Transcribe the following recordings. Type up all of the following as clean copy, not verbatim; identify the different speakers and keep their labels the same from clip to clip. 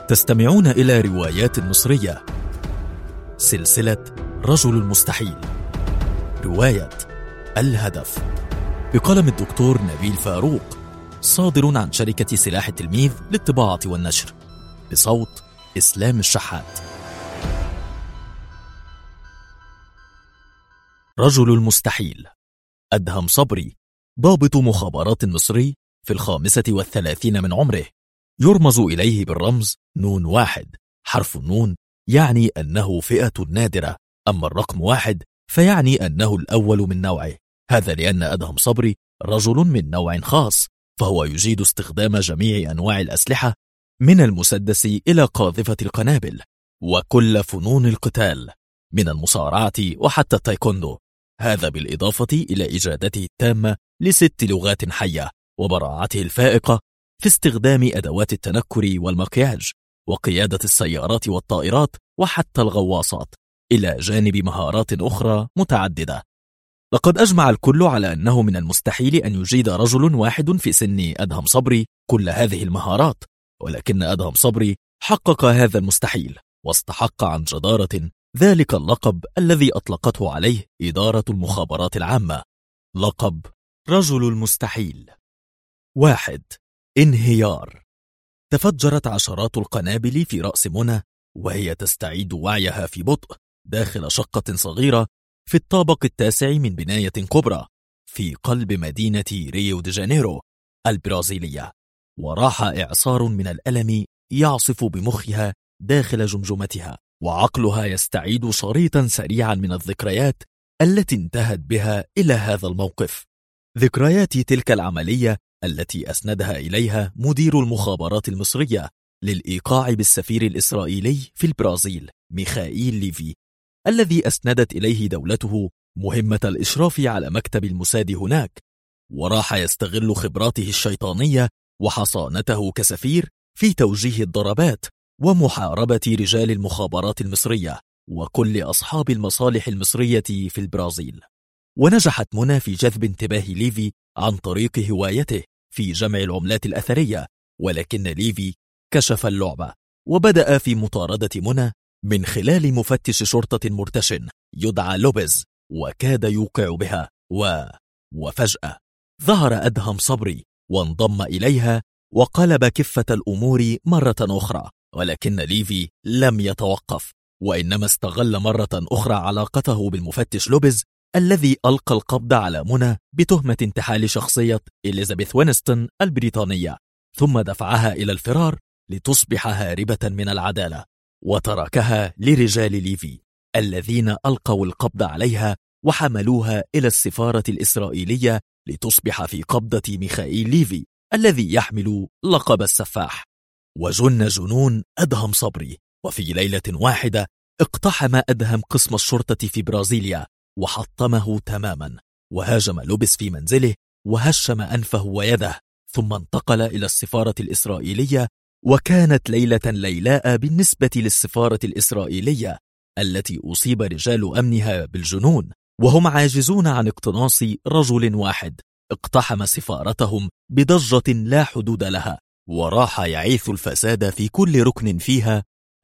Speaker 1: تستمعون إلى روايات مصرية. سلسلة رجل المستحيل، رواية الهدف، بقلم الدكتور نبيل فاروق، صادر عن شركة سلاح التلميذ للطباعة والنشر، بصوت إسلام الشحات. رجل المستحيل. أدهم صبري، ضابط مخابرات مصري في 35 من عمره، يرمز إليه بالرمز نون واحد. حرف النون يعني أنه فئة نادرة، أما الرقم واحد فيعني أنه الأول من نوعه. هذا لأن أدهم صبري رجل من نوع خاص، فهو يجيد استخدام جميع أنواع الأسلحة من المسدس إلى قاذفة القنابل وكل فنون القتال من المصارعة وحتى التايكوندو. هذا بالإضافة إلى إجادته التامة ل6 لغات حية وبراعته الفائقة في استخدام أدوات التنكر والمكياج وقيادة السيارات والطائرات وحتى الغواصات، إلى جانب مهارات أخرى متعددة. لقد أجمع الكل على أنه من المستحيل أن يجيد رجل واحد في سن أدهم صبري كل هذه المهارات، ولكن أدهم صبري حقق هذا المستحيل واستحق عن جدارة ذلك اللقب الذي أطلقته عليه إدارة المخابرات العامة، لقب رجل المستحيل. 1. انهيار. تفجرت عشرات القنابل في رأس منى وهي تستعيد وعيها في بطء داخل شقة صغيرة في الطابق 9 من بناية كبرى في قلب مدينة ريو دي جانيرو البرازيلية، وراح إعصار من الألم يعصف بمخها داخل جمجمتها، وعقلها يستعيد شريطا سريعا من الذكريات التي انتهت بها إلى هذا الموقف. ذكريات تلك العملية التي أسندها إليها مدير المخابرات المصرية للإيقاع بالسفير الإسرائيلي في البرازيل ميخائيل ليفي، الذي أسندت إليه دولته مهمة الإشراف على مكتب الموساد هناك، وراح يستغل خبراته الشيطانية وحصانته كسفير في توجيه الضربات ومحاربة رجال المخابرات المصرية وكل أصحاب المصالح المصرية في البرازيل. ونجحت منى في جذب انتباه ليفي عن طريق هوايته في جمع العملات الأثرية، ولكن ليفي كشف اللعبة وبدأ في مطاردة منى من خلال مفتش شرطة مرتشن يدعى لوبيز، وكاد يوقع بها وفجأة ظهر أدهم صبري وانضم إليها وقلب كفة الأمور مرة أخرى، ولكن ليفي لم يتوقف، وإنما استغل مرة أخرى علاقته بالمفتش لوبيز الذي ألقى القبض على منى بتهمة انتحال شخصية إليزابيث وينستون البريطانية، ثم دفعها إلى الفرار لتصبح هاربة من العدالة، وتركها لرجال ليفي الذين ألقوا القبض عليها وحملوها إلى السفارة الإسرائيلية لتصبح في قبضة ميخائيل ليفي الذي يحمل لقب السفاح. وجن جنون أدهم صبري، وفي ليلة واحدة اقتحم أدهم قسم الشرطة في برازيليا وحطمه تماما، وهاجم لوبيس في منزله وهشم أنفه ويده، ثم انتقل إلى السفارة الإسرائيلية، وكانت ليلة ليلاء بالنسبة للسفارة الإسرائيلية التي أصيب رجال أمنها بالجنون وهم عاجزون عن اقتناص رجل واحد اقتحم سفارتهم بضجة لا حدود لها، وراح يعيث الفساد في كل ركن فيها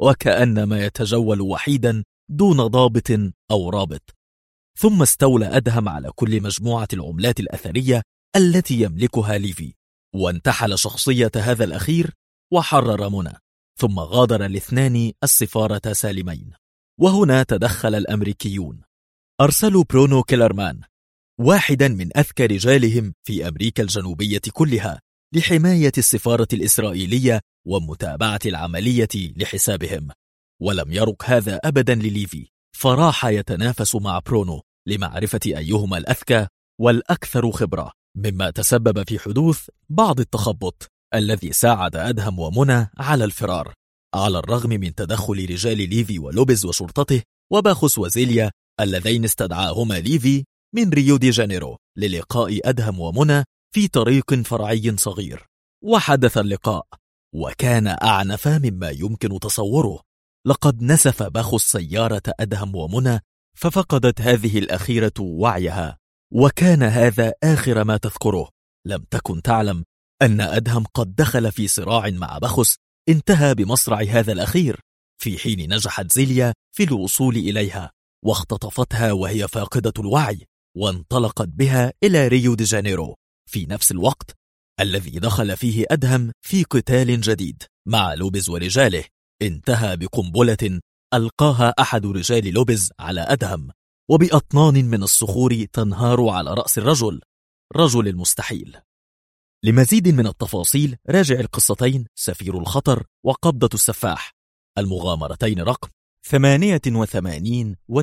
Speaker 1: وكأنما يتجول وحيدا دون ضابط أو رابط. ثم استولى أدهم على كل مجموعة العملات الأثرية التي يملكها ليفي، وانتحل شخصية هذا الأخير وحرر منى، ثم غادر الاثنان السفارة سالمين. وهنا تدخل الأمريكيون، أرسلوا برونو كيلرمان واحدا من أذكى رجالهم في أمريكا الجنوبية كلها لحماية السفارة الإسرائيلية ومتابعة العملية لحسابهم، ولم يرق هذا أبدا لليفي، فراح يتنافس مع برونو لمعرفة أيهما الأذكى والأكثر خبرة، مما تسبب في حدوث بعض التخبط الذي ساعد أدهم ومنى على الفرار، على الرغم من تدخل رجال ليفي ولوبيز وشرطته وباخوس وزيليا اللذين استدعاهما ليفي من ريو دي جانيرو للقاء أدهم ومنى في طريق فرعي صغير. وحدث اللقاء، وكان أعنف مما يمكن تصوره. لقد نسف باخوس سيارة أدهم ومنى، ففقدت هذه الأخيرة وعيها، وكان هذا آخر ما تذكره. لم تكن تعلم أن أدهم قد دخل في صراع مع باخوس انتهى بمصرع هذا الأخير، في حين نجحت زيليا في الوصول إليها واختطفتها وهي فاقدة الوعي، وانطلقت بها إلى ريو دي جانيرو في نفس الوقت الذي دخل فيه أدهم في قتال جديد مع لوبيز ورجاله. انتهى بقنبلة ألقاها أحد رجال لوبيز على أدهم، وبأطنان من الصخور تنهار على رأس رجل المستحيل. لمزيد من التفاصيل راجع القصتين سفير الخطر وقبضة السفاح، المغامرتين رقم 88 و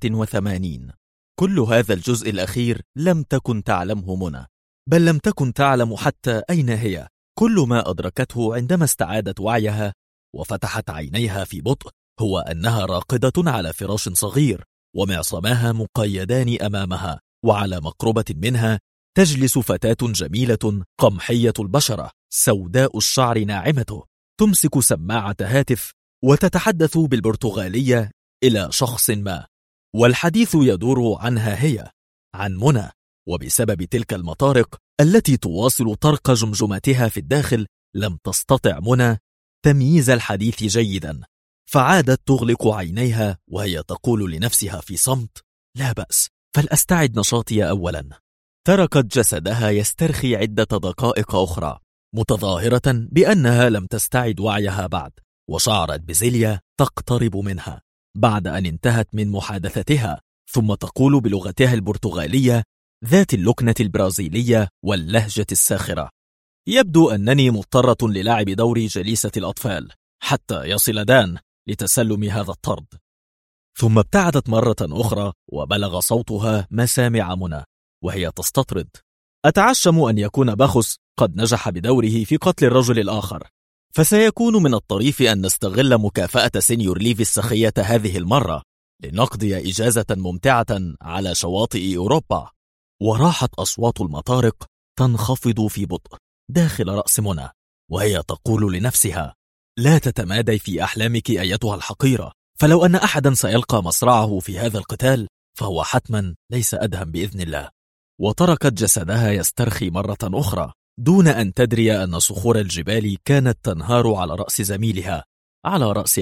Speaker 1: 89. كل هذا الجزء الأخير لم تكن تعلمه منى، بل لم تكن تعلم حتى أين هي. كل ما أدركته عندما استعادت وعيها وفتحت عينيها في بطء هو أنها راقدة على فراش صغير، ومعصماها مقيدان أمامها، وعلى مقربة منها تجلس فتاة جميلة قمحية البشرة سوداء الشعر ناعمته، تمسك سماعة هاتف وتتحدث بالبرتغالية إلى شخص ما، والحديث يدور عنها هي، عن منى. وبسبب تلك المطارق التي تواصل طرق جمجمتها في الداخل لم تستطع منى تمييز الحديث جيدا، فعادت تغلق عينيها وهي تقول لنفسها في صمت: لا بأس، فلأستعد نشاطي أولا. تركت جسدها يسترخي عدة دقائق أخرى، متظاهرة بأنها لم تستعد وعيها بعد، وشعرت بزيليا تقترب منها بعد أن انتهت من محادثتها، ثم تقول بلغتها البرتغالية ذات اللكنة البرازيلية واللهجة الساخرة: يبدو أنني مضطرة للعب دور جليسة الأطفال حتى يصل دان لتسلم هذا الطرد. ثم ابتعدت مرة أخرى وبلغ صوتها مسامع منى وهي تستطرد: أتعشم أن يكون باخوس قد نجح بدوره في قتل الرجل الآخر، فسيكون من الطريف أن نستغل مكافأة سينيور ليفي السخية هذه المرة لنقضي إجازة ممتعة على شواطئ أوروبا. وراحت أصوات المطارق تنخفض في بطء داخل رأس منى وهي تقول لنفسها: لا تتمادي في أحلامك أيتها الحقيرة، فلو أن أحدا سيلقى مصرعه في هذا القتال فهو حتما ليس أدهم بإذن الله. وتركت جسدها يسترخي مرة أخرى دون أن تدري أن صخور الجبال كانت تنهار على رأس زميلها، على رأس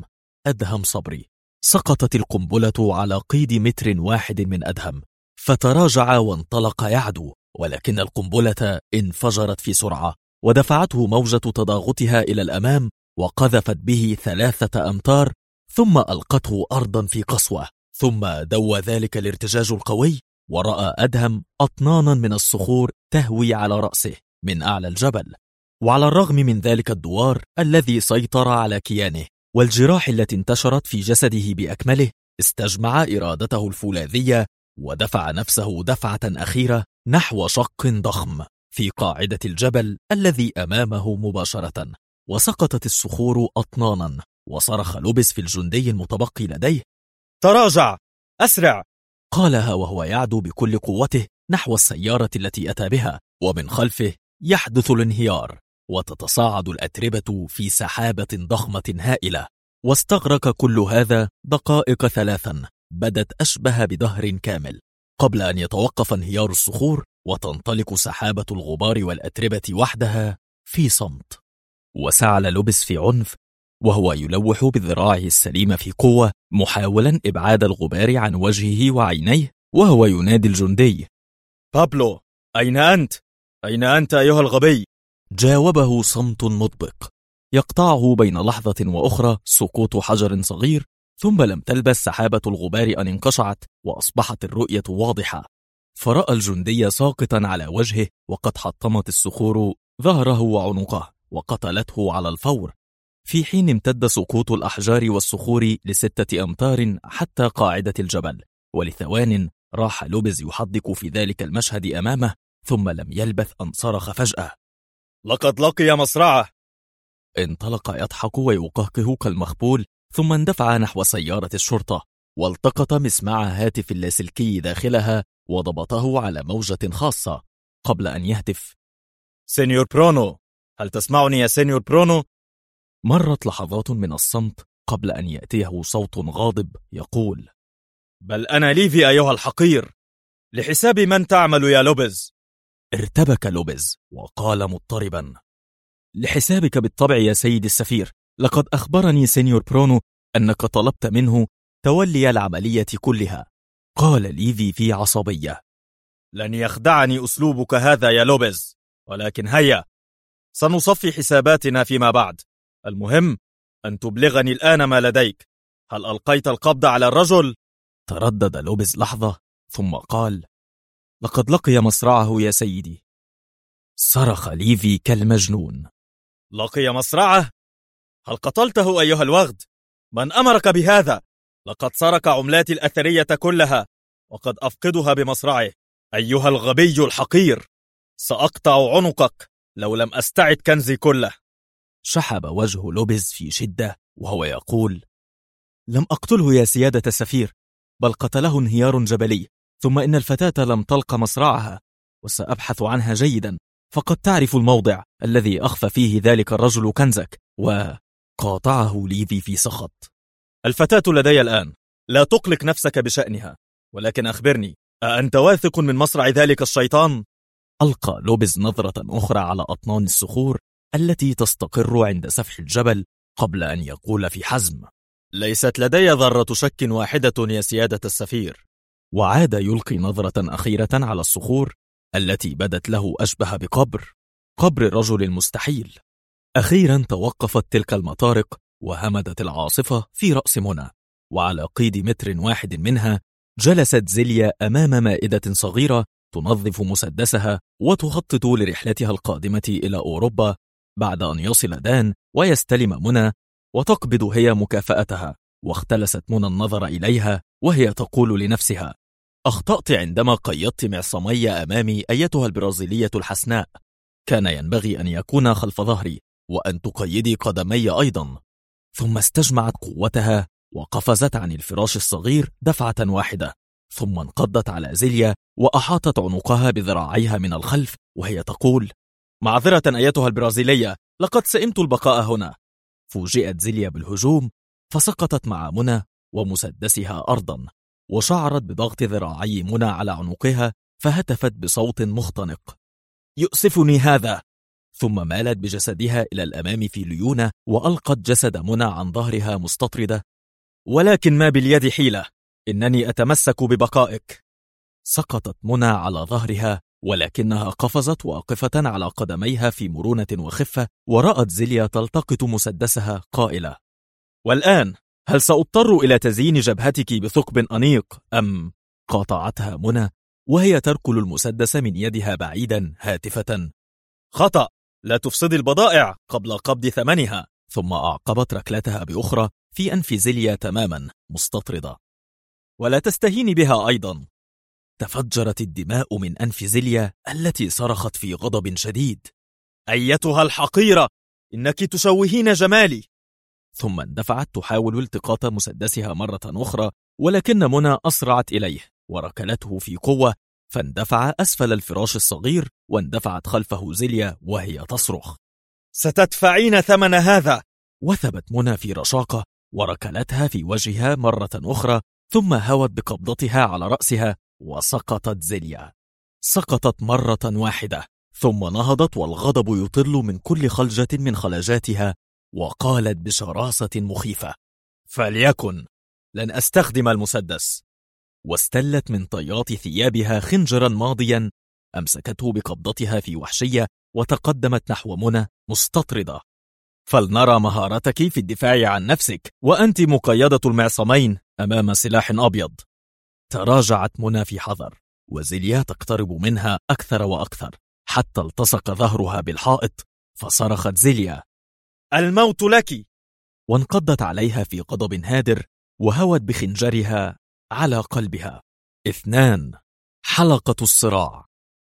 Speaker 1: أدهم صبري. سقطت القنبلة على قيد متر واحد من أدهم، فتراجع وانطلق يعدو، ولكن القنبلة انفجرت في سرعة ودفعته موجة تضاغطها إلى الأمام وقذفت به 3 أمتار، ثم ألقته أرضا في قسوة. ثم دوى ذلك الارتجاج القوي ورأى أدهم أطنانا من الصخور تهوي على رأسه من أعلى الجبل. وعلى الرغم من ذلك الدوار الذي سيطر على كيانه والجراح التي انتشرت في جسده بأكمله، استجمع إرادته الفولاذية ودفع نفسه دفعة أخيرة نحو شق ضخم في قاعدة الجبل الذي أمامه مباشرة، وسقطت الصخور أطنانا. وصرخ لوبيز في الجندي المتبقي لديه: تراجع، أسرع! قالها وهو يعدو بكل قوته نحو السيارة التي أتى بها، ومن خلفه يحدث الانهيار وتتصاعد الأتربة في سحابة ضخمة هائلة. واستغرق كل هذا دقائق 3 بدت أشبه بدهر كامل قبل أن يتوقف انهيار الصخور وتنطلق سحابة الغبار والأتربة وحدها في صمت. وسعل لوبيز في عنف وهو يلوح بذراعه السليمة في قوة محاولا إبعاد الغبار عن وجهه وعينيه، وهو ينادي الجندي: بابلو، أين أنت؟ أين أنت أيها الغبي؟ جاوبه صمت مطبق يقطعه بين لحظة وأخرى سقوط حجر صغير، ثم لم تلبث سحابة الغبار أن انقشعت وأصبحت الرؤية واضحة، فرأى الجندي ساقطا على وجهه وقد حطمت الصخور ظهره وعنقه وقتلته على الفور، في حين امتد سقوط الأحجار والصخور ل6 أمتار حتى قاعدة الجبل. ولثوان راح لوبيز يحدق في ذلك المشهد أمامه، ثم لم يلبث أن صرخ فجأة: لقد لقي مصرعه! انطلق يضحك ويقهقه كالمخبول، ثم اندفع نحو سيارة الشرطة والتقط مسمع هاتف اللاسلكي داخلها وضبطه على موجة خاصة قبل أن يهتف: سينيور برونو، هل تسمعني يا سينيور برونو؟ مرت لحظات من الصمت قبل أن يأتيه صوت غاضب يقول: بل أنا ليفي أيها الحقير، لحساب من تعمل يا لوبيز؟ ارتبك لوبيز وقال مضطربا: لحسابك بالطبع يا سيد السفير. لقد أخبرني سينيور برونو أنك طلبت منه تولي العملية كلها، قال ليفي في عصبية.
Speaker 2: لن يخدعني أسلوبك هذا يا لوبيز، ولكن هيا سنصفي حساباتنا فيما بعد. المهم أن تبلغني الآن ما لديك. هل ألقيت القبض على الرجل؟
Speaker 1: تردد لوبيز لحظة ثم قال: لقد لقي مصرعه يا سيدي. صرخ ليفي كالمجنون:
Speaker 2: لقي مصرعه؟ هل قتلته أيها الوغد؟ من أمرك بهذا؟ لقد سرق عملاتي الأثرية كلها، وقد أفقدها بمصرعه. أيها الغبي الحقير، سأقطع عنقك لو لم أستعد كنزي كله.
Speaker 1: شحب وجه لوبيز في شدة وهو يقول: لم أقتله يا سيادة السفير، بل قتله انهيار جبلي، ثم إن الفتاة لم تلق مصرعها، وسأبحث عنها جيدا، فقد تعرف الموضع الذي أخفى فيه ذلك الرجل كنزك. وقاطعه ليفي في سخط:
Speaker 2: الفتاة لدي الآن، لا تقلق نفسك بشأنها، ولكن أخبرني، أأنت واثق من مصرع ذلك الشيطان؟
Speaker 1: ألقى لوبيز نظرة أخرى على أطنان الصخور التي تستقر عند سفح الجبل قبل أن يقول في حزم:
Speaker 2: ليست لدي ذرة شك واحدة يا سيادة السفير.
Speaker 1: وعاد يلقي نظرة أخيرة على الصخور التي بدت له أشبه بقبر الرجل المستحيل. أخيرا توقفت تلك المطارق وهمدت العاصفة في رأس منى، وعلى قيد متر واحد منها جلست زيليا أمام مائدة صغيرة تنظف مسدسها وتخطط لرحلتها القادمة إلى أوروبا بعد أن يصل دان ويستلم منى وتقبض هي مكافأتها. واختلست منى النظر إليها وهي تقول لنفسها: أخطأت عندما قيدت معصمي أمامي أيتها البرازيلية الحسناء، كان ينبغي أن يكون خلف ظهري وأن تقيدي قدمي أيضا. ثم استجمعت قوتها وقفزت عن الفراش الصغير دفعة واحدة، ثم انقضت على زيليا وأحاطت عنقها بذراعيها من الخلف وهي تقول:
Speaker 2: معذرة أيتها البرازيلية، لقد سئمت البقاء هنا.
Speaker 1: فوجئت زيليا بالهجوم فسقطت مع منى ومسدسها أرضا، وشعرت بضغط ذراعي منى على عنقها فهتفت بصوت مختنق:
Speaker 2: يؤسفني هذا.
Speaker 1: ثم مالت بجسدها إلى الأمام في ليونة وألقت جسد منى عن ظهرها مستطردة:
Speaker 2: ولكن ما باليد حيلة، إنني أتمسك ببقائك.
Speaker 1: سقطت منى على ظهرها ولكنها قفزت واقفة على قدميها في مرونة وخفة، ورأت زيليا تلتقط مسدسها قائلة:
Speaker 2: والآن هل سأضطر إلى تزيين جبهتك بثقب أنيق أم؟
Speaker 1: قاطعتها منى وهي تركل المسدس من يدها بعيدا هاتفة:
Speaker 2: خطأ، لا تفسد البضائع قبل قبض ثمنها.
Speaker 1: ثم أعقبت ركلتها بأخرى في أنف زيليا تماما مستطردة:
Speaker 2: ولا تستهيني بها أيضا.
Speaker 1: تفجرت الدماء من أنف زيليا التي صرخت في غضب شديد:
Speaker 2: أيتها الحقيرة، إنك تشوهين جمالي.
Speaker 1: ثم اندفعت تحاول التقاط مسدسها مرة أخرى، ولكن منى أسرعت إليه وركلته في قوة، فاندفع أسفل الفراش الصغير واندفعت خلفه زيليا وهي تصرخ:
Speaker 2: ستدفعين ثمن هذا.
Speaker 1: وثبت منى في رشاقة وركلتها في وجهها مرة أخرى، ثم هوت بقبضتها على رأسها وسقطت زيليا. سقطت مرة واحدة ثم نهضت والغضب يطل من كل خلجة من خلاجاتها، وقالت بشراسة مخيفة:
Speaker 2: فليكن، لن أستخدم المسدس.
Speaker 1: واستلت من طيات ثيابها خنجرا ماضيا، أمسكته بقبضتها في وحشية وتقدمت نحو منى مستطردة:
Speaker 2: فلنرى مهارتك في الدفاع عن نفسك، وأنت مقيدة المعصمين أمام سلاح أبيض.
Speaker 1: تراجعت منى في حذر، وزيليا تقترب منها أكثر وأكثر حتى التصق ظهرها بالحائط، فصرخت زيليا:
Speaker 2: الموت لك!
Speaker 1: وانقضت عليها في غضب هادر وهوت بخنجرها على قلبها. 2. حلقة الصراع.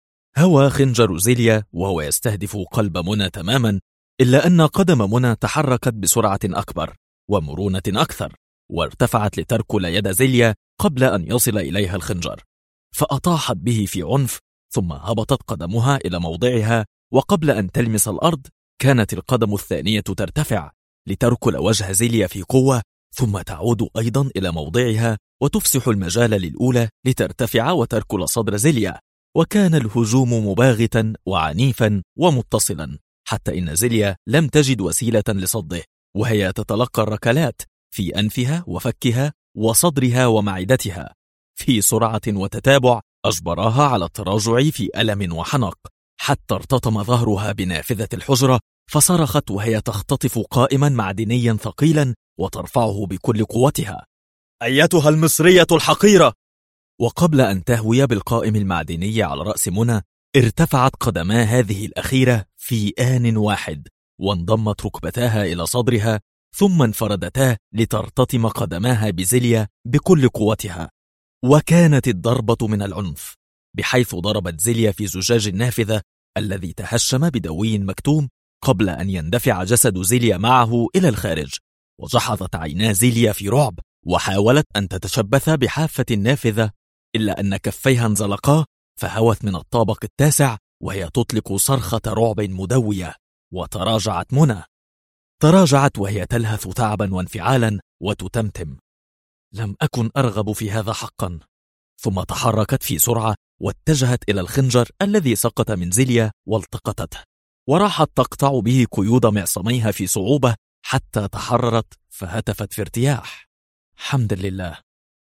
Speaker 1: هوى خنجر زيليا وهو يستهدف قلب منى تماما، إلا أن قدم منى تحركت بسرعة أكبر ومرونة أكثر، وارتفعت لتركل يد زيليا قبل أن يصل إليها الخنجر، فأطاحت به في عنف، ثم هبطت قدمها إلى موضعها، وقبل أن تلمس الأرض كانت القدم الثانية ترتفع لتركل وجه زيليا في قوة، ثم تعود أيضا إلى موضعها وتفسح المجال للأولى لترتفع وتركل صدر زيليا. وكان الهجوم مباغتا وعنيفا ومتصلا، حتى إن زيليا لم تجد وسيلة لصده، وهي تتلقى الركلات في أنفها وفكها وصدرها ومعدتها في سرعة وتتابع أجبراها على التراجع في ألم وحنق، حتى ارتطم ظهرها بنافذة الحجرة، فصرخت وهي تختطف قائما معدنيا ثقيلا وترفعه بكل قوتها:
Speaker 2: أيتها المصرية الحقيرة!
Speaker 1: وقبل أن تهوي بالقائم المعدني على رأس منى، ارتفعت قدما هذه الأخيرة في آن واحد، وانضمت ركبتاها إلى صدرها، ثم انفردتا لترتطم قدماها بزيليا بكل قوتها. وكانت الضربة من العنف، بحيث ضربت زيليا في زجاج النافذة الذي تهشم بدوي مكتوم قبل أن يندفع جسد زيليا معه إلى الخارج. وجحظت عينا زيليا في رعب، وحاولت أن تتشبث بحافة النافذة، إلا أن كفيها انزلقا، فهوت من الطابق التاسع وهي تطلق صرخة رعب مدوية. وتراجعت منى، تراجعت وهي تلهث تعبا وانفعالا وتتمتم: لم أكن أرغب في هذا حقا. ثم تحركت في سرعة واتجهت إلى الخنجر الذي سقط من زيليا والتقطته، وراحت تقطع به قيود معصميها في صعوبة حتى تحررت، فهتفت في ارتياح: حمدا لله.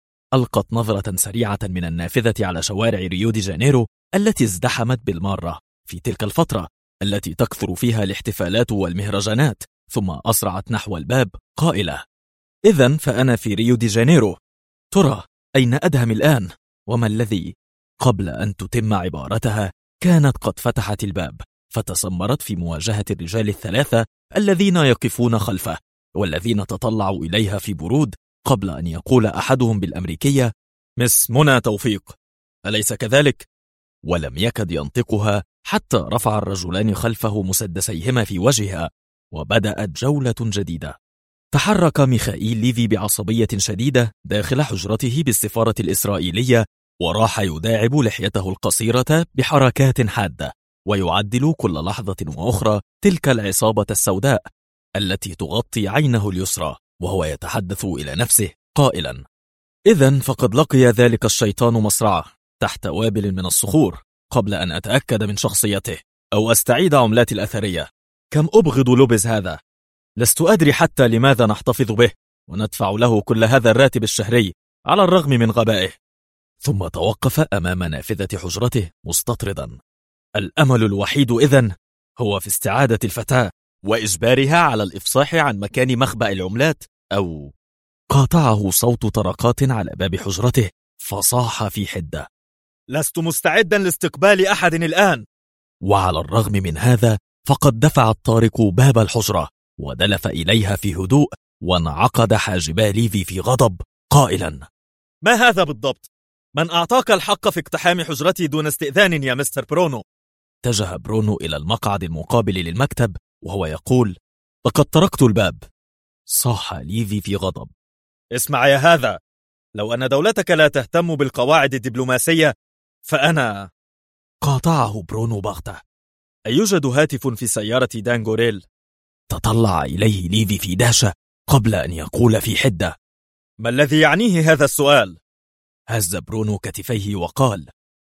Speaker 1: ألقت نظرة سريعة من النافذة على شوارع ريو دي جانيرو التي ازدحمت بالمارة في تلك الفترة التي تكثر فيها الاحتفالات والمهرجانات، ثم أسرعت نحو الباب قائلة: إذن فأنا في ريو دي جانيرو. ترى أين أدهم الآن؟ وما الذي؟ قبل أن تتم عبارتها كانت قد فتحت الباب، فتسمرت في مواجهة الرجال الثلاثة الذين يقفون خلفه، والذين تطلعوا إليها في برود، قبل أن يقول أحدهم بالأمريكية:
Speaker 2: مس منى توفيق، أليس كذلك؟
Speaker 1: ولم يكد ينطقها حتى رفع الرجلان خلفه مسدسيهما في وجهها، وبدأت جولة جديدة. تحرك ميخائيل ليفي بعصبية شديدة داخل حجرته بالسفارة الإسرائيلية، وراح يداعب لحيته القصيرة بحركات حادة، ويعدل كل لحظة وأخرى تلك العصابة السوداء التي تغطي عينه اليسرى، وهو يتحدث إلى نفسه قائلا: إذن فقد لقي ذلك الشيطان مصرعه تحت وابل من الصخور، قبل أن أتأكد من شخصيته أو أستعيد عملاتي الأثرية. كم أبغض لوبيز هذا! لست أدري حتى لماذا نحتفظ به وندفع له كل هذا الراتب الشهري على الرغم من غبائه. ثم توقف أمام نافذة حجرته مستطردا. الأمل الوحيد إذن هو في استعادة الفتاة وإجبارها على الإفصاح عن مكان مخبأ العملات، أو... قاطعه صوت طرقات على باب حجرته، فصاح في حدة:
Speaker 2: لست مستعدا لاستقبال أحد الآن.
Speaker 1: وعلى الرغم من هذا فقد دفع الطارق باب الحجرة ودلف إليها في هدوء، وانعقد حاجبا ليفي في غضب قائلا:
Speaker 2: ما هذا بالضبط؟ من أعطاك الحق في اقتحام حجرتي دون استئذان يا مستر برونو؟
Speaker 1: اتجه برونو إلى المقعد المقابل للمكتب وهو يقول: لقد طرقت الباب. صاح ليفي في غضب:
Speaker 2: اسمع يا هذا، لو أن دولتك لا تهتم بالقواعد الدبلوماسية فأنا...
Speaker 1: قاطعه برونو بغتة:
Speaker 2: أيوجد هاتف في سيارة دان غوريل؟
Speaker 1: تطلع إليه ليفي في دهشة قبل أن يقول في حدة:
Speaker 2: ما الذي يعنيه هذا السؤال؟
Speaker 1: هز برونو كتفيه وقال: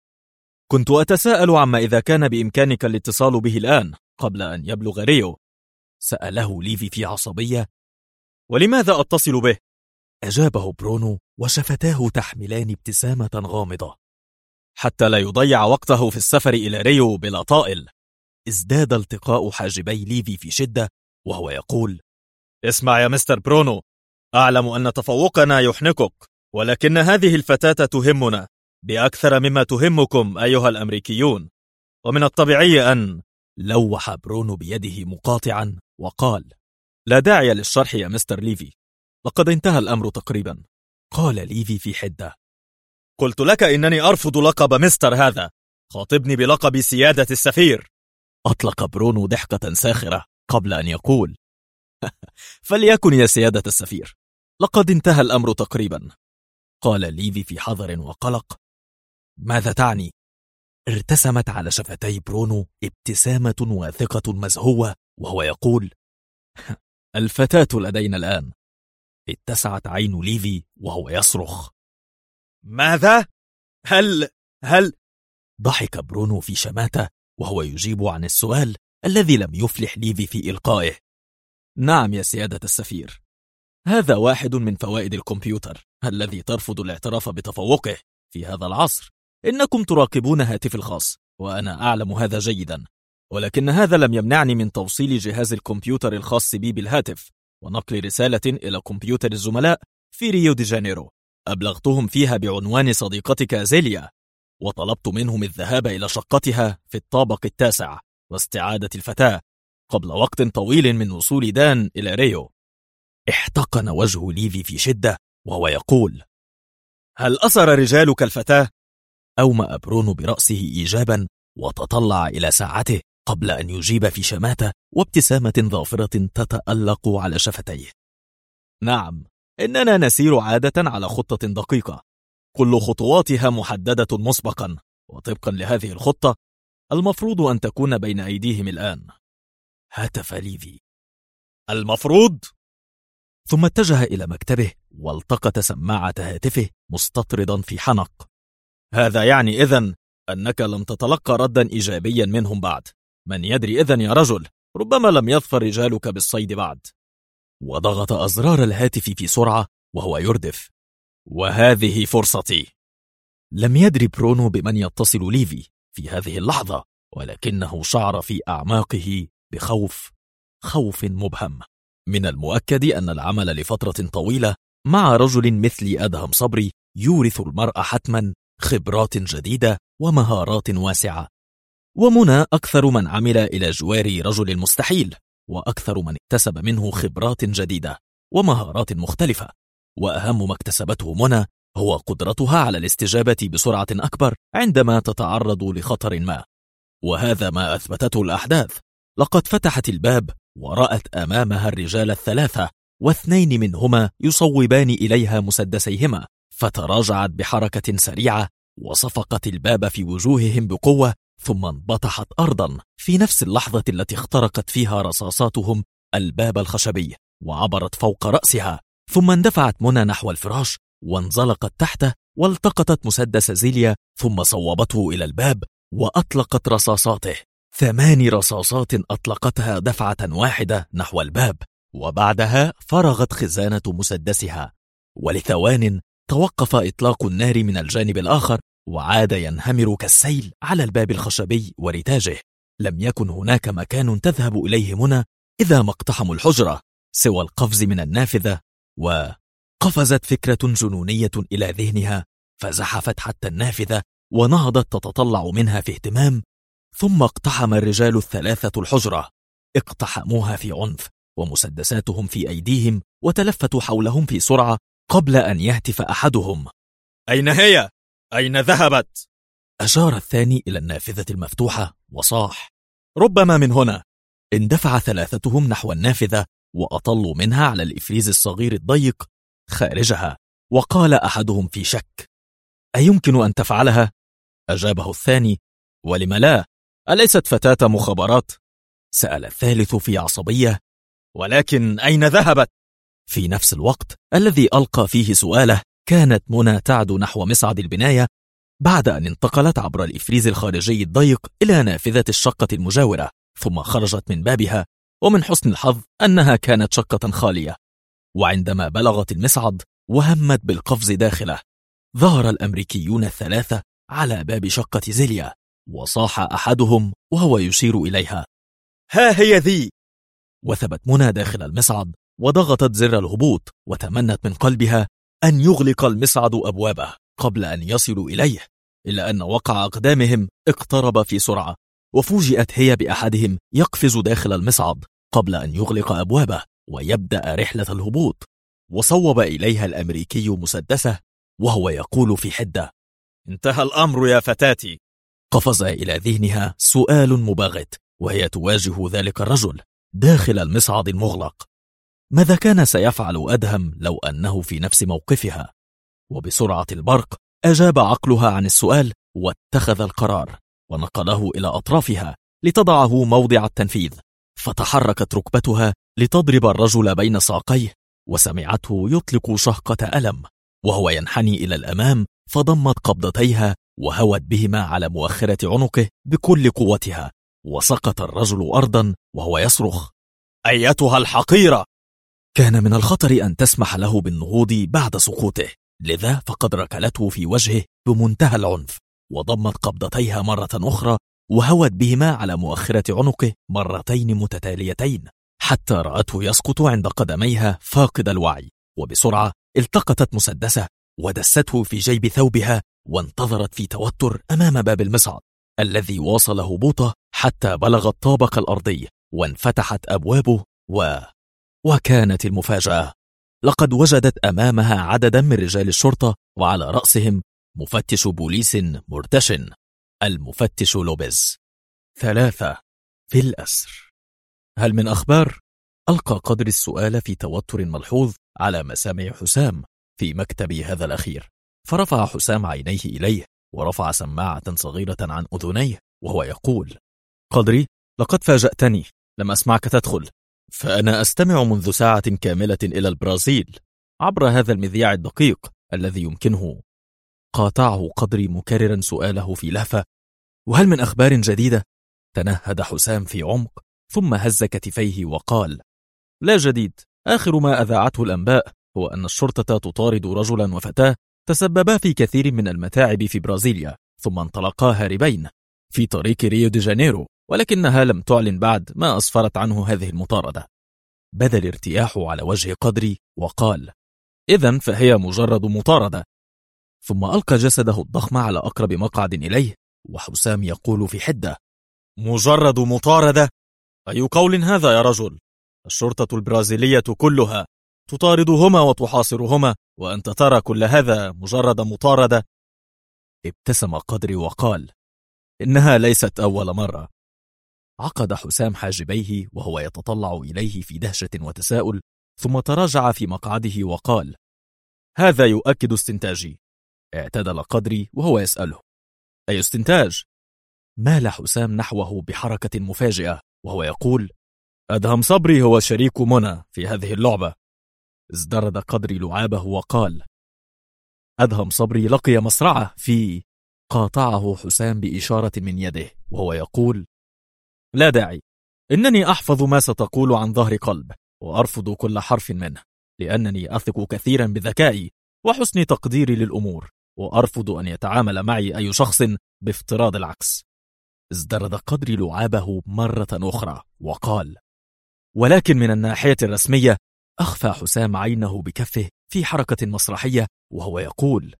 Speaker 2: كنت أتساءل عما إذا كان بإمكانك الاتصال به الآن قبل أن يبلغ ريو.
Speaker 1: سأله ليفي في عصبية.
Speaker 2: ولماذا أتصل به؟
Speaker 1: أجابه برونو وشفتاه تحملان ابتسامة غامضة.
Speaker 2: حتى لا يضيع وقته في السفر إلى ريو بلا طائل.
Speaker 1: ازداد التقاء حاجبي ليفي في شدة وهو يقول:
Speaker 2: اسمع يا مستر برونو، أعلم أن تفوقنا يحنكك، ولكن هذه الفتاة تهمنا بأكثر مما تهمكم أيها الأمريكيون، ومن الطبيعي أن...
Speaker 1: لوح برونو بيده مقاطعا وقال:
Speaker 2: لا داعي للشرح يا مستر ليفي، لقد انتهى الأمر تقريبا.
Speaker 1: قال ليفي في حدة:
Speaker 2: قلت لك إنني أرفض لقب مستر هذا، خاطبني بلقب سيادة السفير.
Speaker 1: أطلق برونو ضحكة ساخرة قبل أن يقول: فليكن يا سيادة السفير، لقد انتهى الأمر تقريبا. قال ليفي في حذر وقلق: ماذا تعني؟ ارتسمت على شفتي برونو ابتسامة واثقة مزهوة وهو يقول: الفتاة لدينا الآن. اتسعت عين ليفي وهو يصرخ:
Speaker 2: ماذا؟ هل...
Speaker 1: ضحك برونو في شماتة وهو يجيب عن السؤال الذي لم يفلح ليفي في إلقائه. نعم يا سيادة السفير، هذا واحد من فوائد الكمبيوتر الذي ترفض الاعتراف بتفوقه في هذا العصر. إنكم تراقبون هاتفي الخاص وأنا أعلم هذا جيدا، ولكن هذا لم يمنعني من توصيل جهاز الكمبيوتر الخاص بي بالهاتف ونقل رسالة إلى كمبيوتر الزملاء في ريو دي جانيرو أبلغتهم فيها بعنوان صديقتك زيليا، وطلبت منهم الذهاب إلى شقتها في الطابق 9 واستعادة الفتاة قبل وقت طويل من وصول دان إلى ريو. احتقن وجه ليفي في شدة وهو يقول:
Speaker 2: هل أسر رجالك الفتاة؟
Speaker 1: أومأ برونو برأسه إيجابا وتطلع إلى ساعته قبل أن يجيب في شماتة وابتسامة ظافرة تتألق على شفتيه.
Speaker 2: نعم، إننا نسير عادة على خطة دقيقة، كل خطواتها محددة مسبقا، وطبقا لهذه الخطة المفروض أن تكون بين أيديهم الآن.
Speaker 1: هتف ليفي:
Speaker 2: المفروض؟
Speaker 1: ثم اتجه إلى مكتبه والتقط سماعة هاتفه مستطردا في حنق.
Speaker 2: هذا يعني إذن أنك لم تتلقى ردا إيجابيا منهم بعد. من يدري إذن يا رجل، ربما لم يظفر رجالك بالصيد بعد.
Speaker 1: وضغط أزرار الهاتف في سرعة وهو يردف:
Speaker 2: وهذه فرصتي.
Speaker 1: لم يدري برونو بمن يتصل ليفي في هذه اللحظة، ولكنه شعر في أعماقه خوف مبهم. من المؤكد أن العمل لفترة طويلة مع رجل مثل أدهم صبري يورث المرء حتما خبرات جديدة ومهارات واسعة، ومنى أكثر من عمل إلى جوار رجل المستحيل، وأكثر من اكتسب منه خبرات جديدة ومهارات مختلفة. وأهم ما اكتسبته منى هو قدرتها على الاستجابة بسرعة أكبر عندما تتعرض لخطر ما، وهذا ما أثبتته الأحداث. لقد فتحت الباب ورأت أمامها الرجال 3، واثنين منهما يصوبان إليها مسدسيهما، فتراجعت بحركة سريعة وصفقت الباب في وجوههم بقوة، ثم انبطحت أرضا في نفس اللحظة التي اخترقت فيها رصاصاتهم الباب الخشبي وعبرت فوق رأسها. ثم اندفعت منى نحو الفراش وانزلقت تحته والتقطت مسدس زيليا ثم صوبته إلى الباب وأطلقت رصاصاته. 8 رصاصات أطلقتها دفعة واحدة نحو الباب، وبعدها فرغت خزانة مسدسها، ولثوان توقف إطلاق النار من الجانب الآخر وعاد ينهمر كالسيل على الباب الخشبي ورتاجه. لم يكن هناك مكان تذهب إليه منى إذا ما اقتحموا الحجرة سوى القفز من النافذة، وقفزت فكرة جنونية إلى ذهنها فزحفت حتى النافذة ونهضت تتطلع منها في اهتمام. ثم اقتحم الرجال 3 الحجرة، اقتحموها في عنف ومسدساتهم في أيديهم، وتلفتوا حولهم في سرعة قبل أن يهتف أحدهم:
Speaker 2: أين هي؟ أين ذهبت؟
Speaker 1: أشار الثاني إلى النافذة المفتوحة وصاح:
Speaker 2: ربما من هنا.
Speaker 1: اندفع 3 نحو النافذة وأطلوا منها على الإفريز الصغير الضيق خارجها، وقال أحدهم في شك: أيمكن أن تفعلها؟
Speaker 2: أجابه الثاني: ولم لا؟ أليست فتاة مخابرات؟
Speaker 1: سأل الثالث في عصبية:
Speaker 2: ولكن أين ذهبت؟
Speaker 1: في نفس الوقت الذي ألقى فيه سؤاله كانت منى تعد نحو مصعد البناية بعد أن انتقلت عبر الإفريز الخارجي الضيق إلى نافذة الشقة المجاورة، ثم خرجت من بابها، ومن حسن الحظ أنها كانت شقة خالية. وعندما بلغت المصعد وهمت بالقفز داخله، ظهر الأمريكيون 3 على باب شقة زيليا، وصاح أحدهم وهو يشير إليها:
Speaker 2: ها هي ذي.
Speaker 1: وثبت منى داخل المصعد وضغطت زر الهبوط، وتمنت من قلبها أن يغلق المصعد أبوابه قبل أن يصلوا إليه، إلا أن وقع أقدامهم اقترب في سرعة، وفوجئت هي بأحدهم يقفز داخل المصعد قبل أن يغلق أبوابه ويبدأ رحلة الهبوط. وصوب إليها الأمريكي مسدسه وهو يقول في حدة:
Speaker 2: انتهى الأمر يا فتاتي.
Speaker 1: قفز إلى ذهنها سؤال مباغت وهي تواجه ذلك الرجل داخل المصعد المغلق: ماذا كان سيفعل أدهم لو أنه في نفس موقفها؟ وبسرعة البرق أجاب عقلها عن السؤال واتخذ القرار ونقله إلى أطرافها لتضعه موضع التنفيذ، فتحركت ركبتها لتضرب الرجل بين ساقيه، وسمعته يطلق شهقة ألم وهو ينحني إلى الأمام، فضمت قبضتيها وهوت بهما على مؤخرة عنقه بكل قوتها، وسقط الرجل أرضا وهو يصرخ:
Speaker 2: أيتها الحقيرة!
Speaker 1: كان من الخطر أن تسمح له بالنهوض بعد سقوطه، لذا فقد ركلته في وجهه بمنتهى العنف، وضمت قبضتيها مرة أخرى وهوت بهما على مؤخرة عنقه مرتين متتاليتين، حتى رأته يسقط عند قدميها فاقد الوعي، وبسرعة التقطت مسدسه ودسته في جيب ثوبها، وانتظرت في توتر أمام باب المصعد الذي واصل هبوطه حتى بلغ الطابق الأرضي، وانفتحت أبوابه وكانت المفاجأة: لقد وجدت أمامها عددا من رجال الشرطة، وعلى رأسهم مفتش بوليس مرتشن، المفتش لوبيز. 3 في الأسر. هل من أخبار؟ ألقى قدر السؤال في توتر ملحوظ على مسامع حسام في مكتب هذا الأخير، فرفع حسام عينيه إليه ورفع سماعة صغيرة عن أذنيه وهو يقول: قدري، لقد فاجأتني، لم أسمعك تدخل، فأنا أستمع منذ ساعة كاملة إلى البرازيل عبر هذا المذياع الدقيق الذي يمكنه. قاطعه قدري مكررا سؤاله في لهفة: وهل من أخبار جديدة؟ تنهد حسام في عمق ثم هز كتفيه وقال: لا جديد، آخر ما أذاعته الأنباء هو أن الشرطة تطارد رجلا وفتاة تسببا في كثير من المتاعب في برازيليا، ثم انطلقا هاربين في طريق ريو دي جانيرو، ولكنها لم تعلن بعد ما أسفرت عنه هذه المطاردة. بدا الارتياح على وجه قدري وقال: إذن فهي مجرد مطاردة. ثم ألقى جسده الضخم على أقرب مقعد إليه، وحسام يقول في حدة:
Speaker 2: مجرد مطاردة؟ أي قول هذا يا رجل؟ الشرطة البرازيلية كلها تطاردهما وتحاصرهما، وأنت ترى كل هذا مجرد مطاردة؟
Speaker 1: ابتسم قدري وقال: إنها ليست أول مرة. عقد حسام حاجبيه وهو يتطلع إليه في دهشة وتساؤل، ثم تراجع في مقعده وقال: هذا يؤكد استنتاجي. اعتدل قدري وهو يسأله: أي استنتاج؟ مال حسام نحوه بحركة مفاجئة وهو يقول: أدهم صبري هو شريك منى في هذه اللعبة. ازدرد قدري لعابه وقال: أدهم صبري لقي مصرعه في... قاطعه حسام بإشارة من يده وهو يقول: لا داعي، إنني أحفظ ما ستقول عن ظهر قلب، وأرفض كل حرف منه، لأنني أثق كثيرا بذكائي وحسن تقديري للأمور، وأرفض أن يتعامل معي أي شخص بافتراض العكس. ازدرد قدري لعابه مرة أخرى وقال: ولكن من الناحية الرسمية. أخفى حسام عينه بكفه في حركة مسرحية وهو يقول: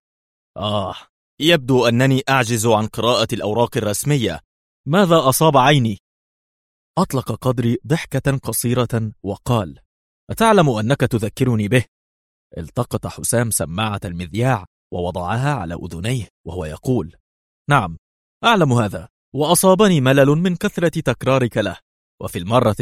Speaker 2: يبدو أنني أعجز عن قراءة الأوراق الرسمية. ماذا أصاب عيني؟
Speaker 1: أطلق قدري ضحكة قصيرة وقال: أتعلم أنك تذكرني به؟ التقط حسام سماعة المذياع ووضعها على أذنيه وهو يقول: نعم، أعلم هذا، وأصابني ملل من كثرة تكرارك له. وفي المرة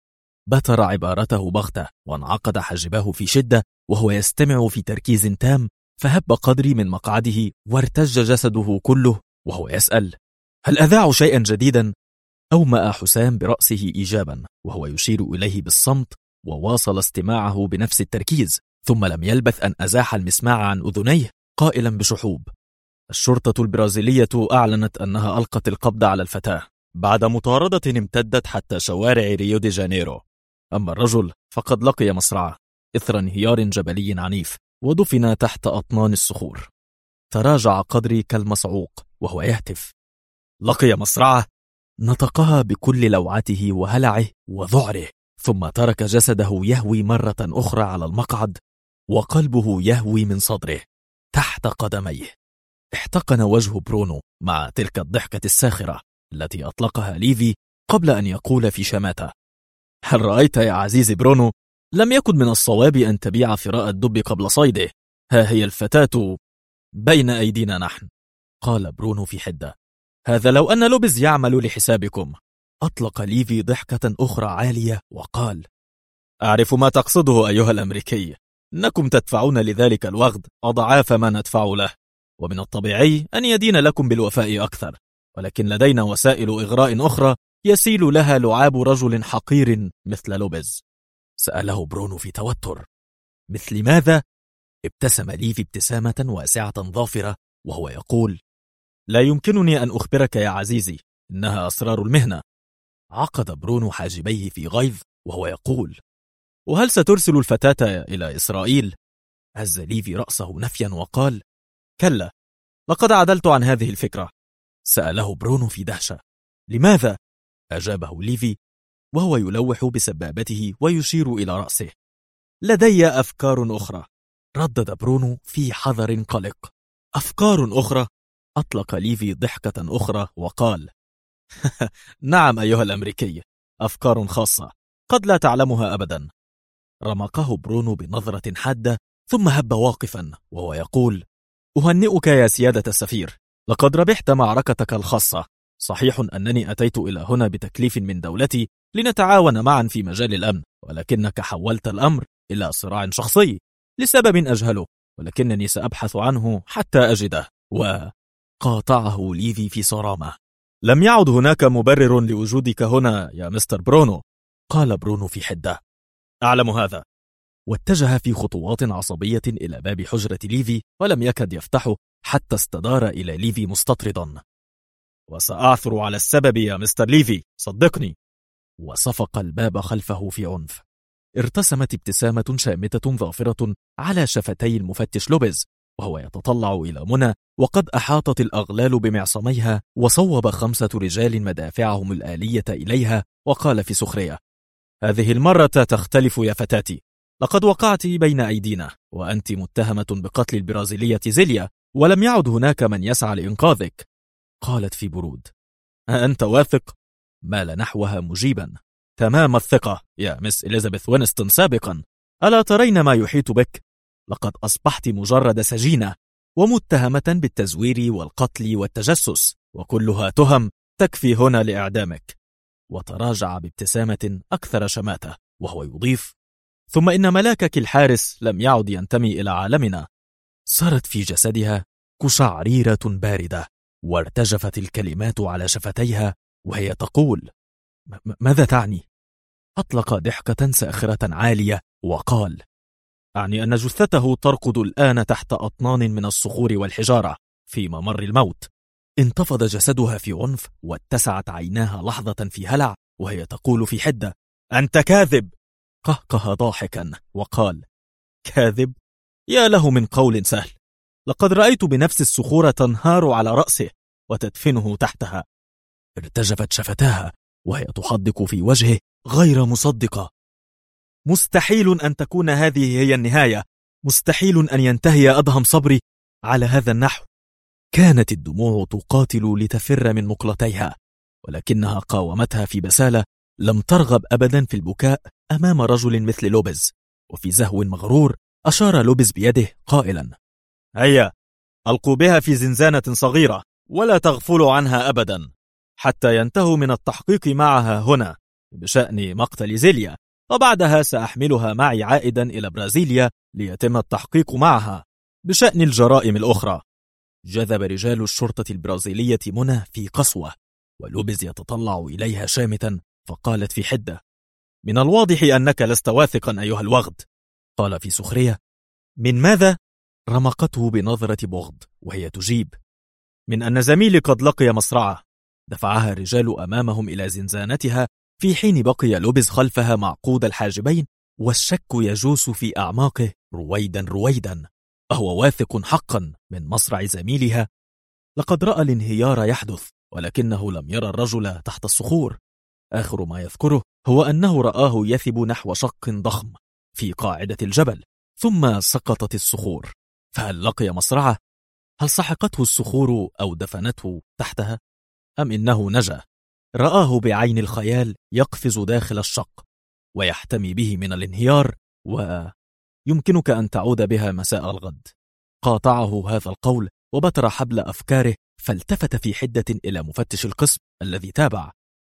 Speaker 1: بتر عبارته بغتة وانعقد حاجباه في شدة وهو يستمع في تركيز تام، فهب قدري من مقعده وارتج جسده كله وهو يسأل: هل أذاعوا شيئا جديدا؟ أومأ حسام برأسه إيجابا وهو يشير إليه بالصمت، وواصل استماعه بنفس التركيز، ثم لم يلبث أن أزاح المسماع عن أذنيه قائلا بشحوب: الشرطة البرازيلية أعلنت أنها ألقت القبض على الفتاة بعد مطاردة امتدت حتى شوارع ريو دي جانيرو. أما الرجل فقد لقي مصرعه إثر انهيار جبلي عنيف ودفن تحت أطنان الصخور. تراجع قدري كالمصعوق وهو يهتف: لقي مصرعه؟ نطقها بكل لوعته وهلعه وذعره، ثم ترك جسده يهوي مرة أخرى على المقعد، وقلبه يهوي من صدره تحت قدميه. احتقن وجه برونو مع تلك الضحكة الساخرة التي أطلقها ليفي قبل أن يقول في شماتة: هل رأيت يا عزيزي برونو؟ لم يكن من الصواب أن تبيع فراء الدب قبل صيده، ها هي الفتاة بين أيدينا نحن. قال برونو في حدة: هذا لو أن لوبيز يعمل لحسابكم. أطلق ليفي ضحكة أخرى عالية وقال: أعرف ما تقصده أيها الأمريكي، إنكم تدفعون لذلك الوغد أضعاف ما ندفع له، ومن الطبيعي أن يدين لكم بالوفاء أكثر، ولكن لدينا وسائل إغراء أخرى يسيل لها لعاب رجل حقير مثل لوبيز. سأله برونو في توتر: مثل ماذا؟ ابتسم ليفي ابتسامة واسعة ظافرة وهو يقول: لا يمكنني أن أخبرك يا عزيزي، إنها أسرار المهنة، عقد برونو حاجبيه في غيظ وهو يقول: وهل سترسل الفتاة إلى إسرائيل؟ هز ليفي رأسه نفيا وقال: كلا، لقد عدلت عن هذه الفكرة. سأله برونو في دهشة: لماذا؟ أجابه ليفي وهو يلوح بسبابته ويشير إلى رأسه: لدي أفكار أخرى. ردد برونو في حذر قلق: أفكار أخرى؟ أطلق ليفي ضحكة أخرى وقال: نعم أيها الأمريكي، أفكار خاصة قد لا تعلمها أبدا. رمقه برونو بنظرة حادة ثم هب واقفا وهو يقول: أهنئك يا سيادة السفير، لقد ربحت معركتك الخاصة. صحيح أنني أتيت إلى هنا بتكليف من دولتي لنتعاون معا في مجال الأمن، ولكنك حولت الأمر إلى صراع شخصي لسبب أجهله، ولكنني سأبحث عنه حتى أجده. وقاطعه ليفي في صرامة: لم يعد هناك مبرر لوجودك هنا يا مستر برونو. قال برونو في حدة: أعلم هذا. واتجه في خطوات عصبية إلى باب حجرة ليفي ولم يكد يفتحه حتى استدار إلى ليفي مستطردا: وسأعثر على السبب يا مستر ليفي، صدقني. وصفق الباب خلفه في عنف. ارتسمت ابتسامة شامتة ظافرة على شفتي المفتش لوبيز وهو يتطلع إلى منى وقد أحاطت الأغلال بمعصميها، وصوب 5 رجال مدافعهم الآلية إليها وقال في سخرية: هذه المرة تختلف يا فتاتي، لقد وقعت بين أيدينا وأنت متهمة بقتل البرازيلية زيليا، ولم يعد هناك من يسعى لإنقاذك. قالت في برود: أنت واثق؟ مال نحوها مجيبا: تمام الثقة يا مس إليزابيث وينستون سابقا. ألا ترين ما يحيط بك؟ لقد أصبحت مجرد سجينة ومتهمة بالتزوير والقتل والتجسس، وكلها تهم تكفي هنا لإعدامك. وتراجع بابتسامة أكثر شماتة وهو يضيف: ثم إن ملاكك الحارس لم يعد ينتمي إلى عالمنا. صارت في جسدها قشعريرة باردة وارتجفت الكلمات على شفتيها وهي تقول: ماذا تعني؟ أطلق ضحكة ساخرة عالية وقال: أعني أن جثته ترقد الآن تحت أطنان من الصخور والحجارة في ممر الموت. انتفض جسدها في عنف واتسعت عيناها لحظة في هلع وهي تقول في حدة: أنت كاذب. قهقه ضاحكا وقال: كاذب؟ يا له من قول سهل، لقد رأيت بنفس الصخور تنهار على رأسه وتدفنه تحتها. ارتجفت شفتاها وهي تحدق في وجهه غير مصدقة. مستحيل أن تكون هذه هي النهاية، مستحيل أن ينتهي أدهم صبري على هذا النحو. كانت الدموع تقاتل لتفر من مقلتيها، ولكنها قاومتها في بسالة، لم ترغب أبدا في البكاء أمام رجل مثل لوبيز. وفي زهو مغرور أشار لوبيز بيده قائلا: هيا، ألقوا بها في زنزانة صغيرة ولا تغفلوا عنها أبدا حتى ينتهوا من التحقيق معها هنا بشأن مقتل زيليا، وبعدها سأحملها معي عائدا إلى برازيليا ليتم التحقيق معها بشأن الجرائم الأخرى. جذب رجال الشرطة البرازيلية منى في قسوة، ولوبيز يتطلع إليها شامتا فقالت في حدة: من الواضح أنك لست واثقا أيها الوغد. قال في سخرية: من ماذا؟ رمقته بنظرة بغض وهي تجيب: من أن زميلي قد لقي مصرعه. دفعها الرجال أمامهم إلى زنزانتها في حين بقي لوبيز خلفها معقود الحاجبين، والشك يجوس في أعماقه رويدا رويدا. أهو واثق حقا من مصرع زميلها؟ لقد رأى الانهيار يحدث، ولكنه لم يرى الرجل تحت الصخور. آخر ما يذكره هو أنه رآه يثب نحو شق ضخم في قاعدة الجبل، ثم سقطت الصخور. فهل لقي مصرعه؟ هل سحقته الصخور أو دفنته تحتها؟ أم إنه نجا؟ رآه بعين الخيال يقفز داخل الشق ويحتمي به من الانهيار، ويمكنك أن تعود بها مساء الغد. قاطعه هذا القول وبتر حبل أفكاره، فالتفت في حدة إلى مفتش القسم الذي تابع: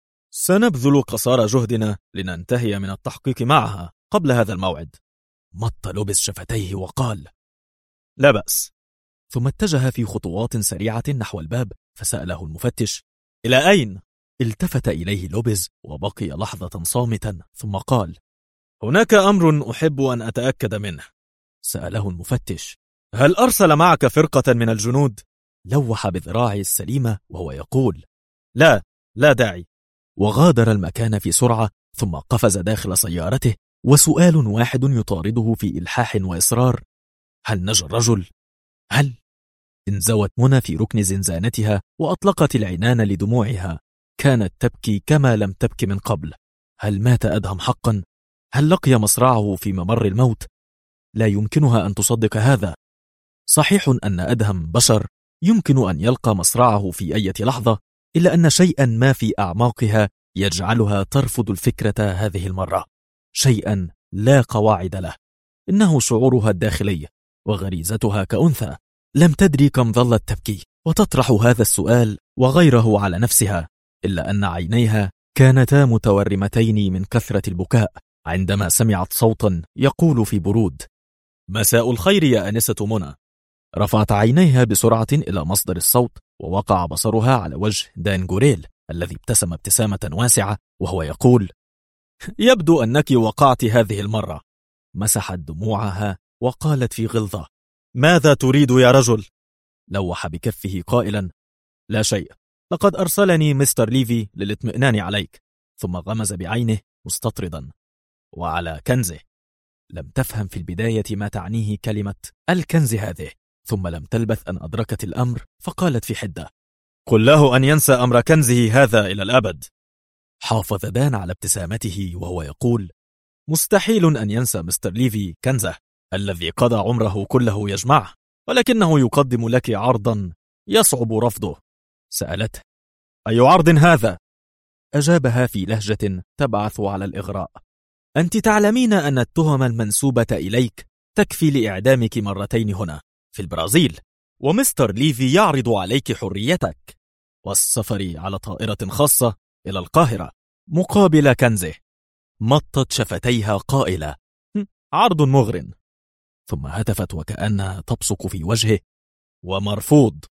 Speaker 1: سنبذل قصارى جهدنا لننتهي من التحقيق معها قبل هذا الموعد. مط لوبيز شفتيه وقال: لا بأس. ثم اتجه في خطوات سريعة نحو الباب فسأله المفتش: إلى أين؟ التفت إليه لوبيز وبقي لحظة صامتا ثم قال: هناك أمر أحب أن أتأكد منه. سأله المفتش: هل أرسل معك فرقة من الجنود؟ لوح بذراعه السليمة وهو يقول: لا داعي. وغادر المكان في سرعة، ثم قفز داخل سيارته، وسؤال واحد يطارده في إلحاح وإصرار: هل نجا الرجل؟ هل؟ انزوت منى في ركن زنزانتها وأطلقت العنان لدموعها. كانت تبكي كما لم تبك من قبل. هل مات أدهم حقا؟ هل لقي مصرعه في ممر الموت؟ لا يمكنها أن تصدق هذا. صحيح أن أدهم بشر، يمكن أن يلقى مصرعه في أي لحظة، إلا أن شيئا ما في أعماقها يجعلها ترفض الفكرة هذه المرة، شيئا لا قواعد له. إنه شعورها الداخلي وغريزتها كأنثى. لم تدري كم ظلت تبكي وتطرح هذا السؤال وغيره على نفسها، إلا أن عينيها كانتا متورمتين من كثرة البكاء عندما سمعت صوتا يقول في برود: مساء الخير يا أنسة منى. رفعت عينيها بسرعة إلى مصدر الصوت، ووقع بصرها على وجه دان غوريل الذي ابتسم ابتسامة واسعة وهو يقول: يبدو أنك وقعت هذه المرة. مسحت دموعها وقالت في غلظة: ماذا تريد يا رجل؟ لوح بكفه قائلا: لا شيء، لقد أرسلني مستر ليفي للاطمئنان عليك. ثم غمز بعينه مستطردا: وعلى كنزه. لم تفهم في البداية ما تعنيه كلمة الكنز هذه، ثم لم تلبث أن أدركت الأمر فقالت في حدة: قل له أن ينسى أمر كنزه هذا إلى الأبد. حافظ دان على ابتسامته وهو يقول: مستحيل أن ينسى مستر ليفي كنزه الذي قضى عمره كله يجمعه، ولكنه يقدم لك عرضا يصعب رفضه. سألته: أي عرض هذا؟ أجابها في لهجة تبعث على الإغراء: أنت تعلمين أن التهم المنسوبة إليك تكفي لإعدامك مرتين هنا في البرازيل، ومستر ليفي يعرض عليك حريتك والسفر على طائرة خاصة إلى القاهرة مقابل كنزه. مطت شفتيها قائلة: عرض مغر. ثم هتفت وكأنها تبصق في وجهه: ومرفوض.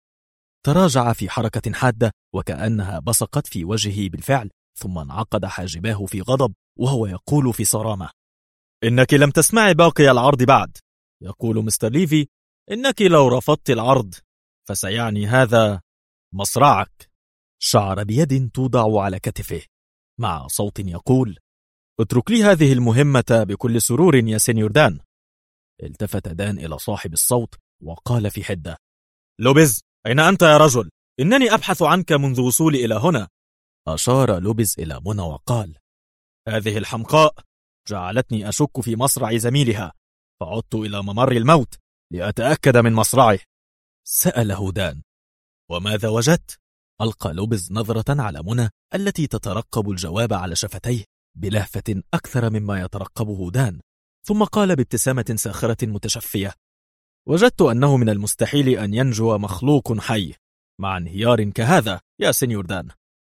Speaker 1: تراجع في حركة حادة وكأنها بصقت في وجهه بالفعل، ثم انعقد حاجباه في غضب وهو يقول في صرامة: إنك لم تسمعي باقي العرض بعد. يقول مستر ليفي إنك لو رفضت العرض فسيعني هذا مصرعك. شعر بيد توضع على كتفه مع صوت يقول: اترك لي هذه المهمة بكل سرور يا سينيور دان. التفت دان إلى صاحب الصوت وقال في حدة: لوبيز، أين أنت يا رجل؟ إنني أبحث عنك منذ وصولي إلى هنا. أشار لوبيز إلى منى وقال: هذه الحمقاء جعلتني أشك في مصرع زميلها، فعدت إلى ممر الموت لأتأكد من مصرعه. سأله دان: وماذا وجدت؟ ألقى لوبيز نظرة على منى التي تترقب الجواب على شفتيه بلهفة أكثر مما يترقبه دان، ثم قال بابتسامة ساخرة متشفية: وجدت أنه من المستحيل أن ينجو مخلوق حي مع انهيار كهذا يا سينيور دان.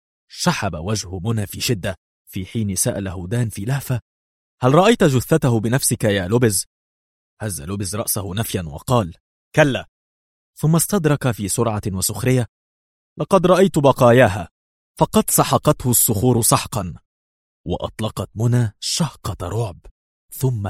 Speaker 1: شحب وجه منى في شدة في حين سأله دان في لهفة: هل رأيت جثته بنفسك يا لوبيز؟ هز لوبيز رأسه نفيا وقال: كلا. ثم استدرك في سرعة وسخرية: لقد رأيت بقاياها، فقد سحقته الصخور سحقا. وأطلقت منى شهقة رعب، ثم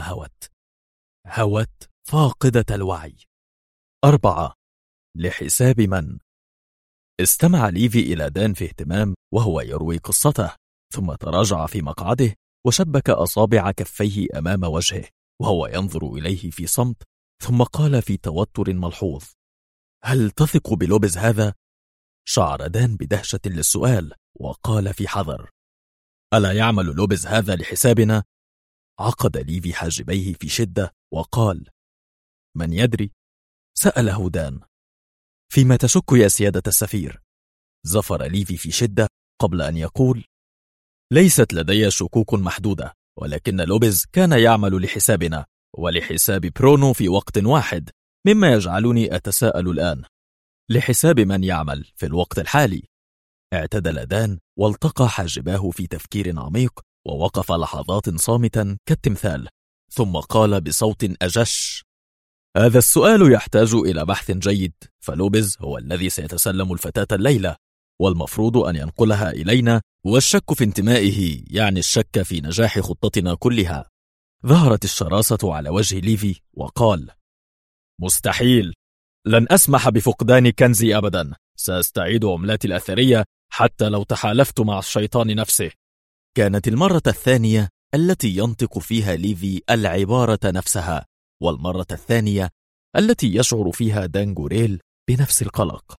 Speaker 1: هوت فاقدة الوعي. 4. لحساب من؟ استمع ليفي إلى دان في اهتمام وهو يروي قصته، ثم تراجع في مقعده وشبك أصابع كفيه أمام وجهه وهو ينظر إليه في صمت، ثم قال في توتر ملحوظ: هل تثق بلوبيز هذا؟ شعر دان بدهشة للسؤال وقال في حذر: ألا يعمل لوبيز هذا لحسابنا؟ عقد ليفي حاجبيه في شدة وقال: من يدري؟ سأله دان: فيما تشك يا سيادة السفير؟ زفر ليفي في شدة قبل أن يقول: ليست لدي شكوك محدودة، ولكن لوبيز كان يعمل لحسابنا ولحساب برونو في وقت واحد، مما يجعلني أتساءل الآن: لحساب من يعمل في الوقت الحالي؟ اعتدل دان والتقى حاجباه في تفكير عميق، ووقف لحظات صامتا كالتمثال، ثم قال بصوت أجش: هذا السؤال يحتاج إلى بحث جيد، فلوبيز هو الذي سيتسلم الفتاة الليلة، والمفروض أن ينقلها إلينا، والشك في انتمائه يعني الشك في نجاح خطتنا كلها. ظهرت الشراسة على وجه ليفي وقال: مستحيل، لن أسمح بفقدان كنزي أبدا، سأستعيد عملاتي الأثرية
Speaker 2: حتى لو تحالفت مع الشيطان نفسه.
Speaker 1: كانت المرة الثانية التي ينطق فيها ليفي العبارة نفسها، والمرة الثانية التي يشعر فيها دان غوريل بنفس القلق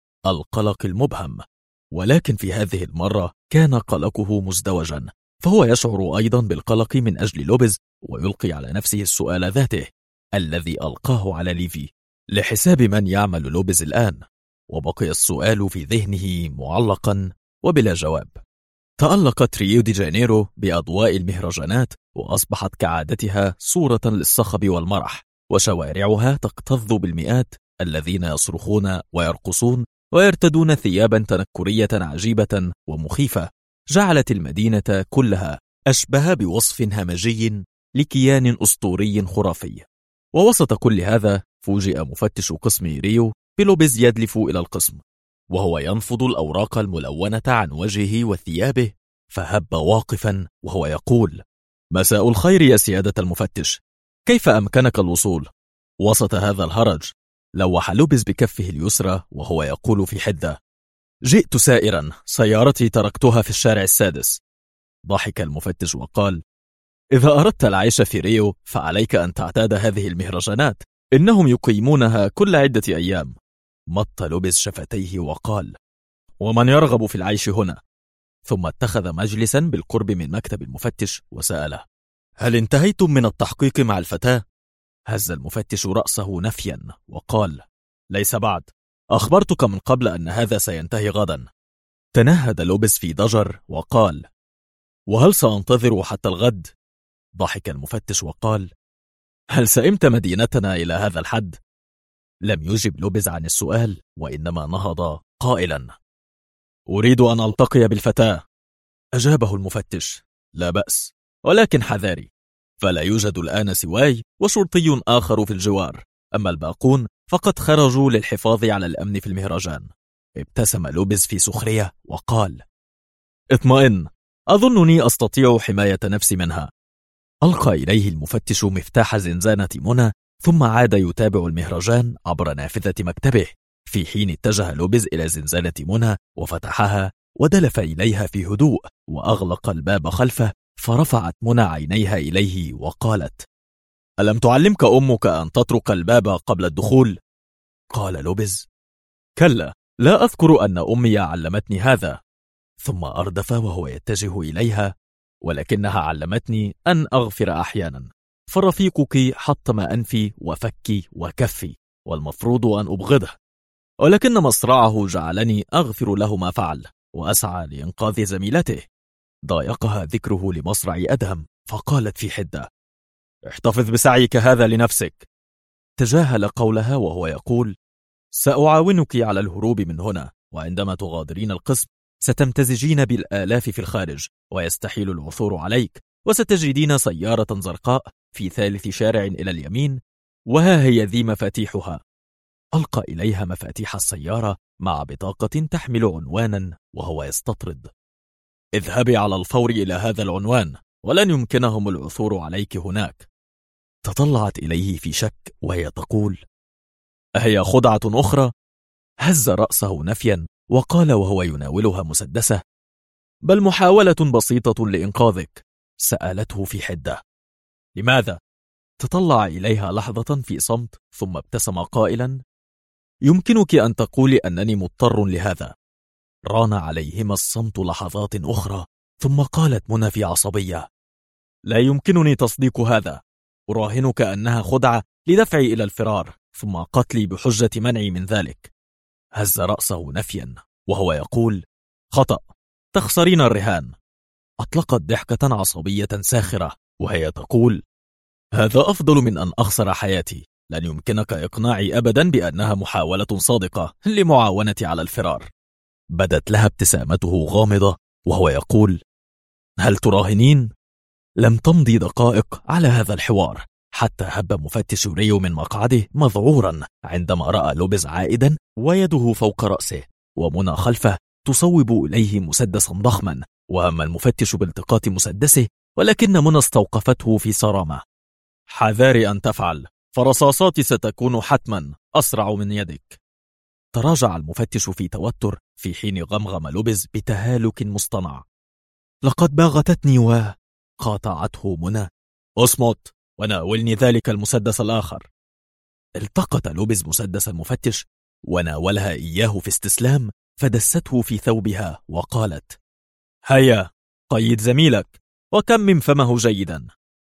Speaker 1: المبهم، ولكن في هذه المرة كان قلقه مزدوجا، فهو يشعر أيضا بالقلق من أجل لوبيز، ويلقي على نفسه السؤال ذاته الذي ألقاه على ليفي: لحساب من يعمل لوبيز الآن؟ وبقي السؤال في ذهنه معلقا وبلا جواب. تألقت ريو دي جانيرو بأضواء المهرجانات، وأصبحت كعادتها صورة للصخب والمرح، وشوارعها تكتظ بالمئات الذين يصرخون ويرقصون ويرتدون ثيابا تنكرية عجيبة ومخيفة، جعلت المدينة كلها أشبه بوصف همجي لكيان أسطوري خرافي. ووسط كل هذا فوجئ مفتش قسم ريو بلوبيز يدلف إلى القسم، وهو ينفض الأوراق الملونة عن وجهه وثيابه، فهب واقفا وهو يقول: مساء الخير يا سيادة المفتش، كيف أمكنك الوصول؟ وسط هذا الهرج لوح لوبيز بكفه اليسرى وهو يقول في حدة: جئت سائرا، سيارتي تركتها في الشارع السادس. ضحك المفتش وقال: إذا أردت العيش في ريو فعليك أن تعتاد هذه المهرجانات، إنهم يقيمونها كل عدة أيام. مط لوبيز شفتيه وقال: ومن يرغب في العيش هنا؟ ثم اتخذ مجلسا بالقرب من مكتب المفتش وسأله: هل انتهيتم من التحقيق مع الفتاة؟ هز المفتش رأسه نفيا وقال: ليس بعد، أخبرتك من قبل أن هذا سينتهي غدا. تنهد لوبيز في ضجر وقال: وهل سأنتظر حتى الغد؟ ضحك المفتش وقال: هل سئمت مدينتنا إلى هذا الحد؟ لم يجب لوبيز عن السؤال، وإنما نهض قائلا: أريد أن ألتقي بالفتاة. أجابه المفتش: لا بأس، ولكن حذاري، فلا يوجد الآن سواي وشرطي آخر في الجوار، أما الباقون فقد خرجوا للحفاظ على الأمن في المهرجان. ابتسم لوبيز في سخرية وقال: اطمئن، أظنني أستطيع حماية نفسي منها. ألقى إليه المفتش مفتاح زنزانة منى، ثم عاد يتابع المهرجان عبر نافذة مكتبه، في حين اتجه لوبيز إلى زنزانة منى وفتحها ودلف إليها في هدوء، وأغلق الباب خلفه. فرفعت منى عينيها إليه وقالت: ألم تعلمك أمك أن تطرق الباب قبل الدخول؟ قال لوبيز: كلا، لا أذكر أن أمي علمتني هذا. ثم أردف وهو يتجه إليها: ولكنها علمتني أن أغفر أحيانا، فرفيقك حطم أنفي وفكي وكفي، والمفروض أن أبغضه، ولكن مصرعه جعلني أغفر له ما فعل وأسعى لإنقاذ زميلته. ضايقها ذكره لمصرع أدهم، فقالت في حدة: احتفظ بسعيك هذا لنفسك. تجاهل قولها وهو يقول: سأعاونك على الهروب من هنا، وعندما تغادرين القسم ستمتزجين بالآلاف في الخارج، ويستحيل العثور عليك، وستجدين سيارة زرقاء في ثالث شارع إلى اليمين، وها هي ذي مفاتيحها. ألقى إليها مفاتيح السيارة مع بطاقة تحمل عنوانا وهو يستطرد: اذهبي على الفور إلى هذا العنوان، ولن يمكنهم العثور عليك هناك. تطلعت إليه في شك وهي تقول: أهي خدعة أخرى؟ هز رأسه نفيا وقال وهو يناولها مسدسة: بل محاولة بسيطة لإنقاذك. سألته في حدة: لماذا؟ تطلع إليها لحظة في صمت، ثم ابتسم قائلا: يمكنك أن تقولي أنني مضطر لهذا. ران عليهما الصمت لحظات أخرى، ثم قالت منى في عصبية: لا يمكنني تصديق هذا، أراهنك أنها خدعة لدفعي إلى الفرار، ثم قتلي بحجة منعي من ذلك. هز رأسه نفيا وهو يقول: خطأ، تخسرين الرهان. أطلقت ضحكة عصبية ساخرة وهي تقول: هذا أفضل من أن أخسر حياتي، لن يمكنك إقناعي أبدا بأنها محاولة صادقة لمعاونتي على الفرار. بدت لها ابتسامته غامضة وهو يقول: هل تراهنين؟ لم تمضي دقائق على هذا الحوار حتى هب مفتش ريو من مقعده مذعورا عندما رأى لوبيز عائدا ويده فوق رأسه، ومنى خلفه تصوب إليه مسدسا ضخما، وهم المفتش بالتقاط مسدسه، ولكن منى استوقفته في صرامة: حذاري أن تفعل، فرصاصاتي ستكون حتما أسرع من يدك. تراجع المفتش في توتر في حين غمغم لوبيز بتهالك مصطنع: لقد باغتتني قاطعته منى: اصمت وناولني ذلك المسدس الآخر. التقط لوبيز مسدس المفتش وناولها إياه في استسلام، فدسته في ثوبها وقالت: هيا قيد زميلك وكمم فمه جيدا.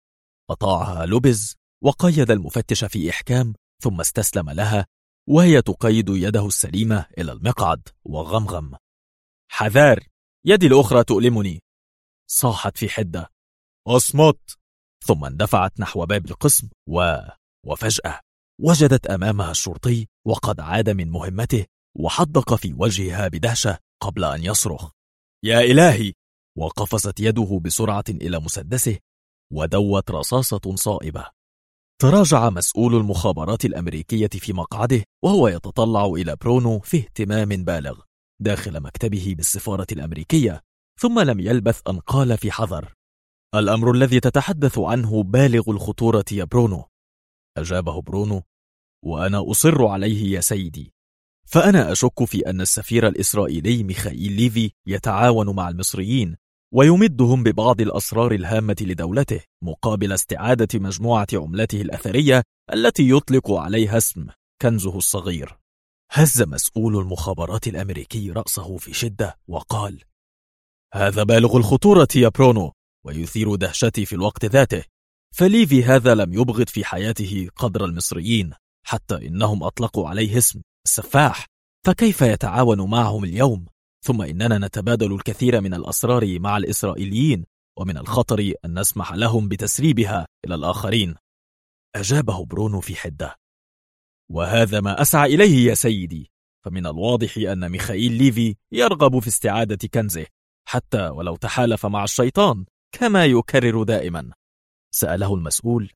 Speaker 1: أطاعها لوبيز وقيد المفتش في إحكام، ثم استسلم لها وهي تقيد يده السليمة إلى المقعد وغمغم: حذار، يدي الأخرى تؤلمني. صاحت في حدة: اصمت. ثم اندفعت نحو باب القسم وفجأة وجدت أمامها الشرطي وقد عاد من مهمته، وحدق في وجهها بدهشة قبل أن يصرخ: يا إلهي! وقفزت يده بسرعة إلى مسدسه ودوت رصاصة صائبة. تراجع مسؤول المخابرات الأمريكية في مقعده وهو يتطلع إلى برونو في اهتمام بالغ داخل مكتبه بالسفارة الأمريكية، ثم لم يلبث أن قال في حذر: الأمر الذي تتحدث عنه بالغ الخطورة يا برونو. أجابه برونو: وأنا أصر عليه يا سيدي، فأنا أشك في أن السفير الإسرائيلي ميخائيل ليفي يتعاون مع المصريين ويمدهم ببعض الأسرار الهامة لدولته مقابل استعادة مجموعة عملته الأثرية التي يطلق عليها اسم كنزه الصغير. هز مسؤول المخابرات الأمريكي رأسه في شدة وقال: هذا بالغ الخطورة يا برونو ويثير دهشتي في الوقت ذاته، فليفي هذا لم يبغض في حياته قدر المصريين، حتى إنهم أطلقوا عليه اسم السفاح، فكيف يتعاون معهم اليوم؟ ثم إننا نتبادل الكثير من الأسرار مع الإسرائيليين، ومن الخطر أن نسمح لهم بتسريبها إلى الآخرين. أجابه برونو في حدة: وهذا ما أسعى إليه يا سيدي، فمن الواضح أن ميخائيل ليفي يرغب في استعادة كنزه حتى ولو تحالف مع الشيطان كما يكرر دائما. سأله المسؤول: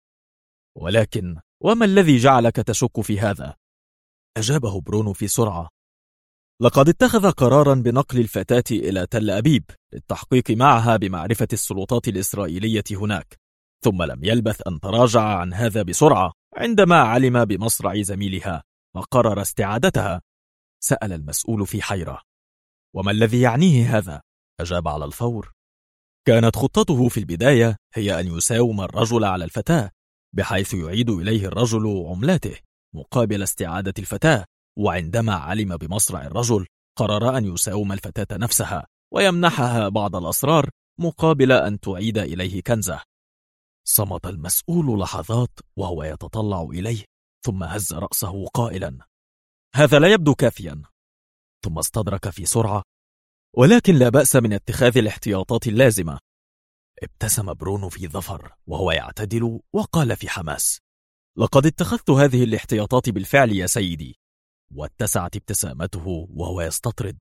Speaker 1: ولكن وما الذي جعلك تشك في هذا؟ أجابه برونو في سرعة: لقد اتخذ قرارا بنقل الفتاة إلى تل أبيب للتحقيق معها بمعرفة السلطات الإسرائيلية هناك، ثم لم يلبث أن تراجع عن هذا بسرعة عندما علم بمصرع زميلها وقرر استعادتها. سأل المسؤول في حيرة: وما الذي يعنيه هذا؟ أجاب على الفور: كانت خطته في البداية هي أن يساوم الرجل على الفتاة، بحيث يعيد إليه الرجل عملاته مقابل استعادة الفتاة، وعندما علم بمصرع الرجل قرر أن يساوم الفتاة نفسها ويمنحها بعض الأسرار مقابل أن تعيد إليه كنزه. صمت المسؤول لحظات وهو يتطلع إليه، ثم هز رأسه قائلا: هذا لا يبدو كافيا. ثم استدرك في سرعة: ولكن لا بأس من اتخاذ الاحتياطات اللازمة. ابتسم برونو في ظفر وهو يعتدل وقال في حماس: لقد اتخذت هذه الاحتياطات بالفعل يا سيدي. واتسعت ابتسامته وهو يستطرد: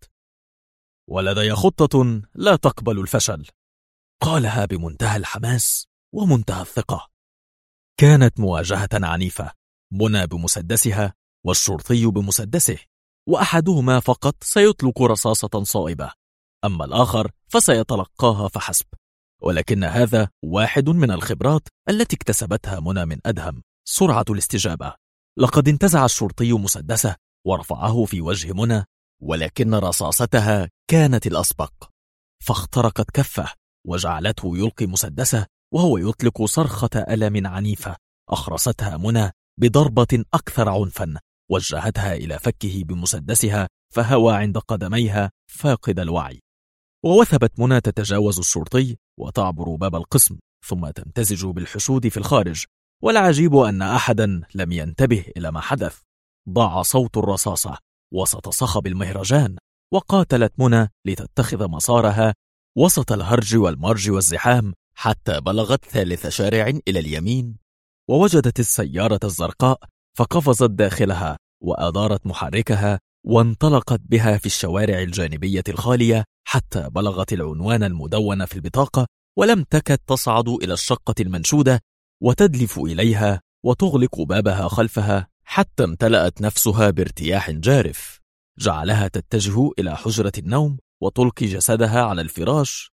Speaker 1: ولدي خطة لا تقبل الفشل. قالها بمنتهى الحماس ومنتهى الثقة. كانت مواجهة عنيفة، منى بمسدسها والشرطي بمسدسه، وأحدهما فقط سيطلق رصاصة صائبة، أما الآخر فسيتلقاها فحسب. ولكن هذا واحد من الخبرات التي اكتسبتها منى من أدهم: سرعة الاستجابة. لقد انتزع الشرطي مسدسه ورفعه في وجه منى، ولكن رصاصتها كانت الأسبق، فاخترقت كفه وجعلته يلقي مسدسه وهو يطلق صرخة ألم عنيفة أخرستها منى بضربة أكثر عنفا وجهتها إلى فكه بمسدسها، فهوى عند قدميها فاقد الوعي. ووثبت منى تتجاوز الشرطي وتعبر باب القسم، ثم تمتزج بالحشود في الخارج. والعجيب أن أحدا لم ينتبه إلى ما حدث. ضاع صوت الرصاصة وسط صخب المهرجان، وقاتلت منى لتتخذ مسارها وسط الهرج والمرج والزحام حتى بلغت ثالث شارع إلى اليمين، ووجدت السيارة الزرقاء فقفزت داخلها وأدارت محركها وانطلقت بها في الشوارع الجانبية الخالية حتى بلغت العنوان المدون في البطاقة، ولم تكد تصعد إلى الشقة المنشودة وتدلف إليها وتغلق بابها خلفها حتى امتلأت نفسها بارتياح جارف جعلها تتجه إلى حجرة النوم وتلقي جسدها على الفراش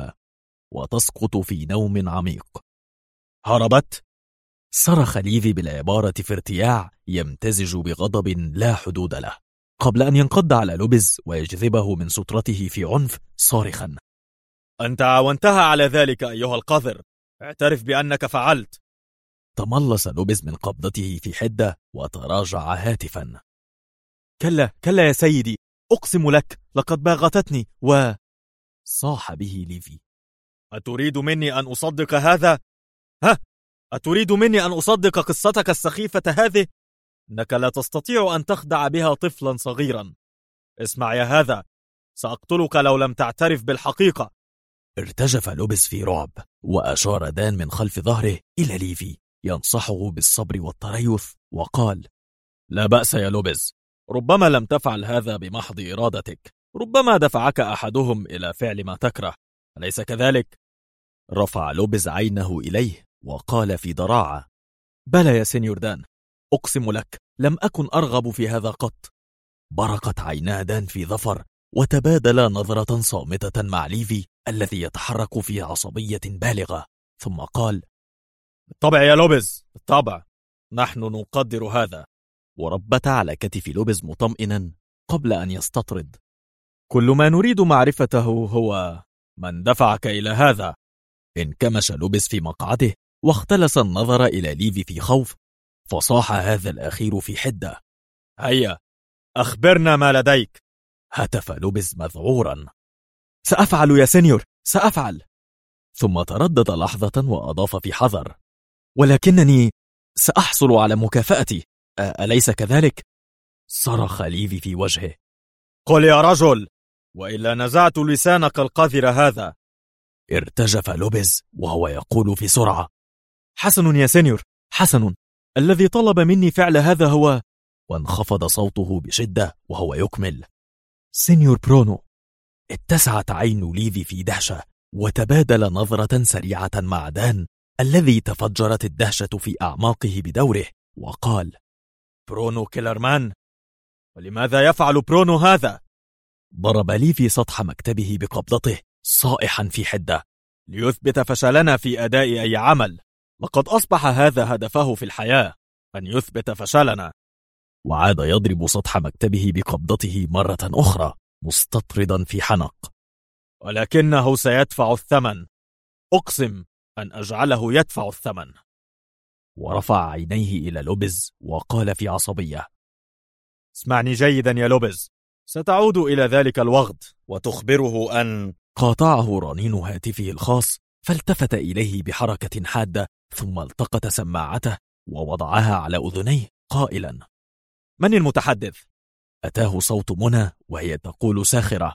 Speaker 1: وتسقط في نوم عميق. هربت؟ صرخ ليفي بالعبارة في ارتياع يمتزج بغضب لا حدود له. قبل أن ينقض على لوبيز ويجذبه من سترته في عنف صارخا:
Speaker 2: أنت عاونتها على ذلك أيها القذر، اعترف بأنك فعلت.
Speaker 1: تملص لوبيز من قبضته في حدة وتراجع هاتفا:
Speaker 2: كلا كلا يا سيدي، أقسم لك لقد باغتتني
Speaker 1: صاح به ليفي:
Speaker 2: أتريد مني أن أصدق هذا؟ أتريد مني أن أصدق قصتك السخيفة هذه؟ إنك لا تستطيع أن تخدع بها طفلا صغيرا. اسمع يا هذا، سأقتلك لو لم تعترف بالحقيقة.
Speaker 1: ارتجف لوبيز في رعب، وأشار دان من خلف ظهره إلى ليفي ينصحه بالصبر والتريث، وقال:
Speaker 2: لا بأس يا لوبيز، ربما لم تفعل هذا بمحض إرادتك، ربما دفعك أحدهم إلى فعل ما تكره، أليس كذلك؟
Speaker 1: رفع لوبيز عينه إليه وقال في ضراعة:
Speaker 2: بلى يا سينيور دان، أقسم لك لم أكن أرغب في هذا قط.
Speaker 1: برقت عينا دان في ظفر، وتبادل نظرة صامتة مع ليفي الذي يتحرك في عصبية بالغة، ثم قال:
Speaker 2: بالطبع يا لوبيز، بالطبع، نحن نقدر هذا.
Speaker 1: وربت على كتف لوبيز مطمئنا قبل أن يستطرد:
Speaker 2: كل ما نريد معرفته هو من دفعك إلى هذا.
Speaker 1: انكمش لوبيز في مقعده واختلس النظر إلى ليفي في خوف، فصاح هذا الأخير في حدة:
Speaker 2: هيا أخبرنا ما لديك.
Speaker 1: هتف لوبيز مذعورا:
Speaker 2: سأفعل يا سينيور، سأفعل.
Speaker 1: ثم تردد لحظة وأضاف في حذر:
Speaker 2: ولكنني سأحصل على مكافأتي، أليس كذلك؟
Speaker 1: صرخ ليفي في وجهه:
Speaker 2: قل يا رجل، وإلا نزعت لسانك القذر هذا.
Speaker 1: ارتجف لوبيز وهو يقول في سرعة:
Speaker 2: حسن يا سينيور، حسن، الذي طلب مني فعل هذا هو.
Speaker 1: وانخفض صوته بشدة وهو يكمل:
Speaker 2: سينيور برونو.
Speaker 1: اتسعت عين ليفي في دهشة، وتبادل نظرة سريعة مع دان الذي تفجرت الدهشة في أعماقه بدوره، وقال:
Speaker 2: برونو كيلرمان؟ ولماذا يفعل برونو هذا؟
Speaker 1: ضرب ليفي سطح مكتبه بقبضته صائحا في حدة:
Speaker 2: ليثبت فشلنا في أداء أي عمل، لقد أصبح هذا هدفه في الحياة، أن يثبت فشلنا.
Speaker 1: وعاد يضرب سطح مكتبه بقبضته مرة أخرى مستطردا في حنق:
Speaker 2: ولكنه سيدفع الثمن، أقسم أن أجعله يدفع الثمن.
Speaker 1: ورفع عينيه إلى لوبيز وقال في عصبية:
Speaker 2: اسمعني جيدا يا لوبيز، ستعود إلى ذلك الوغد وتخبره أن.
Speaker 1: قاطعه رنين هاتفه الخاص، فالتفت إليه بحركة حادة، ثم التقط سماعته ووضعها على أذنيه قائلا:
Speaker 2: من المتحدث؟
Speaker 1: أتاه صوت منى وهي تقول ساخرة: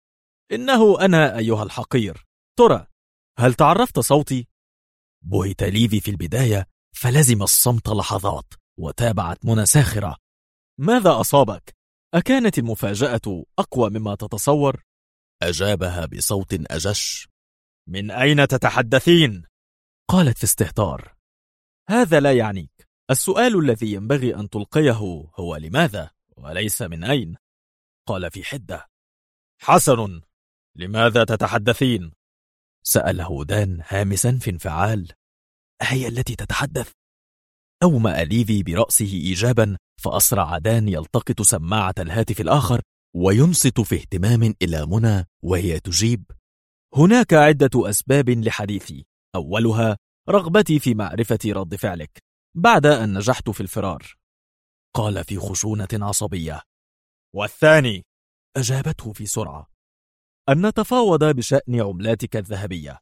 Speaker 2: إنه أنا أيها الحقير، ترى هل تعرفت صوتي؟
Speaker 1: بهت ليفي في البداية، فلزم الصمت لحظات، وتابعت منى ساخرة:
Speaker 2: ماذا أصابك؟ أكانت المفاجأة أقوى مما تتصور؟
Speaker 1: أجابها بصوت أجش:
Speaker 2: من أين تتحدثين؟
Speaker 1: قالت في استهتار:
Speaker 2: هذا لا يعنيك، السؤال الذي ينبغي أن تلقيه هو لماذا وليس من أين.
Speaker 1: قال في حدة:
Speaker 2: حسن، لماذا تتحدثين؟
Speaker 1: سأله دان هامسا في انفعال: هي التي تتحدث؟ أومأ ليفي برأسه إيجابا، فأسرع دان يلتقط سماعة الهاتف الآخر وينصت في اهتمام إلى منى وهي تجيب:
Speaker 2: هناك عدة أسباب لحديثي، أولها رغبتي في معرفة رد فعلك بعد أن نجحت في الفرار.
Speaker 1: قال في خشونة عصبية.
Speaker 2: والثاني،
Speaker 1: أجابته في سرعة،
Speaker 2: أن نتفاوض بشأن عملاتك الذهبية.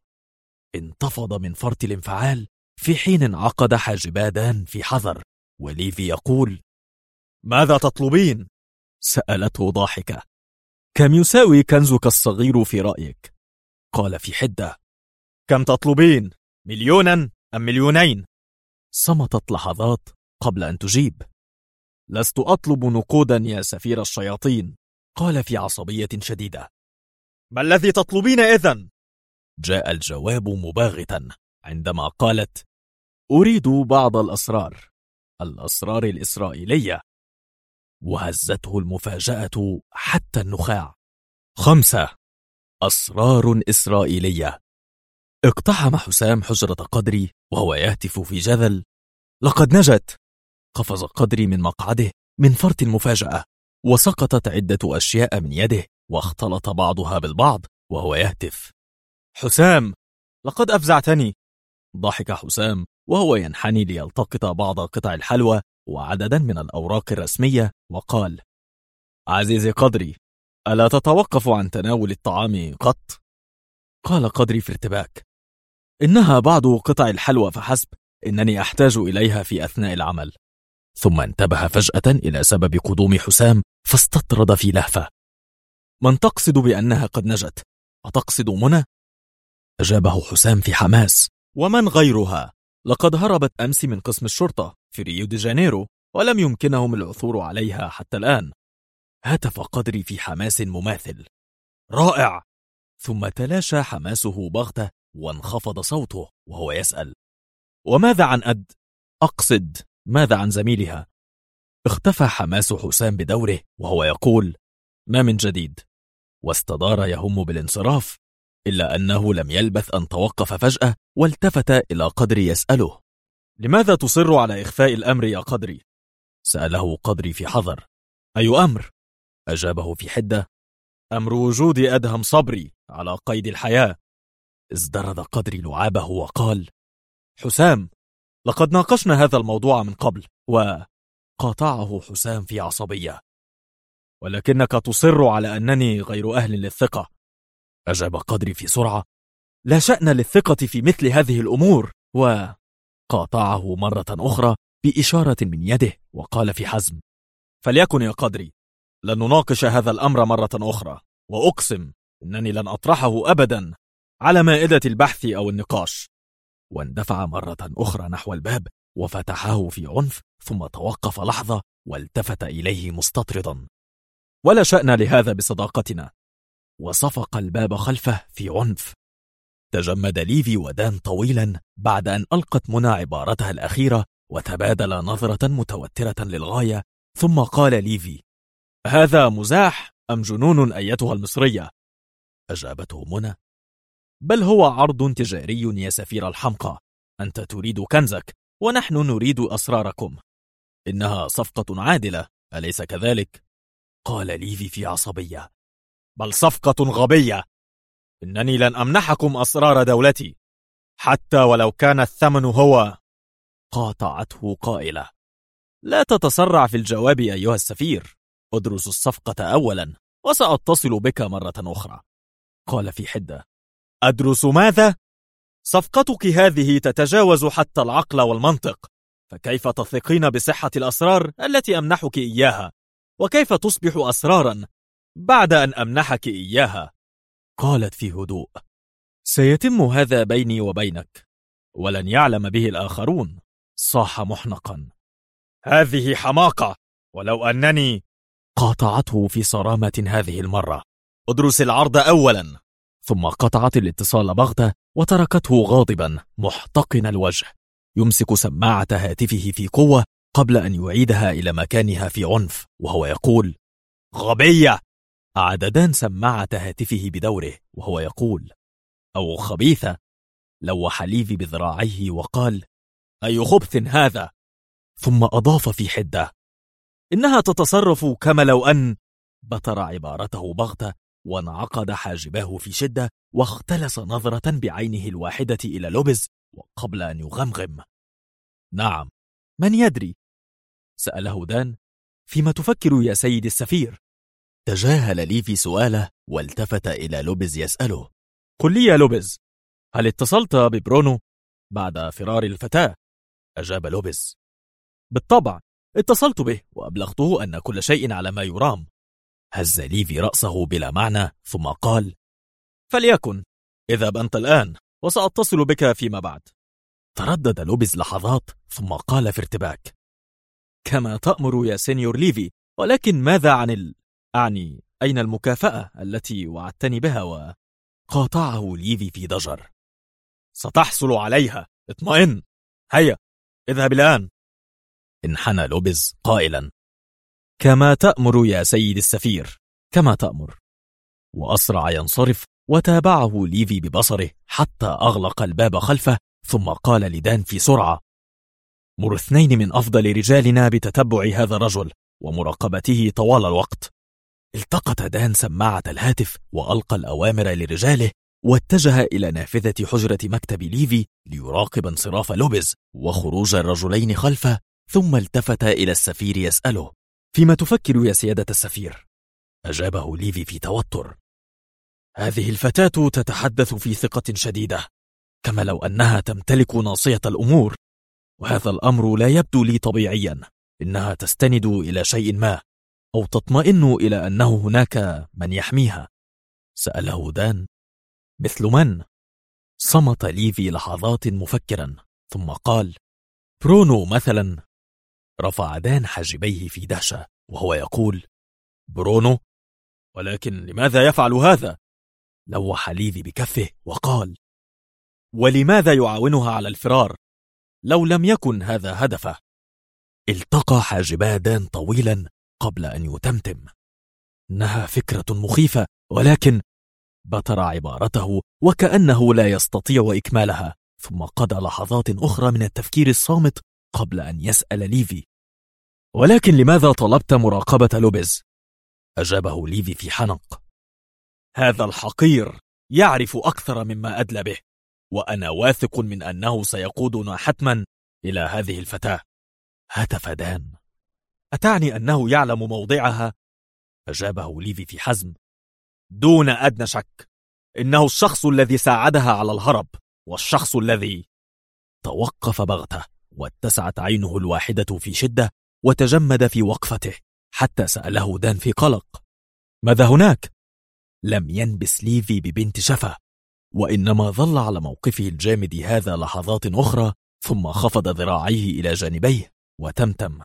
Speaker 1: انتفض من فرط الانفعال في حين انعقد حاجبا دان في حذر، وليفي يقول:
Speaker 2: ماذا تطلبين؟
Speaker 1: سألته ضاحكة.
Speaker 2: كم يساوي كنزك الصغير في رأيك؟
Speaker 1: قال في حدة.
Speaker 2: كم تطلبين؟ 1,000,000 أم 2,000,000؟
Speaker 1: صمتت لحظات قبل أن تجيب.
Speaker 2: لست أطلب نقودا يا سفير الشياطين.
Speaker 1: قال في عصبية شديدة.
Speaker 2: ما الذي تطلبين إذن؟
Speaker 1: جاء الجواب مباغتا عندما قالت:
Speaker 2: أريد بعض الأسرار الإسرائيلية.
Speaker 1: وهزته المفاجأة حتى النخاع. 5 أسرار إسرائيلية. اقتحم حسام حجرة قدري وهو يهتف في جذل:
Speaker 2: لقد نجت!
Speaker 1: قفز قدري من مقعده من فرط المفاجأة، وسقطت عدة أشياء من يده واختلط بعضها بالبعض وهو يهتف:
Speaker 2: حسام، لقد أفزعتني.
Speaker 1: ضحك حسام وهو ينحني ليلتقط بعض قطع الحلوى وعددا من الأوراق الرسمية وقال:
Speaker 2: عزيزي قدري، ألا تتوقف عن تناول الطعام قط؟
Speaker 1: قال قدري في ارتباك: إنها بعض قطع الحلوى فحسب، إنني أحتاج إليها في أثناء العمل. ثم انتبه فجأة إلى سبب قدوم حسام فاستطرد في لهفة: من تقصد بأنها قد نجت؟ أتقصد منى؟ أجابه حسام في حماس:
Speaker 2: ومن غيرها؟ لقد هربت أمس من قسم الشرطة في ريو دي جانيرو ولم يمكنهم العثور عليها حتى الآن.
Speaker 1: هتف قدري في حماس مماثل:
Speaker 2: رائع!
Speaker 1: ثم تلاشى حماسه بغتة وانخفض صوته وهو يسأل:
Speaker 2: وماذا عن أد؟
Speaker 1: أقصد ماذا عن زميلها؟ اختفى حماس حسام بدوره وهو يقول: ما من جديد، واستدار يهم بالانصراف، إلا أنه لم يلبث أن توقف فجأة والتفت إلى قدري يسأله:
Speaker 2: لماذا تصر على إخفاء الأمر يا قدري؟
Speaker 1: سأله قدري في حذر. أي أمر؟ أجابه في حدة:
Speaker 2: أمر وجود أدهم صبري على قيد الحياة.
Speaker 1: ازدرد قدري لعابه وقال:
Speaker 2: حسام، لقد ناقشنا هذا الموضوع من قبل.
Speaker 1: قاطعه حسام في عصبية:
Speaker 2: ولكنك تصر على أنني غير أهل للثقة.
Speaker 1: أجاب قدري في سرعة:
Speaker 2: لا شأن للثقة في مثل هذه الأمور.
Speaker 1: قاطعه مرة أخرى بإشارة من يده وقال في حزم:
Speaker 2: فليكن يا قدري، لن نناقش هذا الأمر مرة أخرى، وأقسم أنني لن أطرحه أبدا على مائدة البحث أو النقاش.
Speaker 1: واندفع مرة أخرى نحو الباب وفتحه في عنف، ثم توقف لحظة والتفت إليه مستطردا:
Speaker 2: ولا شأن لهذا بصداقتنا.
Speaker 1: وصفق الباب خلفه في عنف. تجمد ليفي ودان طويلا بعد أن ألقت منى عبارتها الأخيرة وتبادل نظرة متوترة للغاية، ثم قال ليفي:
Speaker 2: هذا مزاح أم جنون أيتها المصرية؟
Speaker 1: أجابته منى:
Speaker 2: بل هو عرض تجاري يا سفير الحمقى. أنت تريد كنزك ونحن نريد أسراركم.
Speaker 1: إنها صفقة عادلة، أليس كذلك؟ قال ليفي في عصبية:
Speaker 2: بل صفقة غبية. إنني لن أمنحكم أسرار دولتي حتى ولو كان الثمن هو.
Speaker 1: قاطعته قائلة:
Speaker 2: لا تتسرع في الجواب أيها السفير، ادرس الصفقة أولا وسأتصل بك مرة أخرى.
Speaker 1: قال في حدة:
Speaker 2: أدرس ماذا؟ صفقتك هذه تتجاوز حتى العقل والمنطق، فكيف تثقين بصحة الأسرار التي أمنحك إياها؟ وكيف تصبح أسرارا بعد أن أمنحك إياها؟
Speaker 1: قالت في هدوء:
Speaker 2: سيتم هذا بيني وبينك ولن يعلم به الآخرون.
Speaker 1: صاح محنقا:
Speaker 2: هذه حماقة، ولو أنني.
Speaker 1: قاطعته في صرامة هذه المرة:
Speaker 2: ادرس العرض أولا.
Speaker 1: ثم قطعت الاتصال بغتة وتركته غاضبا محتقن الوجه يمسك سماعة هاتفه في قوة قبل أن يعيدها إلى مكانها في عنف وهو يقول:
Speaker 2: غبية.
Speaker 1: أعاد دان سماعة هاتفه بدوره وهو يقول:
Speaker 2: أو خبيثة.
Speaker 1: لوح ليفي بذراعيه وقال:
Speaker 2: أي خبث هذا.
Speaker 1: ثم أضاف في حدة:
Speaker 2: إنها تتصرف كما لو أن.
Speaker 1: بتر عبارته بغتة وانعقد حاجباه في شدة واختلس نظرة بعينه الواحدة إلى لوبز، وقبل أن يغمغم:
Speaker 2: نعم،
Speaker 1: من يدري؟ سأله دان: فيما تفكر يا سيد السفير؟ تجاهل ليفي سؤاله والتفت إلى لوبز يسأله:
Speaker 2: قل لي يا لوبز، هل اتصلت ببرونو بعد فرار الفتاة؟
Speaker 1: أجاب لوبز:
Speaker 2: بالطبع اتصلت به وأبلغته أن كل شيء على ما يرام.
Speaker 1: هز ليفي رأسه بلا معنى ثم قال:
Speaker 2: فليكن، اذهب أنت الآن وسأتصل بك فيما بعد.
Speaker 1: تردد لوبز لحظات ثم قال في ارتباك:
Speaker 2: كما تأمر يا سينيور ليفي، ولكن ماذا عن أعني أين المكافأة التي وعدتني بها؟
Speaker 1: قاطعه ليفي في ضجر:
Speaker 2: ستحصل عليها، اطمئن. هيا اذهب الآن.
Speaker 1: انحنى لوبز قائلا:
Speaker 2: كما تأمر يا سيد السفير، كما تأمر.
Speaker 1: وأسرع ينصرف وتابعه ليفي ببصره حتى أغلق الباب خلفه، ثم قال لدان في سرعة:
Speaker 2: مر 2 من أفضل رجالنا بتتبع هذا الرجل
Speaker 1: ومراقبته طوال الوقت. التقط دان سماعة الهاتف وألقى الأوامر لرجاله، واتجه إلى نافذة حجرة مكتب ليفي ليراقب انصراف لوبيز وخروج الرجلين خلفه، ثم التفت إلى السفير يسأله: فيما تفكر يا سيادة السفير؟ أجابه ليفي في توتر: هذه الفتاة تتحدث في ثقة شديدة، كما لو أنها تمتلك ناصية الأمور، وهذا الأمر لا يبدو لي طبيعيا. إنها تستند إلى شيء ما، أو تطمئن إلى أنه هناك من يحميها. سأله دان: مثل من؟ صمت ليفي لحظات مفكرا، ثم قال: برونو مثلا. رفع دان حاجبيه في دهشة وهو يقول: برونو؟ ولكن لماذا يفعل هذا؟ لوح ليفي بكفه وقال: ولماذا يعاونها على الفرار لو لم يكن هذا هدفه؟ التقى حاجبا دان طويلا قبل أن يتمتم: إنها فكرة مخيفة، ولكن بتر عبارته وكأنه لا يستطيع إكمالها، ثم قضى لحظات أخرى من التفكير الصامت قبل أن يسأل ليفي: ولكن لماذا طلبت مراقبة لوبيز؟ أجابه ليفي في حنق: هذا الحقير يعرف أكثر مما أدلى به، وأنا واثق من أنه سيقودنا حتما إلى هذه الفتاة. هتف دان: أتعني أنه يعلم موضعها؟ أجابه ليفي في حزم: دون أدنى شك، إنه الشخص الذي ساعدها على الهرب، والشخص الذي... توقف بغته، واتسعت عينه الواحدة في شدة، وتجمد في وقفته، حتى سأله دان في قلق: ماذا هناك؟ لم ينبس ليفي ببنت شفة، وإنما ظل على موقفه الجامد هذا لحظات أخرى، ثم خفض ذراعيه إلى جانبيه وتمتم: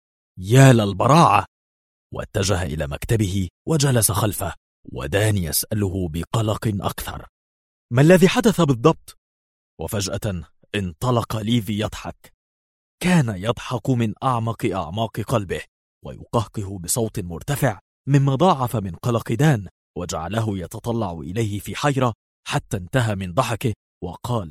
Speaker 1: يا للبراعة! واتجه إلى مكتبه وجلس خلفه، ودان يسأله بقلق أكثر: ما الذي حدث بالضبط؟ وفجأة انطلق ليفي يضحك. كان يضحك من أعمق أعماق قلبه، ويقهقه بصوت مرتفع، مما ضاعف من قلق دان وجعله يتطلع إليه في حيرة، حتى انتهى من ضحكه وقال: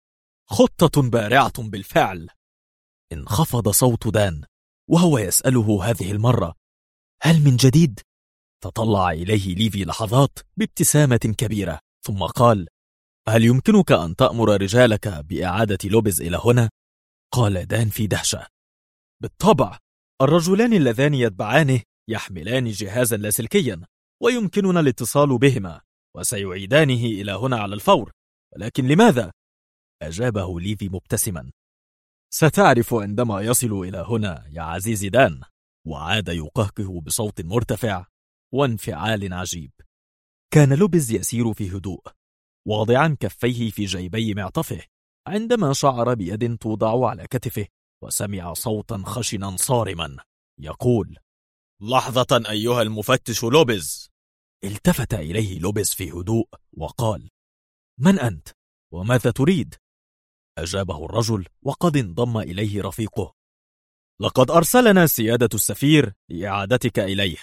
Speaker 1: خطة بارعة بالفعل. انخفض صوت دان وهو يسأله هذه المرة: هل من جديد؟ تطلع إليه ليفي لحظات بابتسامة كبيرة، ثم قال: هل يمكنك أن تأمر رجالك بإعادة لوبيز إلى هنا؟ قال دان في دهشة: بالطبع، الرجلان اللذان يتبعانه يحملان جهازا لاسلكيا، ويمكننا الاتصال بهما، وسيعيدانه إلى هنا على الفور. ولكن لماذا؟ أجابه ليفي مبتسما: ستعرف عندما يصل إلى هنا يا عزيزي دان. وعاد يقهقه بصوت مرتفع وانفعال عجيب. كان لوبيز يسير في هدوء، واضعا كفيه في جيبي معطفه، عندما شعر بيد توضع على كتفه، وسمع صوتا خشنا صارما يقول: لحظة أيها المفتش لوبيز. التفت إليه لوبيز في هدوء وقال: من أنت؟ وماذا تريد؟ أجابه الرجل وقد انضم إليه رفيقه: لقد أرسلنا سيادة السفير لإعادتك إليه.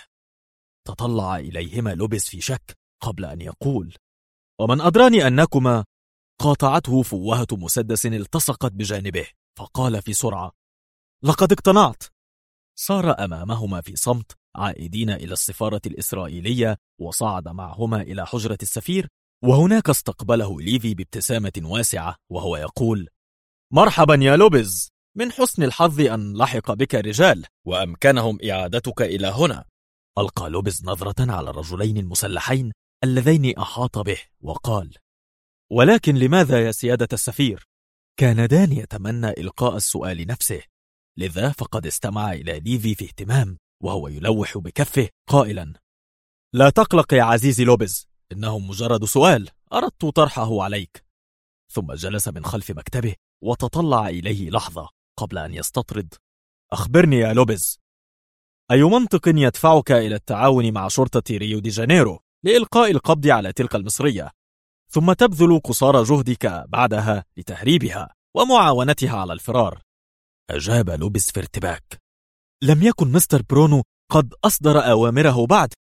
Speaker 1: تطلع إليهما لوبيز في شك قبل أن يقول: ومن أدراني أنكما... قاطعته فوهة مسدس التصقت بجانبه، فقال في سرعة: لقد اقتنعت. صار أمامهما في صمت، عائدين إلى السفارة الإسرائيلية، وصعد معهما إلى حجرة السفير، وهناك استقبله ليفي بابتسامة واسعة وهو يقول: مرحبا يا لوبيز، من حسن الحظ أن لحق بك رجال وأمكنهم إعادتك إلى هنا. ألقى لوبيز نظرة على الرجلين المسلحين اللذين أحاط به وقال: ولكن لماذا يا سيادة السفير؟ كان دان يتمنى إلقاء السؤال نفسه، لذا فقد استمع إلى ليفي في اهتمام وهو يلوح بكفه قائلا: لا تقلق يا عزيزي لوبيز، إنه مجرد سؤال أردت طرحه عليك. ثم جلس من خلف مكتبه وتطلع إليه لحظة قبل أن يستطرد: أخبرني يا لوبيز، أي منطق يدفعك إلى التعاون مع شرطة ريو دي جانيرو لإلقاء القبض على تلك المصرية، ثم تبذل قصارى جهدك بعدها لتهريبها ومعاونتها على الفرار؟ أجاب لوبيز في ارتباك: لم يكن مستر برونو قد أصدر أوامره بعد؟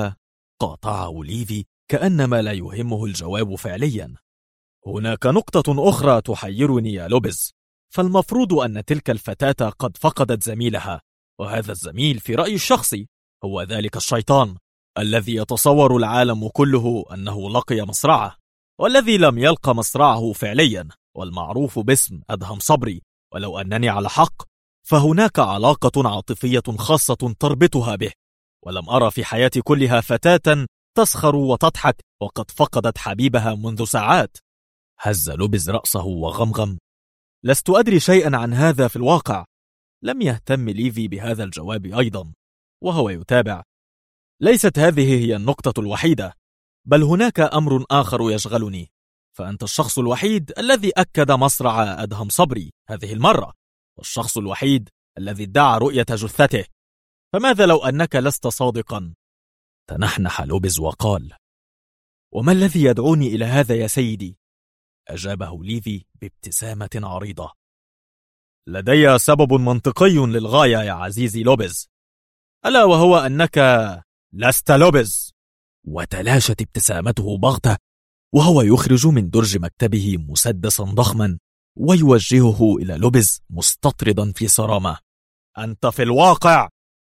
Speaker 1: وقاطعه ليفي كأنما لا يهمه الجواب فعليا: هناك نقطة أخرى تحيرني يا لوبيز، فالمفروض أن تلك الفتاة قد فقدت زميلها،
Speaker 2: وهذا الزميل في رأيي الشخصي هو ذلك الشيطان الذي يتصور العالم كله أنه لقي مصرعه، والذي لم يلقى مصرعه فعليا، والمعروف باسم أدهم صبري. ولو أنني على حق فهناك علاقة عاطفية خاصة تربطها به، ولم أرى في حياتي كلها فتاة تسخر وتضحك وقد فقدت حبيبها منذ ساعات. هز لوبز رأسه وغمغم: لست أدري شيئا عن هذا في الواقع. لم يهتم ليفي بهذا الجواب أيضا، وهو يتابع: ليست هذه هي النقطة الوحيدة، بل هناك أمر آخر يشغلني. فأنت الشخص الوحيد الذي أكد مصرع أدهم صبري هذه المرة، والشخص الوحيد الذي ادعى رؤية جثته. فماذا لو أنك لست صادقا؟ تنحنح لوبز وقال: وما الذي يدعوني إلى هذا يا سيدي؟ أجابه ليفي بابتسامة عريضة: لدي سبب منطقي للغاية يا عزيزي لوبز، ألا وهو أنك لست لوبز. وتلاشت ابتسامته بغتة، وهو يخرج من درج مكتبه مسدسا ضخما ويوجهه إلى لوبز مستطردا في صرامة: أنت في الواقع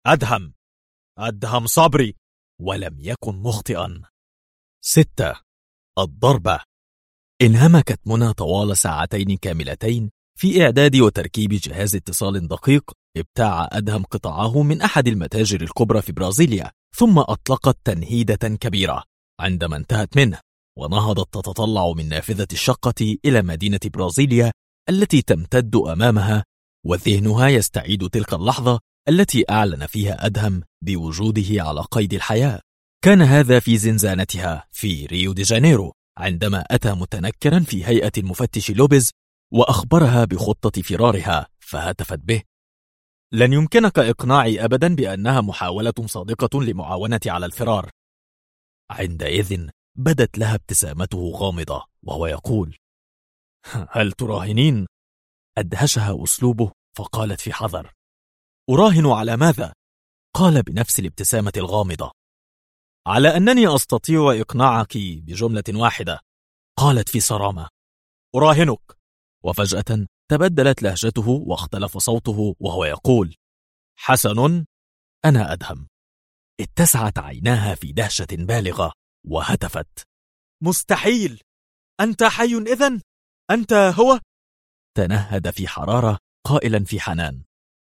Speaker 2: أدهم صبري، ولم يكن مخطئا. 6. الضربة. انهمكت منى طوال ساعتين كاملتين في إعداد وتركيب جهاز اتصال دقيق ابتاع أدهم قطعه من أحد المتاجر الكبرى في برازيليا، ثم أطلقت تنهيدة كبيرة عندما انتهت منه، ونهضت تتطلع من نافذة الشقة إلى مدينة برازيليا التي تمتد أمامها، وذهنها يستعيد تلك اللحظة التي أعلن فيها أدهم بوجوده على قيد الحياة. كان هذا في زنزانتها في ريو دي جانيرو، عندما أتى متنكرا في هيئة المفتش لوبز وأخبرها بخطة فرارها، فهتفت به: لن يمكنك إقناعي أبدا بأنها محاولة صادقة لمعاونتي على الفرار. عندئذ بدت لها ابتسامته غامضة وهو يقول: هل تراهنين؟ أدهشها أسلوبه، فقالت في حذر: أراهن على ماذا؟ قال بنفس الابتسامة الغامضة: على أنني أستطيع إقناعك بجملة واحدة. قالت في صرامة: أراهنك. وفجأة تبدلت لهجته واختلف صوته وهو يقول: حسن، أنا أدهم. اتسعت عيناها في دهشة بالغة وهتفت: مستحيل! أنت حي إذن؟ أنت هو؟ تنهد في حرارة قائلا في حنان: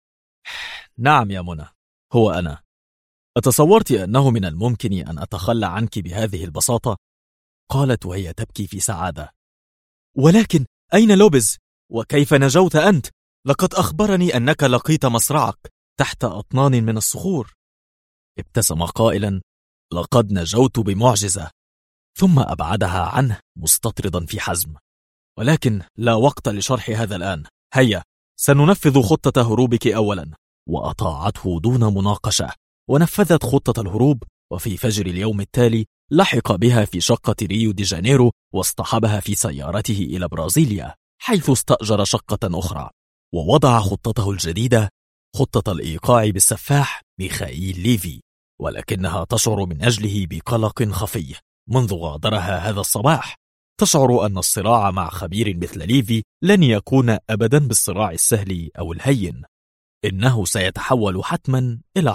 Speaker 2: نعم يا منى، هو أنا. أتصورت أنه من الممكن أن أتخلى عنك بهذه البساطة؟ قالت وهي تبكي في سعادة. ولكن أين لوبز؟ وكيف نجوت أنت؟ لقد أخبرني أنك لقيت مصرعك تحت أطنان من الصخور. ابتسم قائلا: لقد نجوت بمعجزة. ثم أبعدها عنه مستطردا في حزم: ولكن لا وقت لشرح هذا الآن، هيا سننفذ خطة هروبك أولا. وأطاعته دون مناقشة، ونفذت خطة الهروب. وفي فجر اليوم التالي لحق بها في شقة ريو دي جانيرو، واصطحبها في سيارته إلى برازيليا، حيث استأجر شقة أخرى، ووضع خطته الجديدة، خطة الإيقاع بالسفاح ميخائيل ليفي، ولكنها تشعر من أجله بقلق خفي منذ غادرها هذا الصباح. تشعر أن الصراع مع خبير مثل ليفي لن يكون أبدا بالصراع السهل أو الهين، إنه سيتحول حتما إلى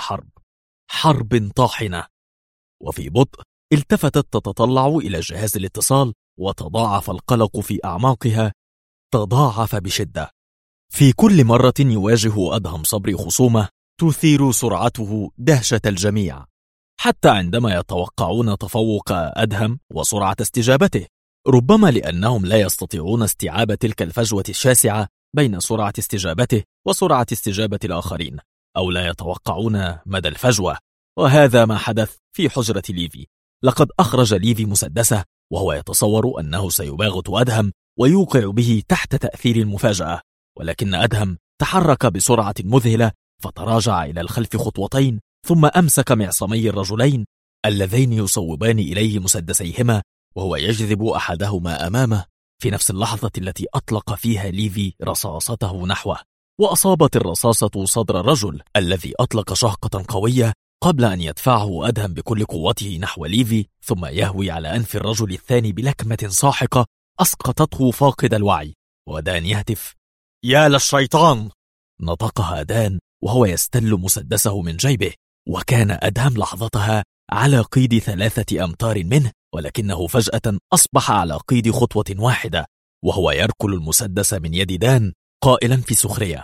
Speaker 2: حرب طاحنة. وفي بطء التفتت تتطلع إلى جهاز الاتصال، وتضاعف القلق في أعماقها، تضاعف بشدة. في كل مرة يواجه أدهم صبري خصومة تثير سرعته دهشة الجميع، حتى عندما يتوقعون تفوق أدهم وسرعة استجابته، ربما لأنهم لا يستطيعون استيعاب تلك الفجوة الشاسعة بين سرعة استجابته وسرعة استجابة الآخرين، أو لا يتوقعون مدى الفجوة. وهذا ما حدث في حجرة ليفي. لقد أخرج ليفي مسدسه، وهو يتصور أنه سيباغت أدهم ويوقع به تحت تأثير المفاجأة، ولكن أدهم تحرك بسرعة مذهلة، فتراجع إلى الخلف خطوتين، ثم أمسك معصمي الرجلين اللذين يصوبان إليه مسدسيهما، وهو يجذب أحدهما أمامه في نفس اللحظة التي أطلق فيها ليفي رصاصته نحوه، وأصابت الرصاصة صدر الرجل الذي أطلق شهقة قوية قبل أن يدفعه أدهم بكل قوته نحو ليفي، ثم يهوي على أنف الرجل الثاني بلكمة ساحقة أسقطته فاقد الوعي. ودان يهتف: يا للشيطان! نطقها دان
Speaker 1: وهو يستل مسدسه من جيبه، وكان أدهم لحظتها على قيد 3 أمتار منه، ولكنه فجأة أصبح على قيد خطوة واحدة وهو يركل المسدس من يد دان قائلا في سخرية: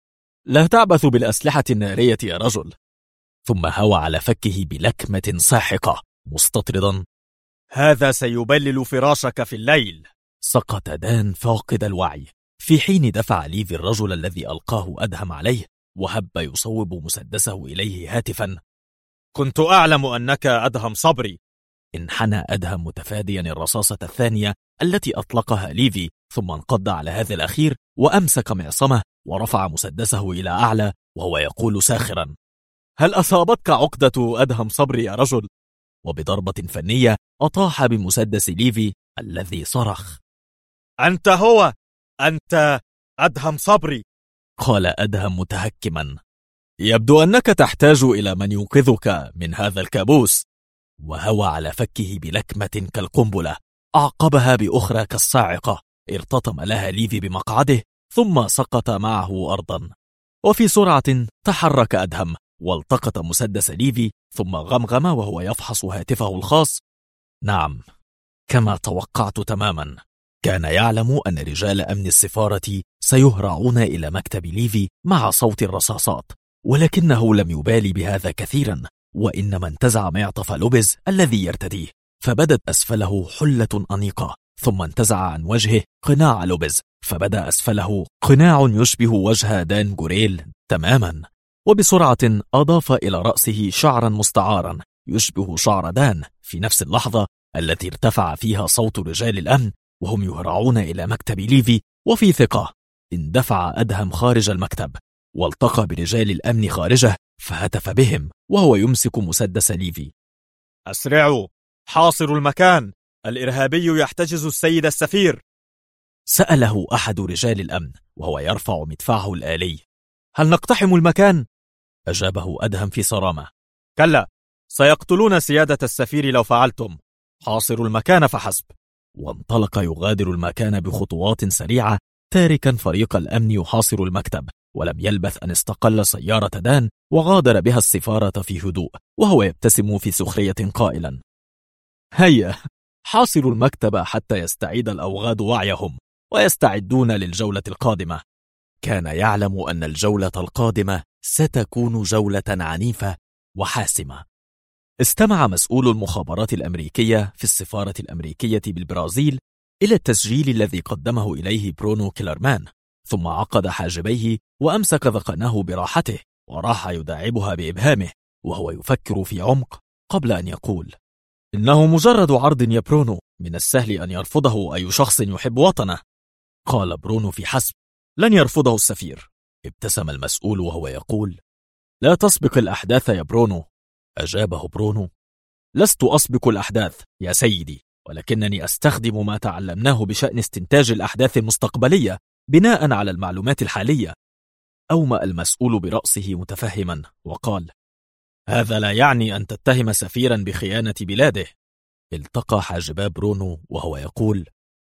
Speaker 1: لا تعبث بالأسلحة النارية يا رجل. ثم هوى على فكه بلكمة ساحقة مستطردا:
Speaker 2: هذا سيبلل فراشك في الليل.
Speaker 1: سقط دان فاقد الوعي، في حين دفع ليفي الرجل الذي ألقاه أدهم عليه وهب يصوب مسدسه إليه هاتفا:
Speaker 2: كنت أعلم أنك أدهم صبري.
Speaker 1: انحنى أدهم متفاديا الرصاصة الثانية التي أطلقها ليفي، ثم انقض على هذا الأخير وأمسك معصمه ورفع مسدسه إلى أعلى وهو يقول ساخرا:
Speaker 2: هل أصابتك عقدة أدهم صبري يا رجل؟
Speaker 1: وبضربة فنية أطاح بمسدس ليفي الذي صرخ:
Speaker 2: أنت هو! أنت أدهم صبري!
Speaker 1: قال أدهم متهكما:
Speaker 2: يبدو أنك تحتاج إلى من ينقذك من هذا الكابوس.
Speaker 1: وهوى على فكه بلكمة كالقنبلة، أعقبها بأخرى كالصاعقة ارتطم لها ليفي بمقعده ثم سقط معه أرضا. وفي سرعة تحرك أدهم والتقط مسدس ليفي ثم غمغم وهو يفحص هاتفه الخاص. نعم، كما توقعت تماما، كان يعلم أن رجال أمن السفارة سيهرعون إلى مكتب ليفي مع صوت الرصاصات، ولكنه لم يبالي بهذا كثيرا، وإنما انتزع معطف لوبيز الذي يرتديه، فبدت أسفله حلة أنيقة، ثم انتزع عن وجهه قناع لوبيز، فبدأ أسفله قناع يشبه وجه دان جوريل تماما، وبسرعة أضاف إلى رأسه شعرا مستعارا يشبه شعر دان. في نفس اللحظة التي ارتفع فيها صوت رجال الأمن وهم يهرعون إلى مكتب ليفي، وفي ثقة اندفع أدهم خارج المكتب والتقى برجال الأمن خارجه فهتف بهم وهو يمسك مسدس ليفي:
Speaker 2: أسرعوا، حاصروا المكان، الإرهابي يحتجز السيد السفير.
Speaker 1: سأله أحد رجال الأمن وهو يرفع مدفعه الآلي:
Speaker 2: هل نقتحم المكان؟
Speaker 1: أجابه أدهم في صرامة:
Speaker 2: كلا، سيقتلون سيادة السفير لو فعلتم، حاصروا المكان فحسب.
Speaker 1: وانطلق يغادر المكان بخطوات سريعة تاركا فريق الأمن يحاصر المكتب، ولم يلبث أن استقل سيارة دان وغادر بها السفارة في هدوء وهو يبتسم في سخرية قائلا:
Speaker 2: هيا، حاصروا المكتب حتى يستعيد الأوغاد وعيهم ويستعدون للجولة القادمة.
Speaker 1: كان يعلم أن الجولة القادمة ستكون جولة عنيفة وحاسمة. استمع مسؤول المخابرات الأمريكية في السفارة الأمريكية بالبرازيل إلى التسجيل الذي قدمه إليه برونو كيلرمان، ثم عقد حاجبيه وأمسك ذقنه براحته وراح يداعبها بإبهامه وهو يفكر في عمق قبل أن يقول:
Speaker 2: إنه مجرد عرض يا برونو، من السهل أن يرفضه أي شخص يحب وطنه.
Speaker 1: قال برونو في حسب:
Speaker 2: لن يرفضه السفير.
Speaker 1: ابتسم المسؤول وهو يقول:
Speaker 2: لا تسبق الأحداث يا برونو.
Speaker 1: أجابه برونو:
Speaker 2: لست أسبق الأحداث يا سيدي، ولكنني أستخدم ما تعلمناه بشأن استنتاج الأحداث المستقبلية بناء على المعلومات الحالية.
Speaker 1: أومأ المسؤول برأسه متفهما وقال:
Speaker 2: هذا لا يعني أن تتهم سفيرا بخيانة بلاده.
Speaker 1: التقى حاجبا برونو وهو يقول: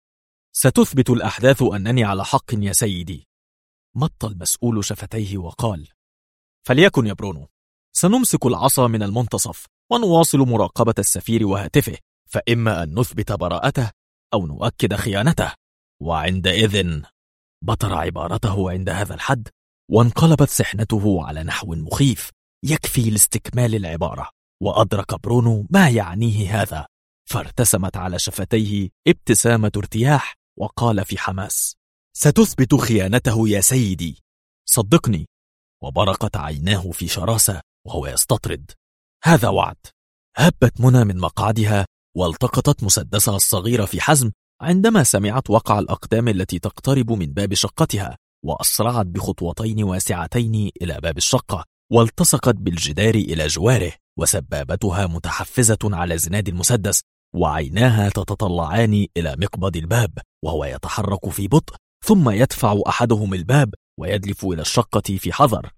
Speaker 2: ستثبت الأحداث أنني على حق يا سيدي.
Speaker 1: مط المسؤول شفتيه وقال:
Speaker 2: فليكن يا برونو، سنمسك العصا من المنتصف ونواصل مراقبة السفير وهاتفه، فإما أن نثبت براءته أو نؤكد خيانته، وعندئذ.
Speaker 1: بطر عبارته عند هذا الحد وانقلبت سحنته على نحو مخيف يكفي لاستكمال العبارة، وأدرك برونو ما يعنيه هذا، فارتسمت على شفتيه ابتسامة ارتياح وقال في حماس:
Speaker 2: ستثبت خيانته يا سيدي، صدقني.
Speaker 1: وبرقت عيناه في شراسة وهو يستطرد: هذا وعد. هبت منى من مقعدها والتقطت مسدسها الصغير في حزم عندما سمعت وقع الأقدام التي تقترب من باب شقتها، وأسرعت بخطوتين واسعتين إلى باب الشقة والتصقت بالجدار إلى جواره، وسبابتها متحفزة على زناد المسدس، وعيناها تتطلعان إلى مقبض الباب وهو يتحرك في بطء، ثم يدفع أحدهم الباب ويدلف إلى الشقة في حذر،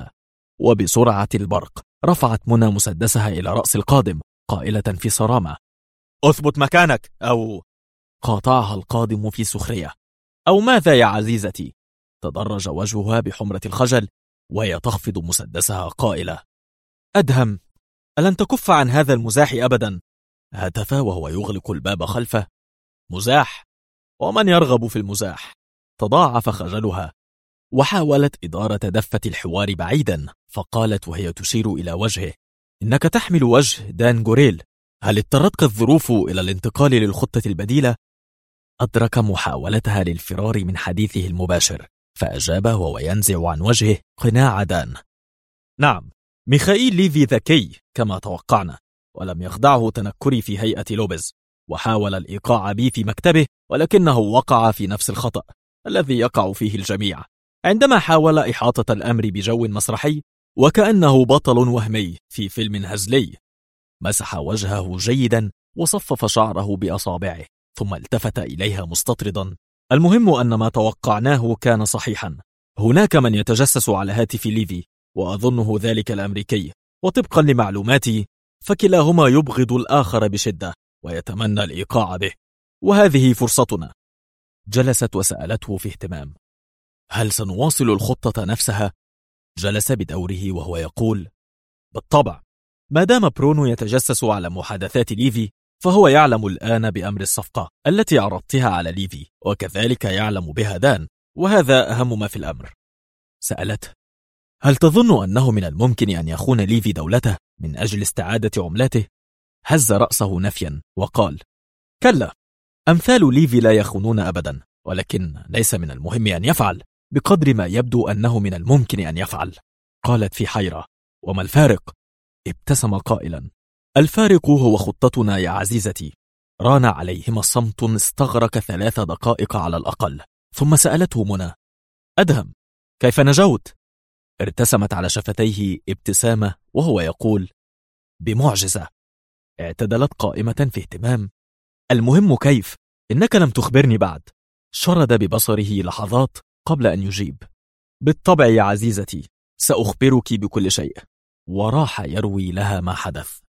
Speaker 1: وبسرعة البرق رفعت منى مسدسها إلى رأس القادم قائلة في صرامة:
Speaker 2: أثبت مكانك، أو
Speaker 1: قاطعها القادم في سخرية:
Speaker 2: أو ماذا يا عزيزتي؟
Speaker 1: تدرج وجهها بحمرة الخجل وهي تخفض مسدسها قائلة: أدهم، ألن تكف عن هذا المزاح أبدا؟ هتف وهو يغلق الباب خلفه: مزاح؟ ومن يرغب في المزاح؟ تضاعف خجلها، وحاولت إدارة دفة الحوار بعيدا، فقالت وهي تشير إلى وجهه: إنك تحمل وجه دان غوريل، هل اضطرتك الظروف إلى الانتقال للخطة البديلة؟ أدرك محاولتها للفرار من حديثه المباشر، فأجاب وهو ينزع عن وجهه قناع دان: نعم، ميخائيل ليفي ذكي كما توقعنا، ولم يخدعه تنكري في هيئة لوبيز، وحاول الإيقاع بي في مكتبه، ولكنه وقع في نفس الخطأ الذي يقع فيه الجميع عندما حاول إحاطة الأمر بجو مسرحي وكأنه بطل وهمي في فيلم هزلي. مسح وجهه جيدا وصفف شعره بأصابعه، ثم التفت إليها مستطردا: المهم أن ما توقعناه كان صحيحا. هناك من يتجسس على هاتف ليفي، وأظنه ذلك الأمريكي، وطبقا لمعلوماتي فكلاهما يبغض الآخر بشدة ويتمنى الإيقاع به، وهذه فرصتنا. جلست وسألته في اهتمام: هل سنواصل الخطة نفسها؟ جلس بدوره وهو يقول: بالطبع، ما دام برونو يتجسس على محادثات ليفي فهو يعلم الآن بأمر الصفقة التي عرضتها على ليفي، وكذلك يعلم بها دان، وهذا أهم ما في الأمر. سألته: هل تظن أنه من الممكن أن يخون ليفي دولته من أجل استعادة عملاته؟ هز رأسه نفيا وقال: كلا، أمثال ليفي لا يخونون أبدا، ولكن ليس من المهم أن يفعل بقدر ما يبدو أنه من الممكن أن يفعل. قالت في حيرة: وما الفارق؟ ابتسم قائلا: الفارق هو خطتنا يا عزيزتي. ران عليهما صمت استغرق 3 دقائق على الأقل، ثم سألته منى: أدهم، كيف نجوت؟ ارتسمت على شفتيه ابتسامة وهو يقول: بمعجزة. اعتدلت قائمة في اهتمام: المهم كيف؟ إنك لم تخبرني بعد. شرد ببصره لحظات قبل أن يجيب: بالطبع يا عزيزتي، سأخبرك بكل شيء. وراح يروي لها ما حدث.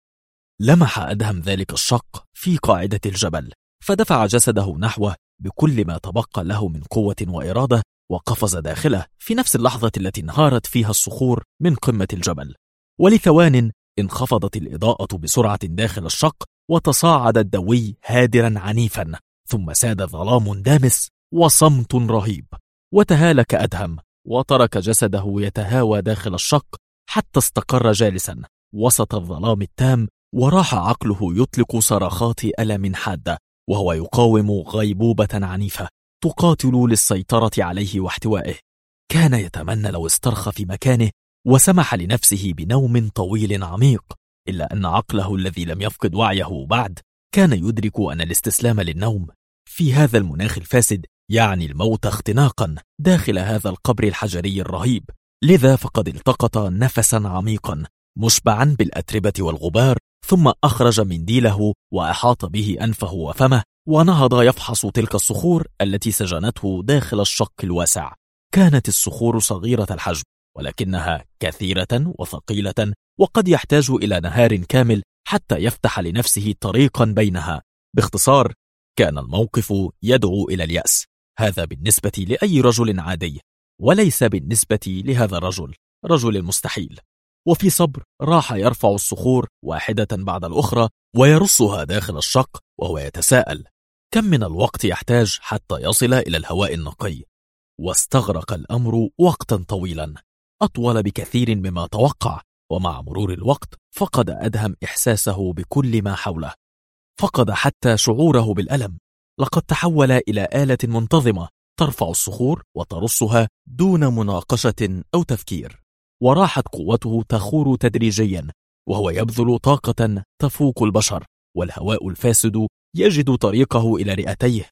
Speaker 1: لمح أدهم ذلك الشق في قاعدة الجبل، فدفع جسده نحوه بكل ما تبقى له من قوة وإرادة، وقفز داخله في نفس اللحظة التي انهارت فيها الصخور من قمة الجبل. ولثوان انخفضت الإضاءة بسرعة داخل الشق، وتصاعد الدوي هادرا عنيفا، ثم ساد ظلام دامس وصمت رهيب. وتهالك أدهم وترك جسده يتهاوى داخل الشق حتى استقر جالسا وسط الظلام التام، وراح عقله يطلق صرخات ألم حادة، وهو يقاوم غيبوبة عنيفة تقاتل للسيطرة عليه واحتوائه. كان يتمنى لو استرخى في مكانه وسمح لنفسه بنوم طويل عميق، إلا أن عقله الذي لم يفقد وعيه بعد كان يدرك أن الاستسلام للنوم في هذا المناخ الفاسد يعني الموت اختناقا داخل هذا القبر الحجري الرهيب. لذا فقد التقط نفسا عميقا مشبعا بالأتربة والغبار، ثم أخرج منديله وأحاط به أنفه وفمه، ونهض يفحص تلك الصخور التي سجنته داخل الشق الواسع. كانت الصخور صغيرة الحجم، ولكنها كثيرة وثقيلة، وقد يحتاج إلى نهار كامل حتى يفتح لنفسه طريقا بينها. باختصار، كان الموقف يدعو إلى اليأس، هذا بالنسبة لأي رجل عادي، وليس بالنسبة لهذا الرجل، رجل المستحيل. وفي صبر راح يرفع الصخور واحدة بعد الأخرى ويرصها داخل الشق، وهو يتساءل كم من الوقت يحتاج حتى يصل إلى الهواء النقي. واستغرق الأمر وقتا طويلا، أطول بكثير مما توقع. ومع مرور الوقت فقد أدهم إحساسه بكل ما حوله، فقد حتى شعوره بالألم. لقد تحول إلى آلة منتظمة ترفع الصخور وترصها دون مناقشة أو تفكير، وراحت قوته تخور تدريجيا، وهو يبذل طاقة تفوق البشر، والهواء الفاسد يجد طريقه إلى رئتيه.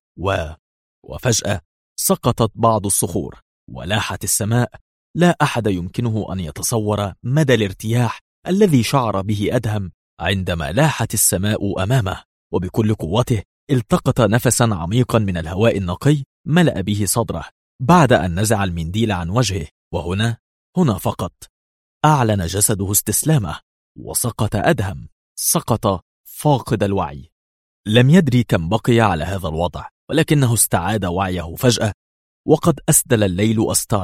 Speaker 1: وفجأة سقطت بعض الصخور ولاحت السماء. لا أحد يمكنه أن يتصور مدى الارتياح الذي شعر به أدهم عندما لاحت السماء أمامه، وبكل قوته التقط نفسا عميقا من الهواء النقي ملأ به صدره بعد أن نزع المنديل عن وجهه. وهنا فقط أعلن جسده استسلامه، وسقط أدهم، سقط فاقد الوعي. لم يدري كم بقي على هذا الوضع، ولكنه استعاد وعيه فجأة، وقد أسدل الليل أستاره،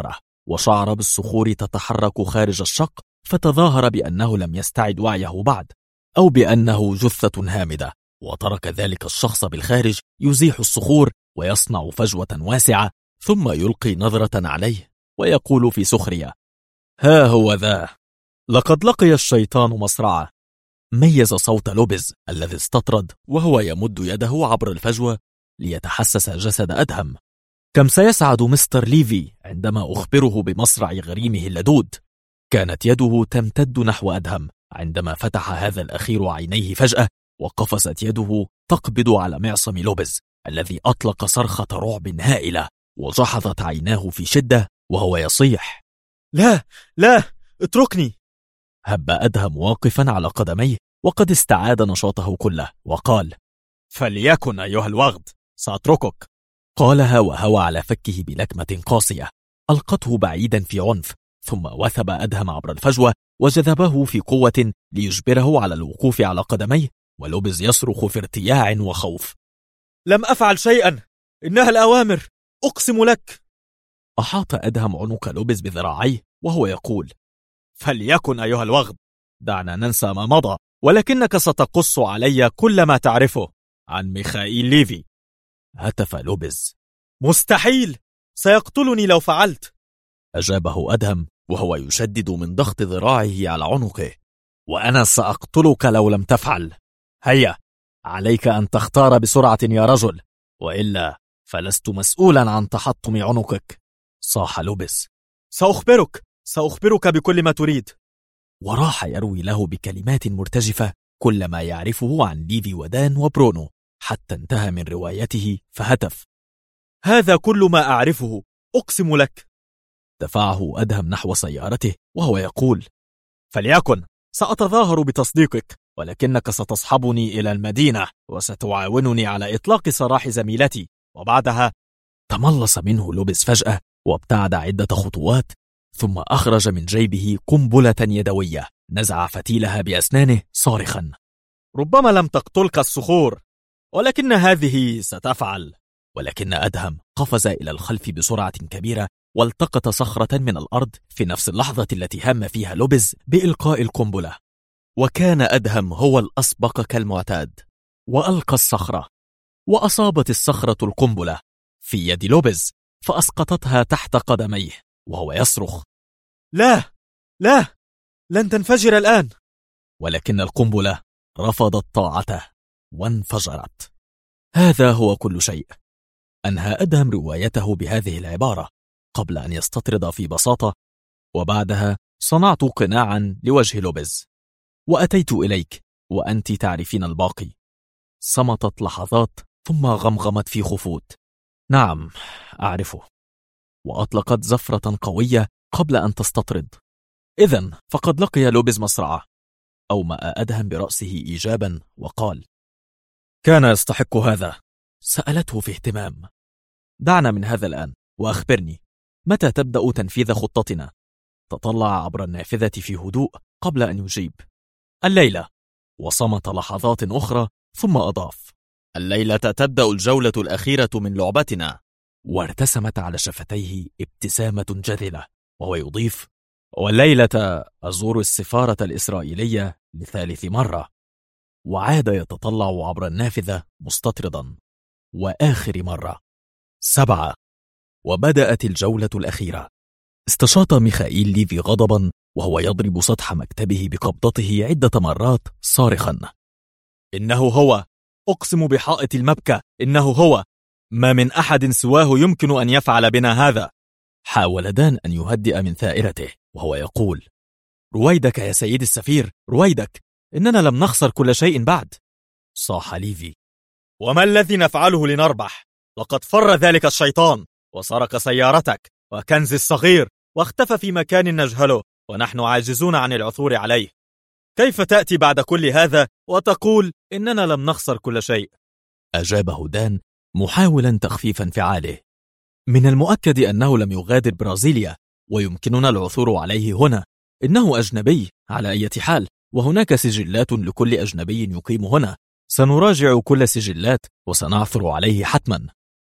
Speaker 1: وشعر بالصخور تتحرك خارج الشق، فتظاهر بأنه لم يستعد وعيه بعد، أو بأنه جثة هامدة، وترك ذلك الشخص بالخارج يزيح الصخور ويصنع فجوة واسعة، ثم يلقي نظرة عليه ويقول في سخرية: ها هو ذا، لقد لقي الشيطان مصرعه. ميز صوت لوبيز الذي استطرد وهو يمد يده عبر الفجوة ليتحسس جسد أدهم. كم سيسعد مستر ليفي عندما أخبره بمصرع غريمه اللدود. كانت يده تمتد نحو أدهم عندما فتح هذا الأخير عينيه فجأة، وقفزت يده تقبض على معصم لوبيز الذي أطلق صرخة رعب هائلة، وجحظت عيناه في شدة وهو يصيح:
Speaker 2: لا لا، اتركني.
Speaker 1: هب أدهم واقفا على قدميه وقد استعاد نشاطه كله، وقال:
Speaker 2: فليكن أيها الوغد، سأتركك.
Speaker 1: قالها وهوى على فكه بلكمة قاسية ألقته بعيدا في عنف، ثم وثب أدهم عبر الفجوة وجذبه في قوة ليجبره على الوقوف على قدميه، ولوبيز يصرخ في ارتياع وخوف:
Speaker 2: لم أفعل شيئا، إنها الأوامر، أقسم لك.
Speaker 1: أحاط أدهم عنق لوبيز بذراعيه وهو يقول:
Speaker 2: فليكن أيها الوغد، دعنا ننسى ما مضى، ولكنك ستقص علي كل ما تعرفه عن ميخائيل ليفي.
Speaker 1: هتف لوبيز:
Speaker 2: مستحيل، سيقتلني لو فعلت.
Speaker 1: أجابه أدهم وهو يشدد من ضغط ذراعه على عنقه: وأنا سأقتلك لو لم تفعل. هيا، عليك أن تختار بسرعة يا رجل، وإلا فلست مسؤولا عن تحطم عنقك. صاح لوبيز:
Speaker 2: سأخبرك بكل ما تريد.
Speaker 1: وراح يروي له بكلمات مرتجفة كل ما يعرفه عن ليفي ودان وبرونو، حتى انتهى من روايته فهتف:
Speaker 2: هذا كل ما أعرفه، أقسم لك.
Speaker 1: دفعه أدهم نحو سيارته وهو يقول:
Speaker 2: فليكن، سأتظاهر بتصديقك، ولكنك ستصحبني إلى المدينة وستعاونني على إطلاق سراح زميلتي، وبعدها.
Speaker 1: تملص منه لوبيز فجأة وابتعد عدة خطوات، ثم أخرج من جيبه قنبلة يدوية، نزع فتيلها بأسنانه صارخا:
Speaker 2: ربما لم تقتلك الصخور، ولكن هذه ستفعل.
Speaker 1: ولكن أدهم قفز إلى الخلف بسرعة كبيرة والتقط صخرة من الأرض في نفس اللحظة التي هم فيها لوبيز بإلقاء القنبلة. وكان أدهم هو الأسبق كالمعتاد، وألقى الصخرة، وأصابت الصخرة القنبلة في يد لوبيز فأسقطتها تحت قدميه وهو يصرخ:
Speaker 2: لا لا، لن تنفجر الآن.
Speaker 1: ولكن القنبلة رفضت طاعته وانفجرت. هذا هو كل شيء. أنهى أدهم روايته بهذه العبارة قبل أن يستطرد في بساطة: وبعدها صنعت قناعا لوجه لوبيز، وأتيت إليك وأنت تعرفين الباقي. صمتت لحظات ثم غمغمت في خفوت: نعم أعرفه. وأطلقت زفرة قوية قبل أن تستطرد. إذن فقد لقي لوبيز مصرعه. أومأ أدهم برأسه إيجابا وقال:
Speaker 2: كان يستحق هذا.
Speaker 1: سألته في اهتمام: دعنا من هذا الآن، وأخبرني متى تبدأ تنفيذ خطتنا؟ تطلع عبر النافذة في هدوء قبل أن يجيب: الليلة. وصمت لحظات أخرى ثم أضاف:
Speaker 2: الليلة تبدأ الجولة الأخيرة من لعبتنا.
Speaker 1: وارتسمت على شفتيه ابتسامة جذلة وهو يضيف: والليلة أزور السفارة الإسرائيلية لثالث مرة. وعاد يتطلع عبر النافذة مستطردا: وآخر مرة. 7. وبدأت الجولة الأخيرة. استشاط ميخائيل ليفي غضبا وهو يضرب سطح مكتبه بقبضته عدة مرات صارخا:
Speaker 2: إنه هو، أقسم بحائط المبكى، إنه هو، ما من أحد سواه يمكن أن يفعل بنا هذا.
Speaker 1: حاول دان أن يهدئ من ثائرته وهو يقول:
Speaker 2: رويدك يا سيد السفير، رويدك، إننا لم نخسر كل شيء بعد.
Speaker 1: صاح ليفي:
Speaker 2: وما الذي نفعله لنربح؟ لقد فر ذلك الشيطان وسرق سيارتك وكنزي الصغير واختفى في مكان نجهله، ونحن عاجزون عن العثور عليه. كيف تأتي بعد كل هذا وتقول إننا لم نخسر كل شيء؟
Speaker 1: أجابه دان محاولا تخفيف انفعاله: من المؤكد أنه لم يغادر برازيليا، ويمكننا العثور عليه هنا. إنه أجنبي على أي حال، وهناك سجلات لكل أجنبي يقيم هنا. سنراجع كل السجلات وسنعثر عليه حتما.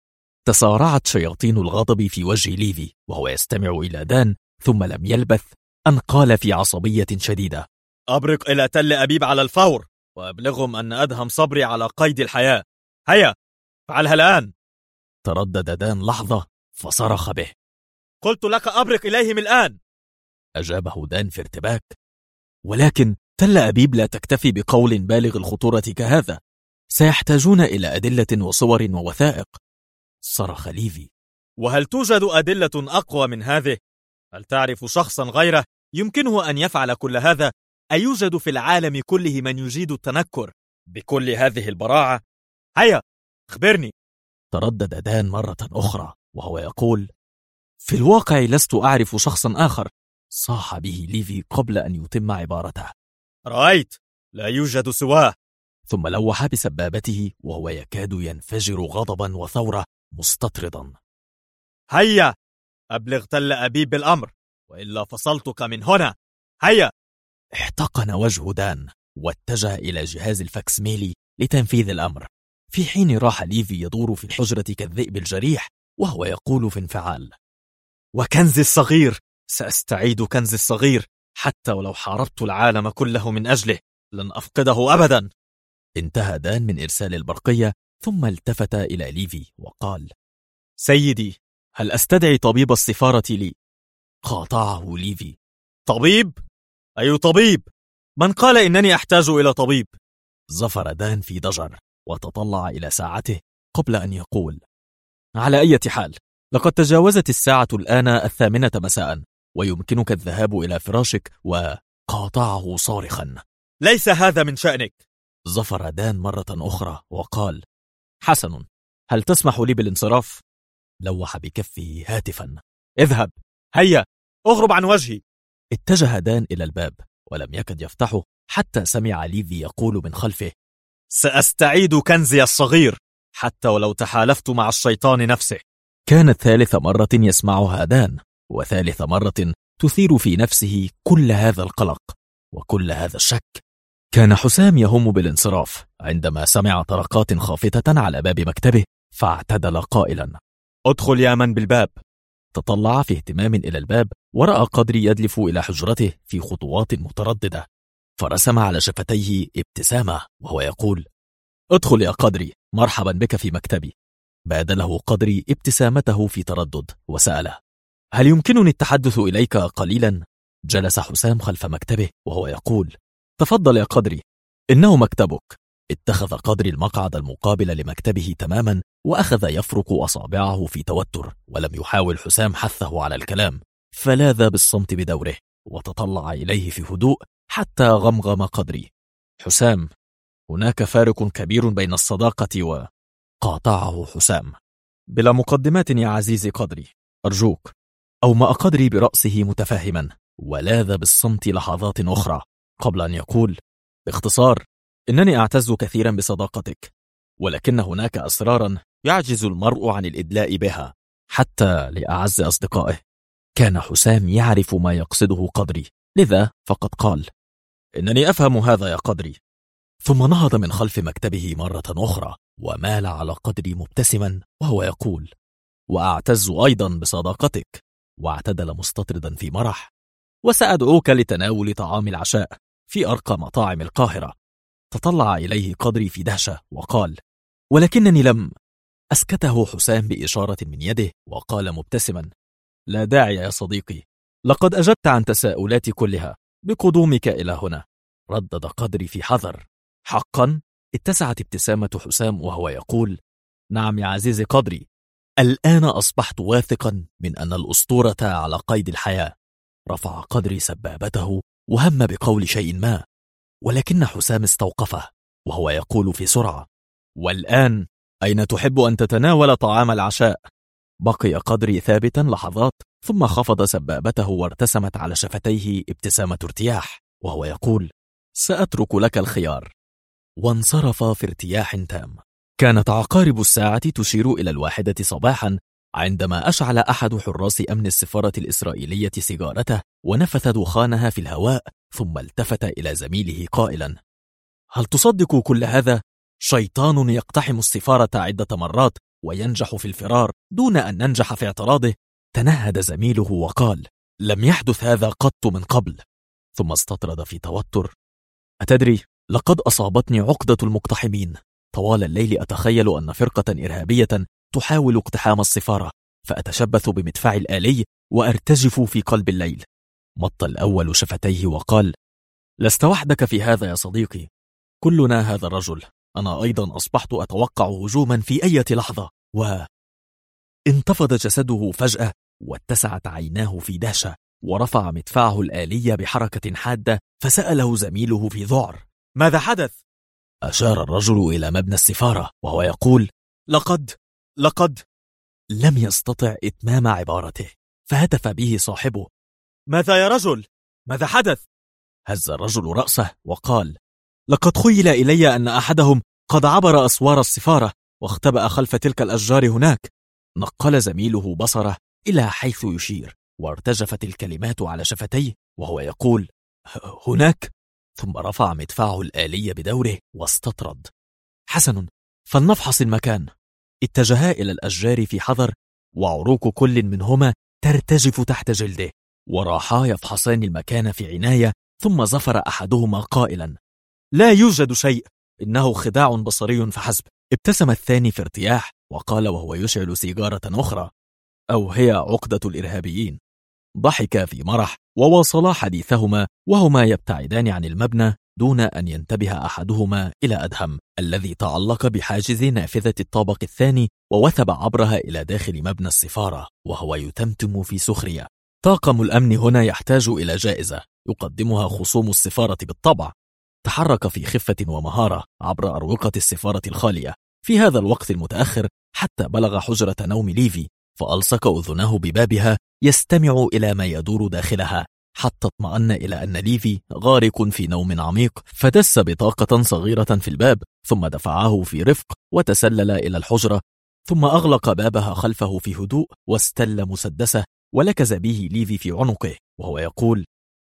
Speaker 1: تسارعت شياطين الغضب في وجه ليفي وهو يستمع إلى دان، ثم لم يلبث أن قال في عصبية شديدة:
Speaker 2: أبرق إلى تل أبيب على الفور وأبلغهم أن أدهم صبري على قيد الحياة. هيا فعلها الآن.
Speaker 1: تردد دان لحظة فصرخ به:
Speaker 2: قلت لك أبرق إليهم الآن.
Speaker 1: أجابه دان في ارتباك: ولكن تل أبيب لا تكتفي بقول بالغ الخطورة كهذا، سيحتاجون إلى أدلة وصور ووثائق. صرخ ليفي:
Speaker 2: وهل توجد أدلة أقوى من هذه؟ هل تعرف شخصا غيره يمكنه أن يفعل كل هذا؟ أيوجد في العالم كله من يجيد التنكر بكل هذه البراعة؟ هيا اخبرني.
Speaker 1: تردد دان مرة أخرى وهو يقول: في الواقع لست أعرف شخصا آخر. صاح به ليفي قبل أن يتم عبارته:
Speaker 2: رأيت، لا يوجد سواه.
Speaker 1: ثم لوح بسبابته وهو يكاد ينفجر غضبا وثورة مستطردا:
Speaker 2: هيا أبلغ تل أبيب بالأمر وإلا فصلتك من هنا. هيا.
Speaker 1: احتقن وجه دان واتجه إلى جهاز الفاكسميلي لتنفيذ الأمر، في حين راح ليفي يدور في الحجرة كالذئب الجريح وهو يقول في انفعال:
Speaker 2: وكنزي الصغير، سأستعيد كنزي الصغير حتى ولو حاربت العالم كله من أجله لن أفقده أبدا.
Speaker 1: انتهى دان من إرسال البرقية ثم التفت إلى ليفي وقال:
Speaker 2: سيدي، هل أستدعي طبيب السفارة لي؟
Speaker 1: قاطعه ليفي:
Speaker 2: طبيب؟ أي طبيب؟ من قال إنني أحتاج إلى طبيب؟
Speaker 1: زفر دان في ضجر وتطلع إلى ساعته قبل أن يقول: على أي حال، لقد تجاوزت الساعة الآن 8 مساء ويمكنك الذهاب إلى فراشك. وقاطعه صارخا:
Speaker 2: ليس هذا من شأنك.
Speaker 1: زفر دان مرة أخرى وقال: حسن، هل تسمح لي بالانصراف؟ لوح بكفه هاتفا:
Speaker 2: اذهب. هيا اغرب عن وجهي.
Speaker 1: اتجه دان إلى الباب ولم يكد يفتحه حتى سمع ليفي يقول من خلفه:
Speaker 2: سأستعيد كنزي الصغير حتى ولو تحالفت مع الشيطان نفسه.
Speaker 1: كانت ثالث مرة يسمعها دان، وثالث مرة تثير في نفسه كل هذا القلق وكل هذا الشك. كان حسام يهم بالانصراف عندما سمع طرقات خافتة على باب مكتبه، فاعتدل قائلا:
Speaker 2: ادخل يا من بالباب.
Speaker 1: تطلع في اهتمام إلى الباب ورأى قدري يدلف إلى حجرته في خطوات مترددة، فرسم على شفتيه ابتسامة وهو يقول: ادخل يا قدري، مرحبا بك في مكتبي. بادله قدري ابتسامته في تردد وسأله: هل يمكنني التحدث إليك قليلا؟ جلس حسام خلف مكتبه وهو يقول: تفضل يا قدري، إنه مكتبك. اتخذ قدري المقعد المقابل لمكتبه تماما وأخذ يفرك أصابعه في توتر، ولم يحاول حسام حثه على الكلام، فلاذ بالصمت بدوره وتطلع إليه في هدوء حتى غمغم قدري: حسام، هناك فارق كبير بين الصداقة و... قاطعه حسام: بلا مقدمات يا عزيزي قدري، أرجوك. أومأ قدري برأسه متفهما ولاذ بالصمت لحظات أخرى قبل أن يقول: باختصار، إنني أعتز كثيرا بصداقتك، ولكن هناك أسرارا يعجز المرء عن الإدلاء بها حتى لأعز أصدقائه. كان حسام يعرف ما يقصده قدري، لذا فقد قال: إنني أفهم هذا يا قدري. ثم نهض من خلف مكتبه مرة أخرى ومال على قدري مبتسما وهو يقول: وأعتز أيضا بصداقتك. واعتدل مستطردا في مرح: وسأدعوك لتناول طعام العشاء في أرقى مطاعم القاهرة. تطلع إليه قدري في دهشة وقال: ولكنني لم. أسكته حسام بإشارة من يده وقال مبتسما: لا داعي يا صديقي، لقد أجبت عن تساؤلاتي كلها بقدومك إلى هنا. ردد قدري في حذر. حقا؟ اتسعت ابتسامة حسام وهو يقول: نعم يا عزيزي قدري، الآن أصبحت واثقا من أن الأسطورة على قيد الحياة. رفع قدري سبابته وهم بقول شيء ما، ولكن حسام استوقفه وهو يقول في سرعة: والآن أين تحب أن تتناول طعام العشاء؟ بقي قدري ثابتا لحظات ثم خفض سبابته وارتسمت على شفتيه ابتسامة ارتياح وهو يقول: سأترك لك الخيار. وانصرف في ارتياح تام. كانت عقارب الساعة تشير إلى 1 صباحا عندما أشعل أحد حراس أمن السفارة الإسرائيلية سيجارته ونفث دخانها في الهواء، ثم التفت إلى زميله قائلا: هل تصدق كل هذا؟ شيطان يقتحم السفارة عدة مرات وينجح في الفرار دون أن ننجح في اعتراضه، تنهد زميله وقال: لم يحدث هذا قط من قبل. ثم استطرد في توتر: أتدري، لقد أصابتني عقدة المقتحمين. طوال الليل أتخيل أن فرقة إرهابية تحاول اقتحام السفارة، فأتشبث بمدفعي الآلي وأرتجف في قلب الليل. مط الأول شفتيه وقال: لست وحدك في هذا يا صديقي، كلنا هذا الرجل. أنا أيضا أصبحت أتوقع هجوما في أي لحظة. انتفض جسده فجأة، واتسعت عيناه في دهشة، ورفع مدفعه الآلي بحركة حادة، فسأله زميله في ذعر:
Speaker 2: ماذا حدث؟
Speaker 1: أشار الرجل إلى مبنى السفارة وهو يقول:
Speaker 2: لقد
Speaker 1: لم يستطع إتمام عبارته، فهتف به صاحبه:
Speaker 2: ماذا يا رجل؟ ماذا حدث؟
Speaker 1: هز الرجل رأسه وقال: لقد خيل إلي أن أحدهم قد عبر أسوار السفارة واختبأ خلف تلك الأشجار هناك. نقل زميله بصره إلى حيث يشير، وارتجفت الكلمات على شفتيه وهو يقول: هناك. ثم رفع مدفعه الآلي بدوره واستطرد. حسن، فلنفحص المكان. اتجها إلى الأشجار في حذر، وعروق كل منهما ترتجف تحت جلده، وراحا يفحصان المكان في عناية. ثم زفر أحدهما قائلا: لا يوجد شيء، إنه خداع بصري فحسب. ابتسم الثاني في ارتياح وقال وهو يشعل سيجارة أخرى: أو هي عقدة الإرهابيين. ضحكا في مرح وواصلا حديثهما وهما يبتعدان عن المبنى، دون أن ينتبه أحدهما إلى أدهم الذي تعلق بحاجز نافذة الطابق الثاني ووثب عبرها إلى داخل مبنى السفارة وهو يتمتم في سخرية. طاقم الأمن هنا يحتاج إلى جائزة يقدمها خصوم السفارة بالطبع. تحرك في خفة ومهارة عبر أروقة السفارة الخالية في هذا الوقت المتأخر حتى بلغ حجرة نوم ليفي، فألصق أذنه ببابها يستمع إلى ما يدور داخلها، حتى اطمأن إلى أن ليفي غارق في نوم عميق، فدس بطاقة صغيرة في الباب، ثم دفعه في رفق وتسلل إلى الحجرة، ثم أغلق بابها خلفه في هدوء واستل مسدسه ولكز به ليفي في عنقه وهو يقول: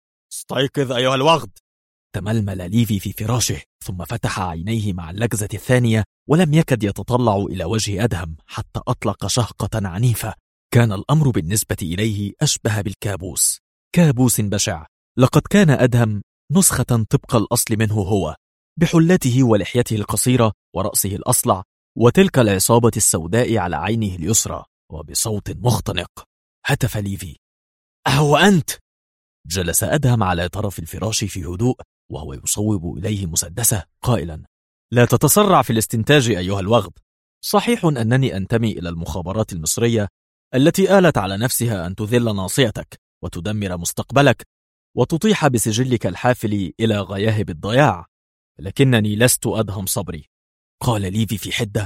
Speaker 2: استيقظ أيها الوغد.
Speaker 1: تململ ليفي في فراشه، ثم فتح عينيه مع اللكزة الثانية، ولم يكد يتطلع إلى وجه أدهم حتى أطلق شهقة عنيفة. كان الأمر بالنسبة إليه أشبه بالكابوس، كابوس بشع. لقد كان أدهم نسخة طبق الأصل منه هو، بحلته ولحيته القصيرة ورأسه الأصلع وتلك العصابة السوداء على عينه اليسرى. وبصوت مختنق هتف ليفي: أهو أنت؟ جلس أدهم على طرف الفراش في هدوء وهو يصوب إليه مسدسه قائلا: لا تتسرع في الاستنتاج أيها الوغد. صحيح أنني أنتمي إلى المخابرات المصرية التي آلت على نفسها أن تذل ناصيتك وتدمر مستقبلك وتطيح بسجلك الحافل إلى غياهب الضياع، لكنني لست أدهم صبري. قال ليفي في حدة: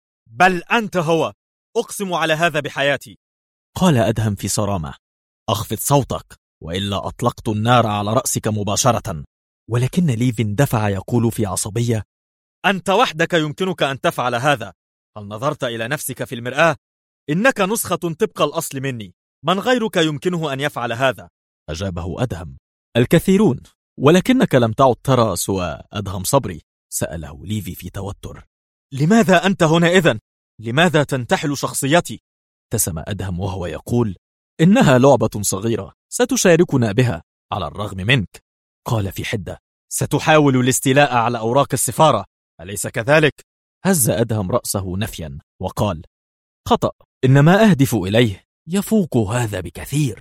Speaker 2: بل أنت هو، أقسم على هذا بحياتي.
Speaker 1: قال أدهم في صرامة: أخفض صوتك وإلا أطلقت النار على رأسك مباشرة. ولكن ليفي اندفع يقول في عصبية:
Speaker 2: أنت وحدك يمكنك أن تفعل هذا. هل نظرت إلى نفسك في المرآة؟ إنك نسخة طبق الأصل مني، من غيرك يمكنه أن يفعل هذا.
Speaker 1: أجابه أدهم: الكثيرون، ولكنك لم تعد ترى سوى أدهم صبري. سأله ليفي في توتر:
Speaker 2: لماذا أنت هنا إذن؟ لماذا تنتحل شخصيتي؟
Speaker 1: ابتسم أدهم وهو يقول: إنها لعبة صغيرة ستشاركنا بها على الرغم منك. قال في حدة:
Speaker 2: ستحاول الاستيلاء على أوراق السفارة، أليس كذلك؟
Speaker 1: هز أدهم رأسه نفيا وقال: خطأ، إنما أهدف إليه يفوق هذا بكثير.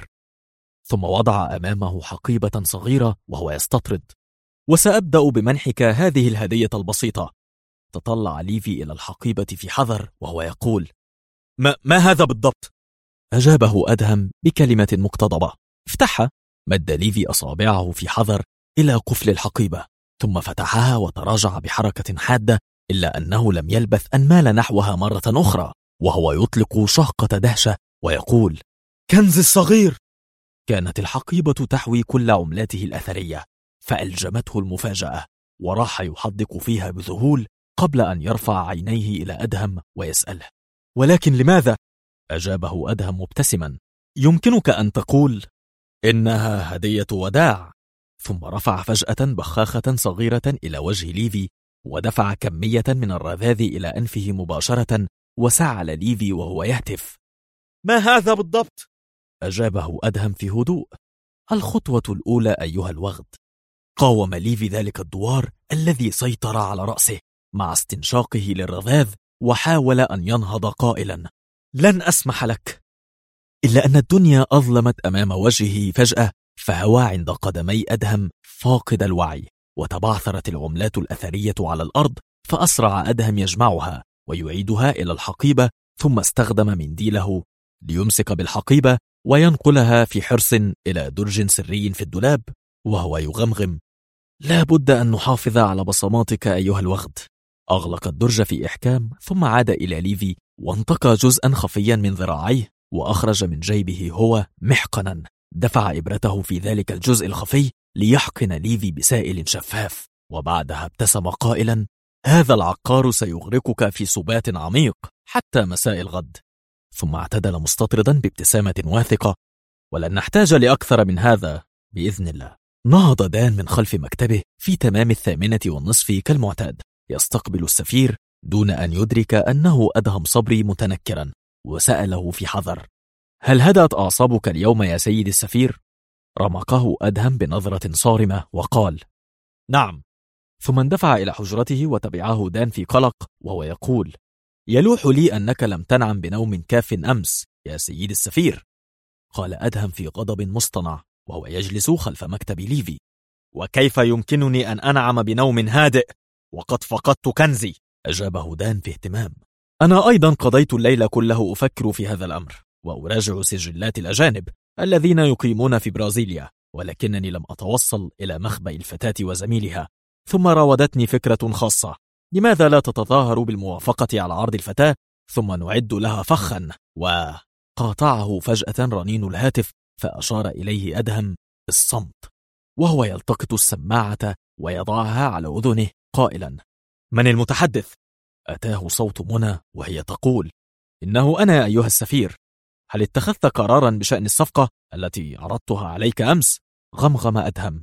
Speaker 1: ثم وضع أمامه حقيبة صغيرة وهو يستطرد: وسأبدأ بمنحك هذه الهدية البسيطة. تطلع ليفي إلى الحقيبة في حذر وهو يقول:
Speaker 2: ما هذا بالضبط؟
Speaker 1: أجابه أدهم بكلمة مقتضبة: افتحها. مد ليفي أصابعه في حذر إلى قفل الحقيبة، ثم فتحها وتراجع بحركة حادة، إلا أنه لم يلبث أن مال نحوها مرة أخرى وهو يطلق شهقة دهشة ويقول:
Speaker 2: كنز الصغير.
Speaker 1: كانت الحقيبة تحوي كل عملاته الأثرية، فألجمته المفاجأة وراح يحدق فيها بذهول قبل أن يرفع عينيه إلى أدهم ويسأله:
Speaker 2: ولكن لماذا؟
Speaker 1: أجابه أدهم مبتسما: يمكنك أن تقول إنها هدية وداع. ثم رفع فجأة بخاخة صغيرة إلى وجه ليفي ودفع كمية من الرذاذ إلى أنفه مباشرة، وسعل ليفي وهو يهتف.
Speaker 2: ما هذا بالضبط؟
Speaker 1: أجابه أدهم في هدوء. الخطوة الأولى أيها الوغد. قاوم ليفي ذلك الدوار الذي سيطر على رأسه مع استنشاقه للرذاذ، وحاول أن ينهض قائلا: لن أسمح لك. إلا أن الدنيا أظلمت أمام وجهه فجأة، فهوى عند قدمي أدهم فاقد الوعي، وتبعثرت العملات الأثرية على الأرض، فأسرع أدهم يجمعها ويعيدها إلى الحقيبة، ثم استخدم منديله ليمسك بالحقيبة وينقلها في حرص إلى درج سري في الدولاب، وهو يغمغم: لا بد أن نحافظ على بصماتك أيها الوغد. أغلق الدرج في إحكام، ثم عاد إلى ليفي وانتقى جزءا خفيا من ذراعيه، وأخرج من جيبه هو محقنا. دفع إبرته في ذلك الجزء الخفي ليحقن ليفي بسائل شفاف، وبعدها ابتسم قائلا: هذا العقار سيغرقك في سبات عميق حتى مساء الغد. ثم اعتدل مستطردا بابتسامة واثقة: ولن نحتاج لأكثر من هذا بإذن الله. نهض دان من خلف مكتبه في تمام 8:30 كالمعتاد، يستقبل السفير دون أن يدرك أنه أدهم صبري متنكرا، وسأله في حذر: هل هدأت أعصابك اليوم يا سيد السفير؟ رمقه أدهم بنظرة صارمة وقال: نعم. ثم اندفع إلى حجرته وتبعه دان في قلق وهو يقول: يلوح لي أنك لم تنعم بنوم كاف أمس يا سيد السفير. قال أدهم في غضب مصطنع وهو يجلس خلف مكتب ليفي: وكيف يمكنني أن أنعم بنوم هادئ وقد فقدت كنزي؟ أجابه دان في اهتمام: أنا أيضا قضيت الليل كله أفكر في هذا الأمر، وأراجع سجلات الأجانب الذين يقيمون في برازيليا، ولكنني لم أتوصل إلى مخبأ الفتاة وزميلها. ثم راودتني فكرة خاصة: لماذا لا تتظاهر بالموافقة على عرض الفتاة ثم نعد لها فخا؟ وقاطعه فجأة رنين الهاتف، فأشار إليه أدهم بالصمت، وهو يلتقط السماعة ويضعها على أذنه قائلا: من المتحدث؟ أتاه صوت منى وهي تقول: إنه أنا أيها السفير. هل اتخذت قرارا بشأن الصفقة التي عرضتها عليك أمس؟ غمغم أدهم: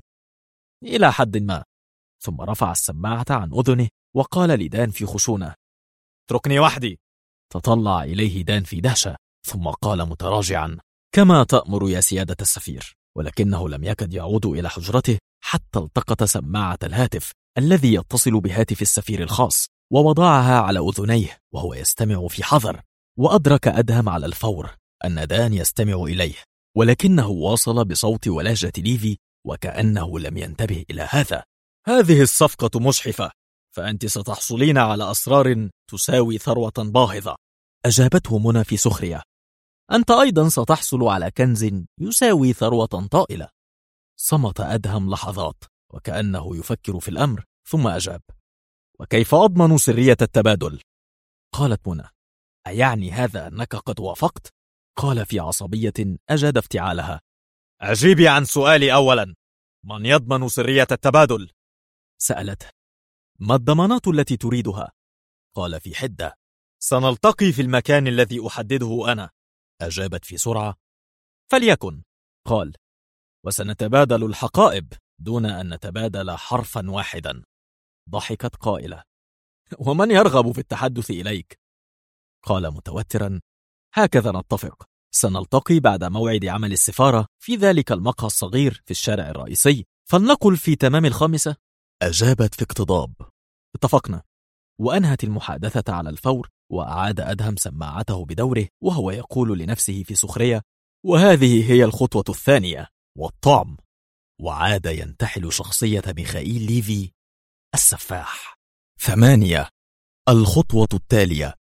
Speaker 1: إلى حد ما. ثم رفع السماعة عن أذنه وقال لدان في خشونة: اتركني وحدي. تطلع إليه دان في دهشة، ثم قال متراجعا: كما تأمر يا سيادة السفير. ولكنه لم يكد يعود إلى حجرته حتى التقط سماعة الهاتف الذي يتصل بهاتف السفير الخاص، ووضعها على أذنيه وهو يستمع في حذر. وأدرك أدهم على الفور أن دان يستمع إليه، ولكنه واصل بصوت ولهجة ليفي وكأنه لم ينتبه إلى هذا: هذه الصفقة مجحفة، فأنت ستحصلين على أسرار تساوي ثروة باهظة. أجابته منى في سخرية: أنت أيضا ستحصل على كنز يساوي ثروة طائلة. صمت أدهم لحظات وكأنه يفكر في الأمر، ثم أجاب: وكيف أضمن سرية التبادل؟ قالت منى: أيعني هذا أنك قد وافقت؟ قال في عصبية أجاد افتعالها: أجيبي عن سؤالي أولا، من يضمن سرية التبادل؟ سألته: ما الضمانات التي تريدها؟ قال في حدة: سنلتقي في المكان الذي أحدده أنا. أجابت في سرعة: فليكن. قال: وسنتبادل الحقائب دون أن نتبادل حرفا واحدا. ضحكت قائلة: ومن يرغب في التحدث إليك؟ قال متوترا: هكذا نتفق، سنلتقي بعد موعد عمل السفارة في ذلك المقهى الصغير في الشارع الرئيسي، فلنقل في تمام 5. أجابت في اقتضاب: اتفقنا. وأنهت المحادثة على الفور، وأعاد أدهم سماعته بدوره وهو يقول لنفسه في سخرية: وهذه هي الخطوة الثانية والطعم. وعاد ينتحل شخصية ميخائيل ليفي السفاح. 8. الخطوة التالية.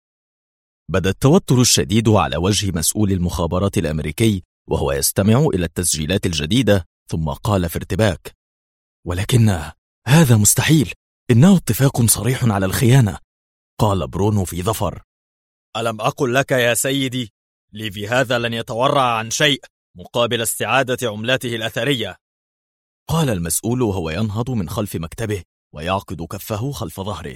Speaker 1: بدا التوتر الشديد على وجه مسؤول المخابرات الأمريكي وهو يستمع إلى التسجيلات الجديدة، ثم قال في ارتباك: ولكن هذا مستحيل، إنه اتفاق صريح على الخيانة. قال برونو في ظفر: ألم أقل لك يا سيدي، ليفي هذا لن يتورع عن شيء مقابل استعادة عملاته الأثرية. قال المسؤول وهو ينهض من خلف مكتبه ويعقد كفه خلف ظهره: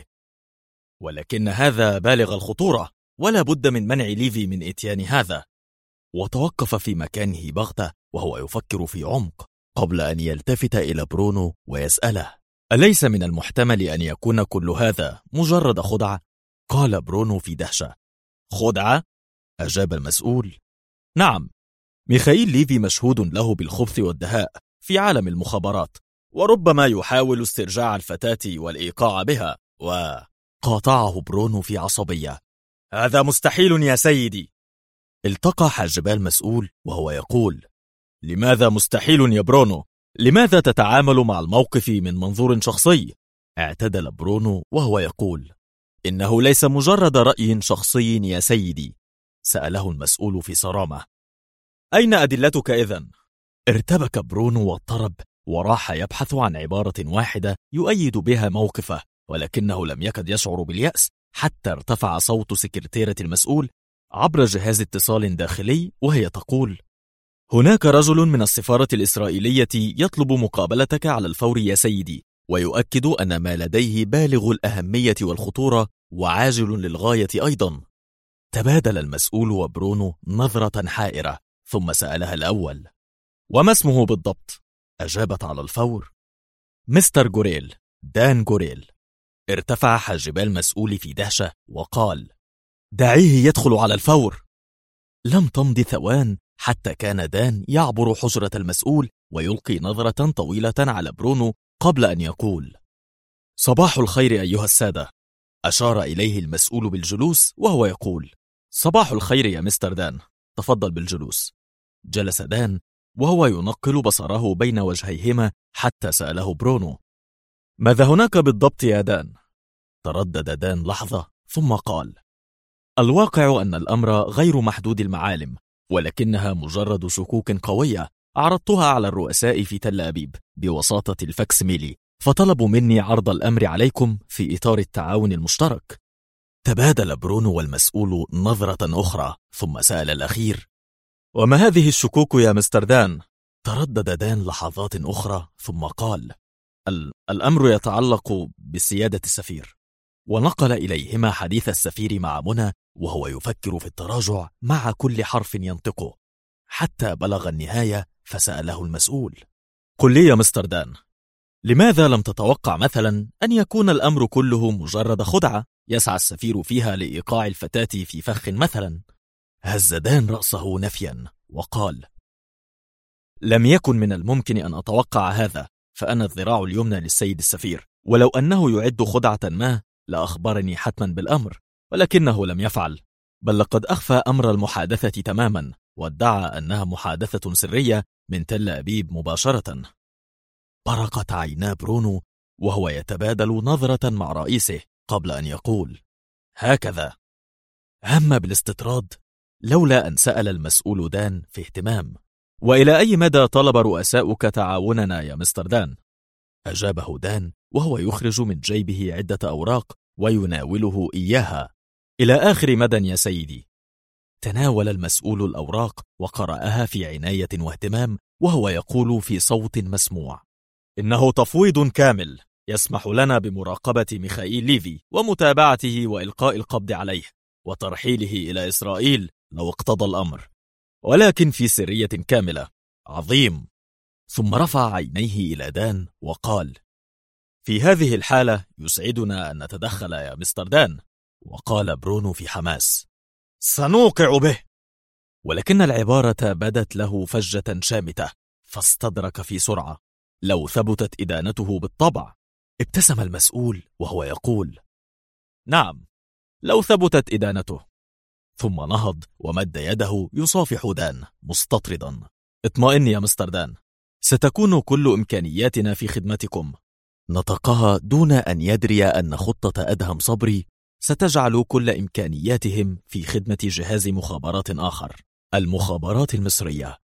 Speaker 1: ولكن هذا بالغ الخطورة، ولا بد من منع ليفي من إتيان هذا. وتوقف في مكانه بغتة وهو يفكر في عمق قبل أن يلتفت إلى برونو ويسأله: أليس من المحتمل أن يكون كل هذا مجرد خدعة؟ قال برونو في دهشة: خدعة؟ أجاب المسؤول: نعم، ميخائيل ليفي مشهود له بالخبث والدهاء في عالم المخابرات، وربما يحاول استرجاع الفتاة والإيقاع بها. وقاطعه برونو في عصبية: هذا مستحيل يا سيدي. التقى حاجبا المسؤول وهو يقول: لماذا مستحيل يا برونو؟ لماذا تتعامل مع الموقف من منظور شخصي؟ اعتدل برونو وهو يقول: إنه ليس مجرد رأي شخصي يا سيدي. سأله المسؤول في صرامة: أين أدلتك إذن؟ ارتبك برونو واضطرب وراح يبحث عن عبارة واحدة يؤيد بها موقفه، ولكنه لم يكد يشعر باليأس حتى ارتفع صوت سكرتيرة المسؤول عبر جهاز اتصال داخلي وهي تقول: هناك رجل من السفارة الإسرائيلية يطلب مقابلتك على الفور يا سيدي، ويؤكد أن ما لديه بالغ الأهمية والخطورة وعاجل للغاية أيضا. تبادل المسؤول وبرونو نظرة حائرة، ثم سألها الأول: وما اسمه بالضبط؟ أجابت على الفور: مستر جوريل، دان جوريل. ارتفع حاجبا المسؤول في دهشة وقال: دعيه يدخل على الفور. لم تمض ثوان حتى كان دان يعبر حجرة المسؤول ويلقي نظرة طويلة على برونو قبل أن يقول: صباح الخير أيها السادة. أشار إليه المسؤول بالجلوس وهو يقول: صباح الخير يا مستر دان، تفضل بالجلوس. جلس دان وهو ينقل بصره بين وجهيهما حتى سأله برونو: ماذا هناك بالضبط يا دان؟ تردد دان لحظة ثم قال: الواقع أن الأمر غير محدود المعالم، ولكنها مجرد شكوك قوية عرضتها على الرؤساء في تل أبيب بوساطة الفاكس ميلي، فطلبوا مني عرض الأمر عليكم في إطار التعاون المشترك. تبادل برونو والمسؤول نظرة أخرى ثم سأل الأخير: وما هذه الشكوك يا مستر دان؟ تردد دان لحظات أخرى ثم قال: الأمر يتعلق بسيادة السفير. ونقل إليهما حديث السفير مع منى وهو يفكر في التراجع مع كل حرف ينطقه حتى بلغ النهاية، فسأله المسؤول: قل لي يا مستر دان، لماذا لم تتوقع مثلا أن يكون الأمر كله مجرد خدعة يسعى السفير فيها لإيقاع الفتاة في فخ مثلا؟ هز دان رأسه نفيا وقال: لم يكن من الممكن أن أتوقع هذا، فأنا الذراع اليمنى للسيد السفير، ولو أنه يعد خدعة ما لأخبرني حتما بالأمر، ولكنه لم يفعل، بل لقد أخفى أمر المحادثة تماما وادعى أنها محادثة سرية من تل أبيب مباشرة. برقت عينا برونو وهو يتبادل نظرة مع رئيسه قبل أن يقول: هكذا. هم بالاستطراد لولا أن سأل المسؤول دان في اهتمام: وإلى أي مدى طلب رؤساؤك تعاوننا يا مستر دان؟ أجابه دان وهو يخرج من جيبه عدة أوراق ويناوله إياها: إلى آخر مدى يا سيدي. تناول المسؤول الأوراق وقرأها في عناية واهتمام وهو يقول في صوت مسموع: إنه تفويض كامل يسمح لنا بمراقبة ميخائيل ليفي ومتابعته وإلقاء القبض عليه وترحيله إلى إسرائيل لو اقتضى الأمر، ولكن في سرية كاملة. عظيم. ثم رفع عينيه إلى دان وقال: في هذه الحالة يسعدنا أن نتدخل يا مستر دان. وقال برونو في حماس: سنوقع به. ولكن العبارة بدت له فجة شامتة فاستدرك في سرعة: لو ثبتت إدانته بالطبع. ابتسم المسؤول وهو يقول: نعم، لو ثبتت إدانته. ثم نهض ومد يده يصافح دان مستطردا: اطمئن يا مستر دان، ستكون كل إمكانياتنا في خدمتكم. نطقها دون أن يدري أن خطة أدهم صبري ستجعل كل إمكانياتهم في خدمة جهاز مخابرات آخر، المخابرات المصرية.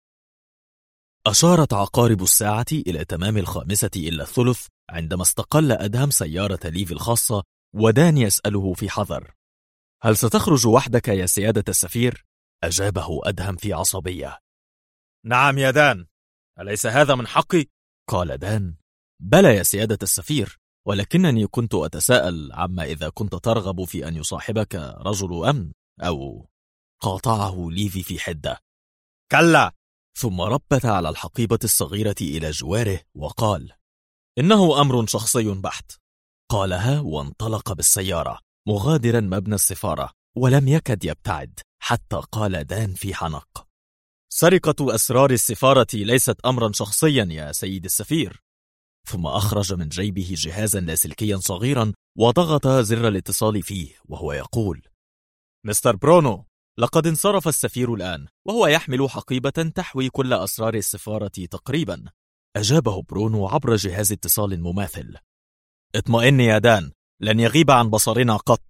Speaker 1: أشارت عقارب الساعة إلى تمام 5:05 عندما استقل أدهم سيارة ليفي الخاصة، ودان يسأله في حذر: هل ستخرج وحدك يا سيادة السفير؟ أجابه أدهم في عصبية: نعم يا دان، أليس هذا من حقي؟ قال دان: بلى يا سيادة السفير، ولكنني كنت أتساءل عما إذا كنت ترغب في أن يصاحبك رجل أمن أو... قاطعه ليفي في حدة: كلا. ثم ربت على الحقيبة الصغيرة إلى جواره وقال: إنه أمر شخصي بحت. قالها وانطلق بالسيارة مغادرا مبنى السفارة ولم يكد يبتعد حتى قال دان في حنق:
Speaker 2: سرقة أسرار السفارة ليست أمرا شخصيا يا سيد السفير.
Speaker 1: ثم أخرج من جيبه جهازا لاسلكيا صغيرا وضغط زر الاتصال فيه وهو يقول:
Speaker 2: مستر برونو، لقد انصرف السفير الآن، وهو يحمل حقيبة تحوي كل أسرار السفارة تقريبا.
Speaker 1: أجابه برونو عبر جهاز اتصال مماثل:
Speaker 2: اطمئن يا دان، لن يغيب عن بصرنا قط.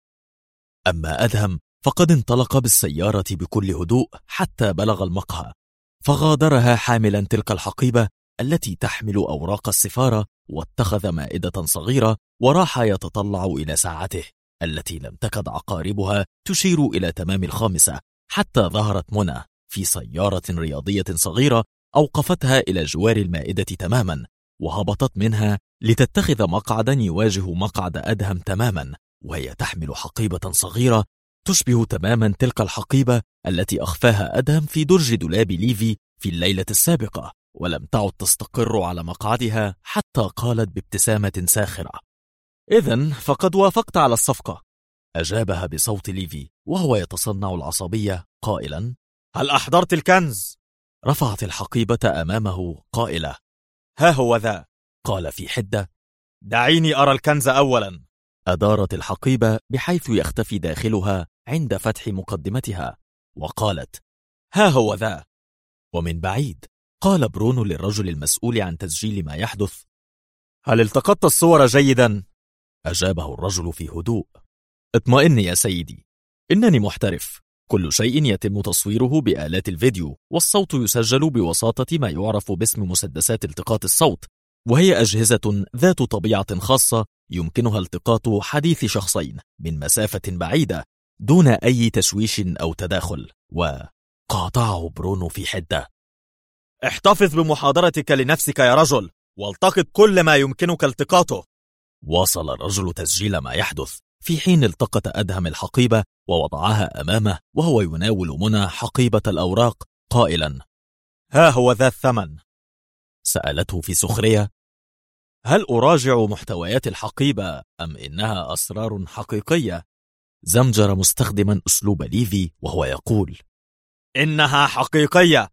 Speaker 1: أما أدهم فقد انطلق بالسيارة بكل هدوء حتى بلغ المقهى، فغادرها حاملا تلك الحقيبة التي تحمل أوراق السفارة، واتخذ مائدة صغيرة وراح يتطلع إلى ساعته التي لم تكد عقاربها تشير إلى تمام 5، حتى ظهرت منى في سيارة رياضية صغيرة أوقفتها إلى جوار المائدة تماما، وهبطت منها لتتخذ مقعدا يواجه مقعد أدهم تماما، وهي تحمل حقيبة صغيرة تشبه تماما تلك الحقيبة التي أخفاها أدهم في درج دولاب ليفي في الليلة السابقة، ولم تعد تستقر على مقعدها حتى قالت بابتسامة ساخرة:
Speaker 2: إذن فقد وافقت على الصفقة.
Speaker 1: أجابها بصوت ليفي وهو يتصنع العصبية قائلا:
Speaker 2: هل أحضرت الكنز؟
Speaker 1: رفعت الحقيبة أمامه قائلة:
Speaker 2: ها هو ذا.
Speaker 1: قال في حدة:
Speaker 2: دعيني أرى الكنز أولا.
Speaker 1: أدارت الحقيبة بحيث يختفي داخلها عند فتح مقدمتها، وقالت:
Speaker 2: ها هو ذا.
Speaker 1: ومن بعيد قال برونو للرجل المسؤول عن تسجيل ما يحدث:
Speaker 2: هل التقطت الصور جيدا؟
Speaker 1: أجابه الرجل في هدوء:
Speaker 2: اطمئن يا سيدي، إنني محترف. كل شيء يتم تصويره بآلات الفيديو، والصوت يسجل بوساطة ما يعرف باسم مسدسات التقاط الصوت، وهي أجهزة ذات طبيعة خاصة يمكنها التقاط حديث شخصين من مسافة بعيدة دون أي تشويش أو تداخل.
Speaker 1: وقاطعه برونو في حدة:
Speaker 2: احتفظ بمحاضرتك لنفسك يا رجل، والتقط كل ما يمكنك التقاطه.
Speaker 1: واصل الرجل تسجيل ما يحدث، في حين التقط أدهم الحقيبة ووضعها أمامه وهو يناول منى حقيبة الأوراق قائلا:
Speaker 2: ها هو ذا الثمن.
Speaker 1: سألته في سخرية:
Speaker 2: هل أراجع محتويات الحقيبة أم إنها أسرار حقيقية؟
Speaker 1: زمجر مستخدما أسلوب ليفي وهو يقول:
Speaker 2: إنها حقيقية.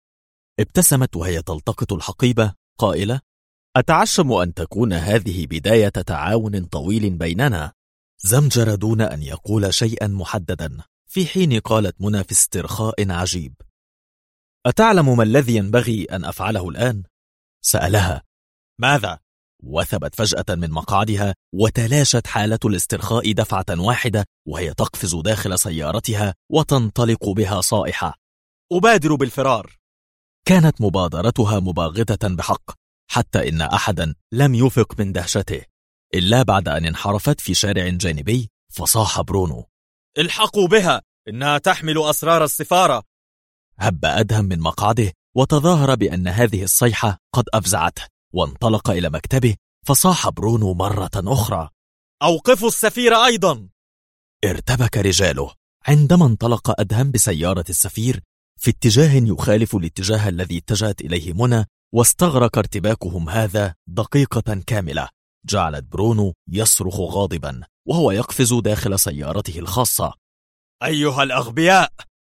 Speaker 1: ابتسمت وهي تلتقط الحقيبة قائلة: أتعشم أن تكون هذه بداية تعاون طويل بيننا. زمجر دون أن يقول شيئا محددا، في حين قالت منى في استرخاء عجيب:
Speaker 2: أتعلم ما الذي ينبغي أن أفعله الآن؟
Speaker 1: سألها:
Speaker 2: ماذا؟
Speaker 1: وثبت فجأة من مقعدها وتلاشت حالة الاسترخاء دفعة واحدة، وهي تقفز داخل سيارتها وتنطلق بها صائحة:
Speaker 2: أبادر بالفرار.
Speaker 1: كانت مبادرتها مباغتة بحق، حتى إن أحدا لم يفق من دهشته إلا بعد أن انحرفت في شارع جانبي، فصاح برونو:
Speaker 2: الحقوا بها، إنها تحمل أسرار السفارة.
Speaker 1: هب أدهم من مقعده وتظاهر بأن هذه الصيحة قد أفزعته، وانطلق إلى مكتبه، فصاح برونو مرة أخرى:
Speaker 2: أوقفوا السفير أيضا.
Speaker 1: ارتبك رجاله عندما انطلق أدهم بسيارة السفير في اتجاه يخالف الاتجاه الذي اتجهت إليه منى، واستغرق ارتباكهم هذا دقيقة كاملة جعلت برونو يصرخ غاضبا وهو يقفز داخل سيارته الخاصة:
Speaker 2: أيها الأغبياء!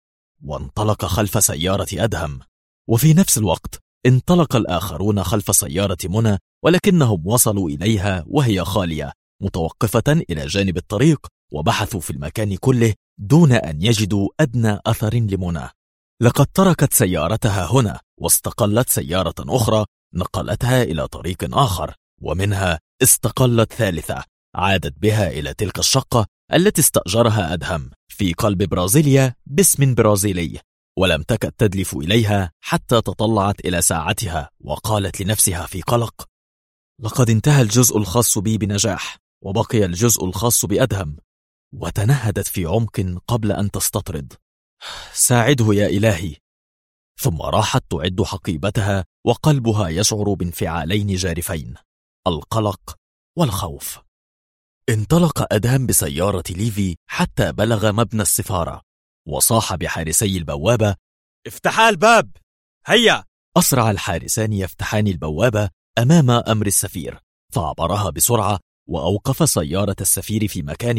Speaker 1: وانطلق خلف سيارة أدهم، وفي نفس الوقت انطلق الآخرون خلف سيارة منى، ولكنهم وصلوا إليها وهي خالية متوقفة إلى جانب الطريق، وبحثوا في المكان كله دون أن يجدوا أدنى أثر لمنى. لقد تركت سيارتها هنا واستقلت سيارة أخرى نقلتها إلى طريق آخر، ومنها استقلت ثالثة عادت بها إلى تلك الشقة التي استأجرها أدهم في قلب برازيليا باسم برازيلي، ولم تكد تدلف إليها حتى تطلعت إلى ساعتها وقالت لنفسها في قلق: لقد انتهى الجزء الخاص بي بنجاح، وبقي الجزء الخاص بأدهم. وتنهدت في عمق قبل أن تستطرد: ساعده يا إلهي. ثم راحت تعد حقيبتها وقلبها يشعر بانفعالين جارفين: القلق والخوف. انطلق أدهم بسيارة ليفي حتى بلغ مبنى السفارة، وصاح بحارسي البوابة:
Speaker 2: افتحا الباب، هيا!
Speaker 1: أسرع الحارسان يفتحان البوابة أمام أمر السفير، فعبرها بسرعة وأوقف سيارة السفير في مكانها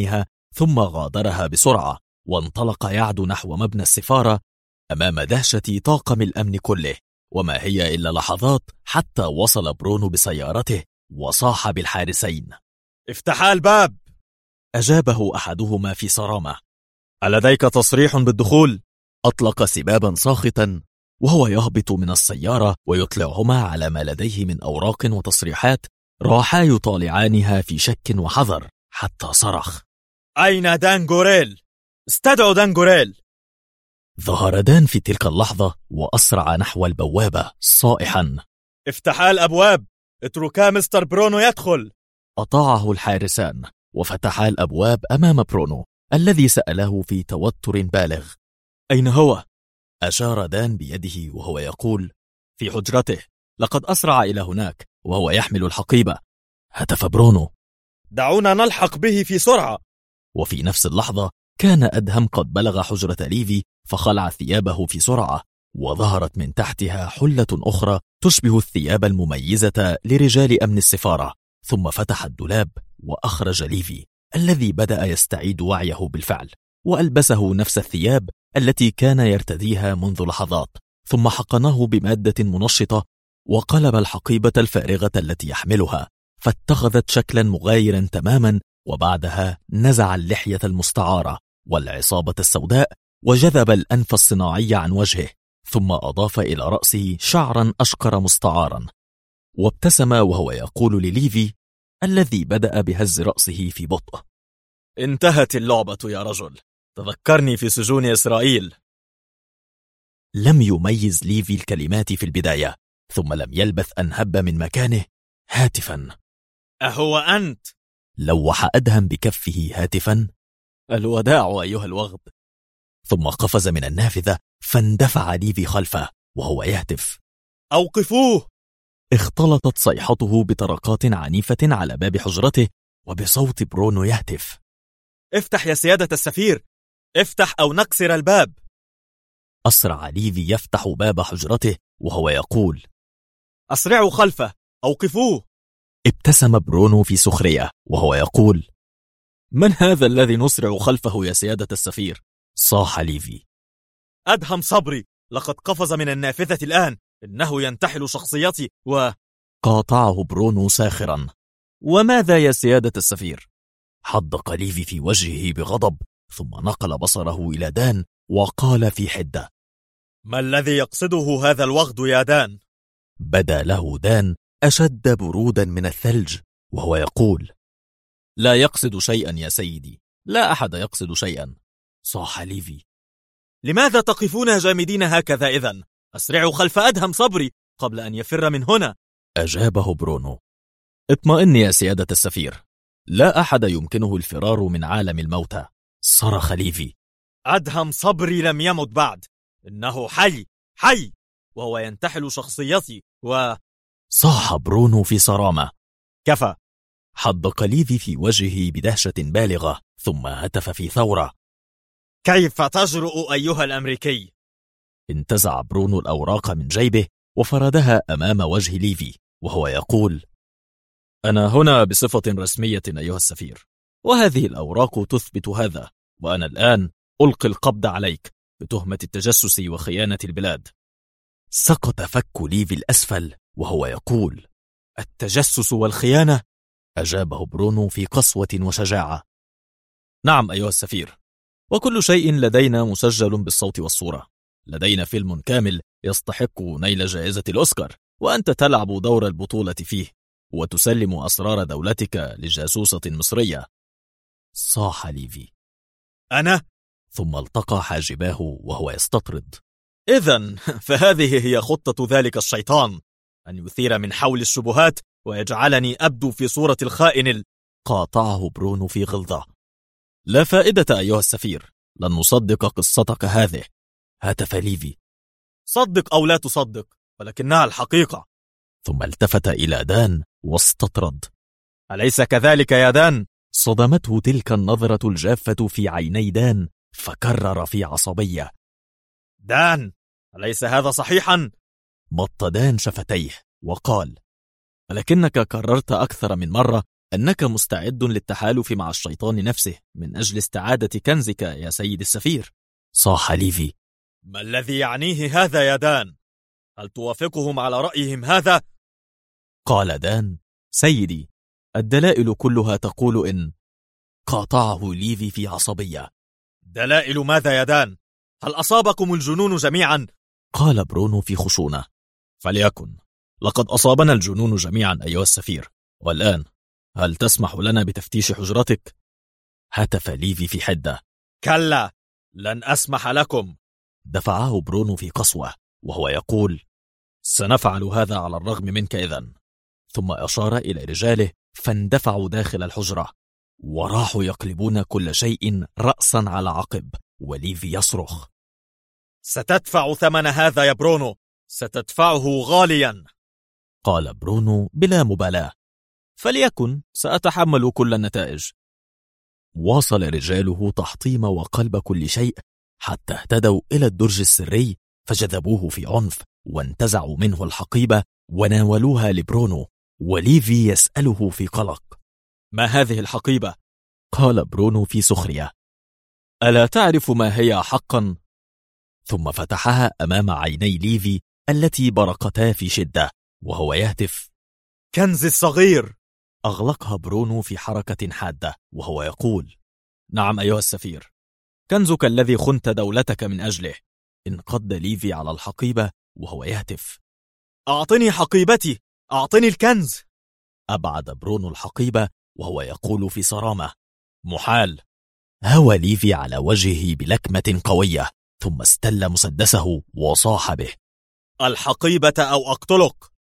Speaker 1: ثم غادرها بسرعة وانطلق يعدو نحو مبنى السفارة أمام دهشة طاقم الأمن كله. وما هي إلا لحظات حتى وصل برونو بسيارته وصاح بالحارسين:
Speaker 2: افتحا الباب.
Speaker 1: أجابه أحدهما في صرامة: ألديك تصريح بالدخول؟ أطلق سبابا ساخطا وهو يهبط من السيارة ويطلعهما على ما لديه من أوراق وتصريحات، راحا يطالعانها في شك وحذر حتى صرخ:
Speaker 2: أين دان غوريل؟ استدعوا دان غوريل.
Speaker 1: ظهر دان في تلك اللحظة وأسرع نحو البوابة صائحا:
Speaker 2: افتحا الأبواب، اتركا مستر برونو يدخل.
Speaker 1: أطاعه الحارسان وفتحا الأبواب أمام برونو الذي سأله في توتر بالغ: أين هو؟ أشار دان بيده وهو يقول: في حجرته، لقد أسرع إلى هناك وهو يحمل الحقيبة. هتف برونو:
Speaker 2: دعونا نلحق به في سرعة.
Speaker 1: وفي نفس اللحظة كان أدهم قد بلغ حجرة ليفي فخلع ثيابه في سرعة، وظهرت من تحتها حلة أخرى تشبه الثياب المميزة لرجال أمن السفارة. ثم فتح الدولاب وأخرج ليفي الذي بدأ يستعيد وعيه بالفعل، وألبسه نفس الثياب التي كان يرتديها منذ لحظات، ثم حقنه بمادة منشطة وقلب الحقيبة الفارغة التي يحملها فاتخذت شكلا مغايرا تماما. وبعدها نزع اللحية المستعارة والعصابة السوداء وجذب الأنف الصناعي عن وجهه، ثم أضاف إلى رأسه شعرا أشقر مستعارا، وابتسم وهو يقول لليفي الذي بدأ بهز رأسه في بطء:
Speaker 2: انتهت اللعبة يا رجل، تذكرني في سجون إسرائيل.
Speaker 1: لم يميز ليفي الكلمات في البداية، ثم لم يلبث أن هب من مكانه هاتفا:
Speaker 2: أهو أنت؟
Speaker 1: لوح أدهم بكفه هاتفا:
Speaker 2: الوداع أيها الوغد.
Speaker 1: ثم قفز من النافذة فاندفع ليفي خلفه وهو يهتف:
Speaker 2: أوقفوه.
Speaker 1: اختلطت صيحته بطرقات عنيفة على باب حجرته وبصوت برونو يهتف:
Speaker 2: افتح يا سيادة السفير، افتح أو نكسر الباب.
Speaker 1: أسرع ليفي يفتح باب حجرته وهو يقول:
Speaker 2: أسرعوا خلفه، أوقفوه.
Speaker 1: ابتسم برونو في سخرية وهو يقول:
Speaker 2: من هذا الذي نسرع خلفه يا سيادة السفير؟
Speaker 1: صاح ليفي:
Speaker 2: أدهم صبري، لقد قفز من النافذة الآن، إنه ينتحل شخصيتي.
Speaker 1: قاطعه برونو ساخرا:
Speaker 2: وماذا يا سيادة السفير؟
Speaker 1: حدق ليفي في وجهه بغضب، ثم نقل بصره إلى دان وقال في حدة:
Speaker 2: ما الذي يقصده هذا الوغد يا دان؟
Speaker 1: بدا له دان أشد برودا من الثلج وهو يقول:
Speaker 2: لا يقصد شيئا يا سيدي، لا أحد يقصد شيئا.
Speaker 1: صاح ليفي:
Speaker 2: لماذا تقفون جامدين هكذا إذن؟ أسرعوا خلف أدهم صبري قبل أن يفر من هنا.
Speaker 1: أجابه برونو:
Speaker 2: اطمئن يا سيادة السفير، لا أحد يمكنه الفرار من عالم الموتى.
Speaker 1: صرخ ليفي:
Speaker 2: أدهم صبري لم يمت بعد، إنه حي حي، وهو ينتحل شخصيتي.
Speaker 1: صاح برونو في صرامة:
Speaker 2: كفى.
Speaker 1: حدق ليفي في وجهه بدهشة بالغة ثم هتف في ثورة:
Speaker 2: كيف تجرؤ أيها الأمريكي؟
Speaker 1: انتزع برونو الأوراق من جيبه وفردها أمام وجه ليفي وهو يقول:
Speaker 2: أنا هنا بصفة رسمية أيها السفير، وهذه الأوراق تثبت هذا، وأنا الآن ألقي القبض عليك بتهمة التجسس وخيانة البلاد.
Speaker 1: سقط فك ليفي الأسفل وهو يقول:
Speaker 2: التجسس والخيانة؟
Speaker 1: أجابه برونو في قسوة وشجاعة:
Speaker 2: نعم أيها السفير، وكل شيء لدينا مسجل بالصوت والصورة. لدينا فيلم كامل يستحق نيل جائزة الأوسكار، وأنت تلعب دور البطولة فيه، وتسلم أسرار دولتك لجاسوسة مصرية.
Speaker 1: صاح ليفي:
Speaker 2: أنا؟
Speaker 1: ثم التقى حاجباه وهو يستطرد:
Speaker 2: إذن فهذه هي خطة ذلك الشيطان، أن يثير من حول الشبهات ويجعلني أبدو في صورة الخائن.
Speaker 1: قاطعه برونو في غلظة:
Speaker 2: لا فائدة أيها السفير، لن نصدق قصتك هذه.
Speaker 1: هتف ليفي:
Speaker 2: صدق أو لا تصدق، ولكنها الحقيقة.
Speaker 1: ثم التفت إلى دان واستطرد:
Speaker 2: أليس كذلك يا دان؟
Speaker 1: صدمته تلك النظرة الجافة في عيني دان فكرر في عصبية:
Speaker 2: دان، أليس هذا صحيحا؟
Speaker 1: مط دان شفتيه وقال: ولكنك كررت أكثر من مرة أنك مستعد للتحالف مع الشيطان نفسه من أجل استعادة كنزك يا سيد السفير. صاح ليفي.
Speaker 2: ما الذي يعنيه هذا يا دان؟ هل توافقهم على رأيهم هذا؟
Speaker 1: قال دان: سيدي، الدلائل كلها تقول إن. قاطعه ليفي في عصبية.
Speaker 2: دلائل ماذا يا دان؟ هل أصابكم الجنون جميعا؟
Speaker 1: قال برونو في خشونة. فليكن، لقد أصابنا الجنون جميعا أيها السفير، والآن هل تسمح لنا بتفتيش حجرتك؟ هتف ليفي في حدة.
Speaker 2: كلا، لن أسمح لكم.
Speaker 1: دفعه برونو في قسوة وهو يقول: سنفعل هذا على الرغم منك إذن. ثم أشار إلى رجاله فاندفعوا داخل الحجرة وراحوا يقلبون كل شيء رأسا على عقب، وليفي يصرخ:
Speaker 2: ستدفع ثمن هذا يا برونو، ستدفعه غاليا.
Speaker 1: قال برونو بلا مبالاة: فليكن، سأتحمل كل النتائج. واصل رجاله تحطيم وقلب كل شيء حتى اهتدوا إلى الدرج السري، فجذبوه في عنف وانتزعوا منه الحقيبة وناولوها لبرونو، وليفي يسأله في قلق:
Speaker 2: ما هذه الحقيبة؟
Speaker 1: قال برونو في سخرية: ألا تعرف ما هي حقا؟ ثم فتحها أمام عيني ليفي التي برقتا في شدة وهو يهتف:
Speaker 2: كنزي الصغير.
Speaker 1: أغلقها برونو في حركة حادة وهو يقول: نعم أيها السفير، كنزك الذي خنت دولتك من أجله. انقض ليفي على الحقيبة وهو يهتف:
Speaker 2: أعطني حقيبتي، أعطني الكنز.
Speaker 1: أبعد برونو الحقيبة وهو يقول في صرامة: محال. هوى ليفي على وجهه بلكمة قوية ثم استل مسدسه وصاح به:
Speaker 2: الحقيبة أو أقتلك.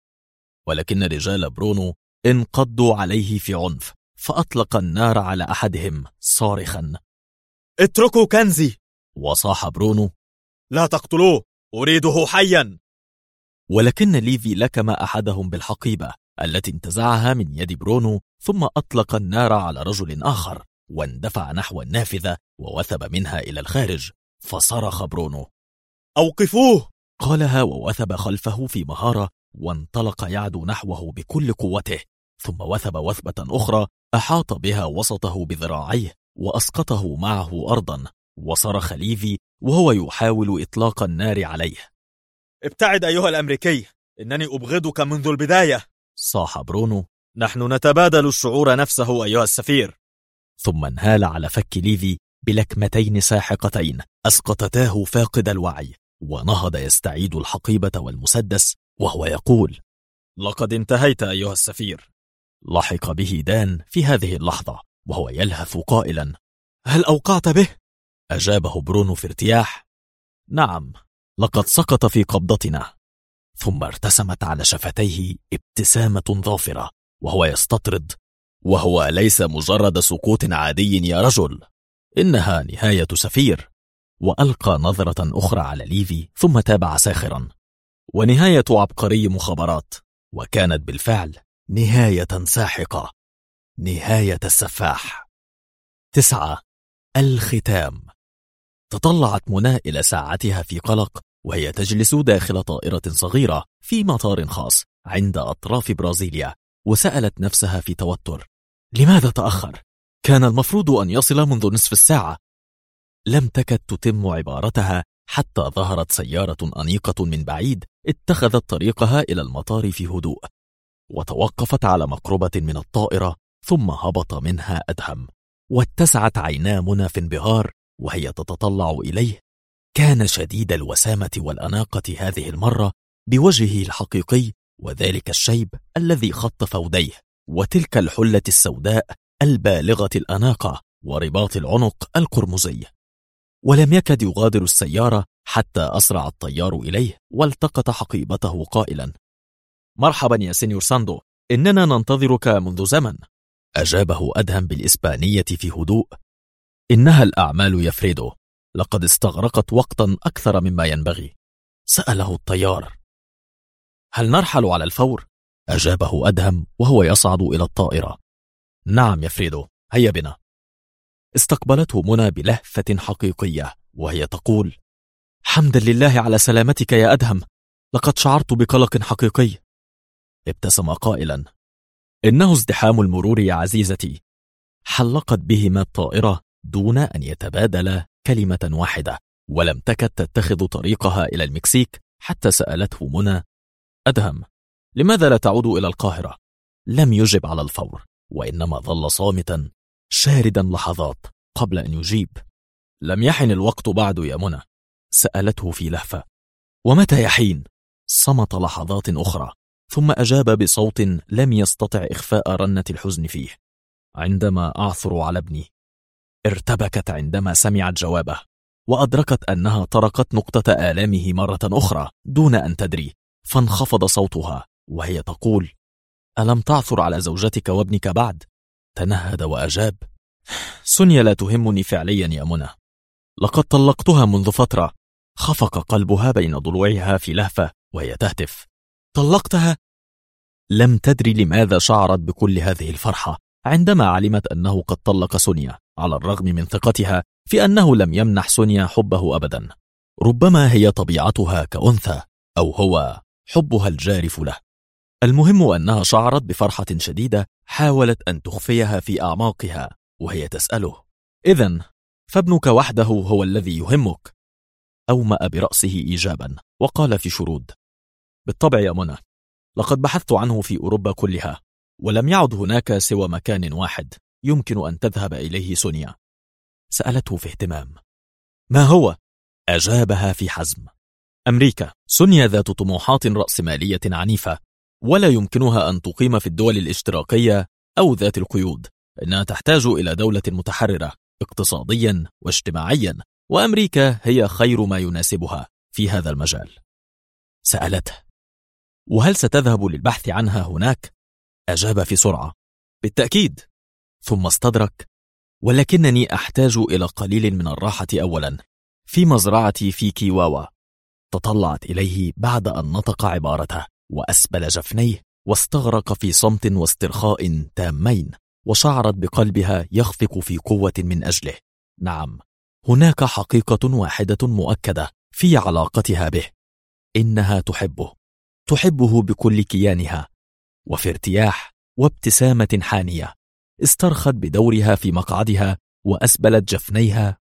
Speaker 1: ولكن رجال برونو انقضوا عليه في عنف، فأطلق النار على أحدهم صارخا:
Speaker 2: اتركوا كنزي.
Speaker 1: وصاح برونو:
Speaker 2: لا تقتلوه، أريده حيا.
Speaker 1: ولكن ليفي لكم أحدهم بالحقيبة التي انتزعها من يد برونو، ثم أطلق النار على رجل آخر واندفع نحو النافذة ووثب منها إلى الخارج. فصرخ برونو:
Speaker 2: أوقفوه!
Speaker 1: قالها ووثب خلفه في مهارة وانطلق يعدو نحوه بكل قوته، ثم وثب وثبة أخرى أحاط بها وسطه بذراعيه وأسقطه معه أرضا. وصرخ ليفي وهو يحاول إطلاق النار عليه:
Speaker 2: ابتعد أيها الأمريكي، إنني أبغضك منذ البداية.
Speaker 1: صاح برونو:
Speaker 2: نحن نتبادل الشعور نفسه أيها السفير.
Speaker 1: ثم انهال على فك ليفي بلكمتين ساحقتين أسقطتاه فاقد الوعي، ونهض يستعيد الحقيبة والمسدس وهو يقول:
Speaker 2: لقد انتهيت أيها السفير.
Speaker 1: لحق به دان في هذه اللحظة وهو يلهث قائلا:
Speaker 2: هل أوقعت به؟
Speaker 1: أجابه برونو في ارتياح: نعم، لقد سقط في قبضتنا. ثم ارتسمت على شفتيه ابتسامة ظافرة وهو يستطرد: وهو ليس مجرد سقوط عادي يا رجل، إنها نهاية سفير. وألقى نظرة أخرى على ليفي ثم تابع ساخرا: ونهاية عبقري مخابرات، وكانت بالفعل نهاية ساحقة، نهاية السفاح. 9. الختام. تطلعت منى إلى ساعتها في قلق وهي تجلس داخل طائرة صغيرة في مطار خاص عند أطراف برازيليا، وسألت نفسها في توتر: لماذا تأخر؟ كان المفروض أن يصل منذ نصف الساعة. لم تكد تتم عبارتها حتى ظهرت سيارة أنيقة من بعيد اتخذت طريقها إلى المطار في هدوء، وتوقفت على مقربة من الطائرة، ثم هبط منها أدهم، واتسعت عينا منى في انبهار وهي تتطلع إليه. كان شديد الوسامة والأناقة هذه المرة بوجهه الحقيقي، وذلك الشيب الذي خط فوديه، وتلك الحلة السوداء البالغة الأناقة، ورباط العنق القرمزي. ولم يكد يغادر السيارة حتى أسرع الطيار إليه والتقط حقيبته قائلا: مرحبا يا سينيور ساندو، إننا ننتظرك منذ زمن. أجابه أدهم بالإسبانية في هدوء: إنها الأعمال يفريدو، لقد استغرقت وقتا أكثر مما ينبغي. سأله الطيار: هل نرحل على الفور؟ أجابه أدهم وهو يصعد إلى الطائرة: نعم يفريدو، هيا بنا. استقبلته منى بلهفة حقيقية وهي تقول: حمدا لله على سلامتك يا أدهم، لقد شعرت بقلق حقيقي. ابتسم قائلا: إنه ازدحام المرور يا عزيزتي. حلقت بهما الطائرة دون أن يتبادلا كلمة واحدة، ولم تكد تتخذ طريقها إلى المكسيك حتى سألته منى: أدهم، لماذا لا تعود إلى القاهرة؟ لم يجب على الفور، وإنما ظل صامتا شاردا لحظات قبل أن يجيب. لم يحن الوقت بعد يا منى؟ سألته في لهفة. ومتى يحين؟ صمت لحظات أخرى ثم أجاب بصوت لم يستطع إخفاء رنة الحزن فيه: عندما أعثر على ابني. ارتبكت عندما سمعت جوابه، وأدركت أنها طرقت نقطة آلامه مرة أخرى دون أن تدري، فانخفض صوتها وهي تقول: ألم تعثر على زوجتك وابنك بعد؟ تنهد وأجاب: سونيا لا تهمني فعليا يا منى، لقد طلقتها منذ فترة. خفق قلبها بين ضلوعها في لهفة وهي تهتف: طلقتها؟ لم تدري لماذا شعرت بكل هذه الفرحة عندما علمت أنه قد طلق سونيا، على الرغم من ثقتها في أنه لم يمنح سونيا حبه أبدا. ربما هي طبيعتها كأنثى، أو هو حبها الجارف له. المهم أنها شعرت بفرحة شديدة حاولت أن تخفيها في أعماقها، وهي تسأله: إذن فابنك وحده هو الذي يهمك؟ أومأ برأسه إيجابا وقال في شرود: بالطبع يا منى، لقد بحثت عنه في أوروبا كلها، ولم يعد هناك سوى مكان واحد يمكن أن تذهب إليه سونيا. سألته في اهتمام: ما هو؟ أجابها في حزم: أمريكا. سونيا ذات طموحات رأسمالية عنيفة، ولا يمكنها أن تقيم في الدول الاشتراكية أو ذات القيود. إنها تحتاج إلى دولة متحررة اقتصاديا واجتماعيا، وأمريكا هي خير ما يناسبها في هذا المجال. سألته: وهل ستذهب للبحث عنها هناك؟ أجاب في سرعة: بالتأكيد. ثم استدرك: ولكنني أحتاج إلى قليل من الراحة أولا في مزرعتي في كيواوا. تطلعت إليه بعد أن نطق عبارته، وأسبل جفنيه واستغرق في صمت واسترخاء تامين، وشعرت بقلبها يخفق في قوة من أجله. نعم، هناك حقيقة واحدة مؤكدة في علاقتها به: إنها تحبه بكل كيانها. وفي ارتياح وابتسامة حانية استرخت بدورها في مقعدها، وأسبلت جفنيها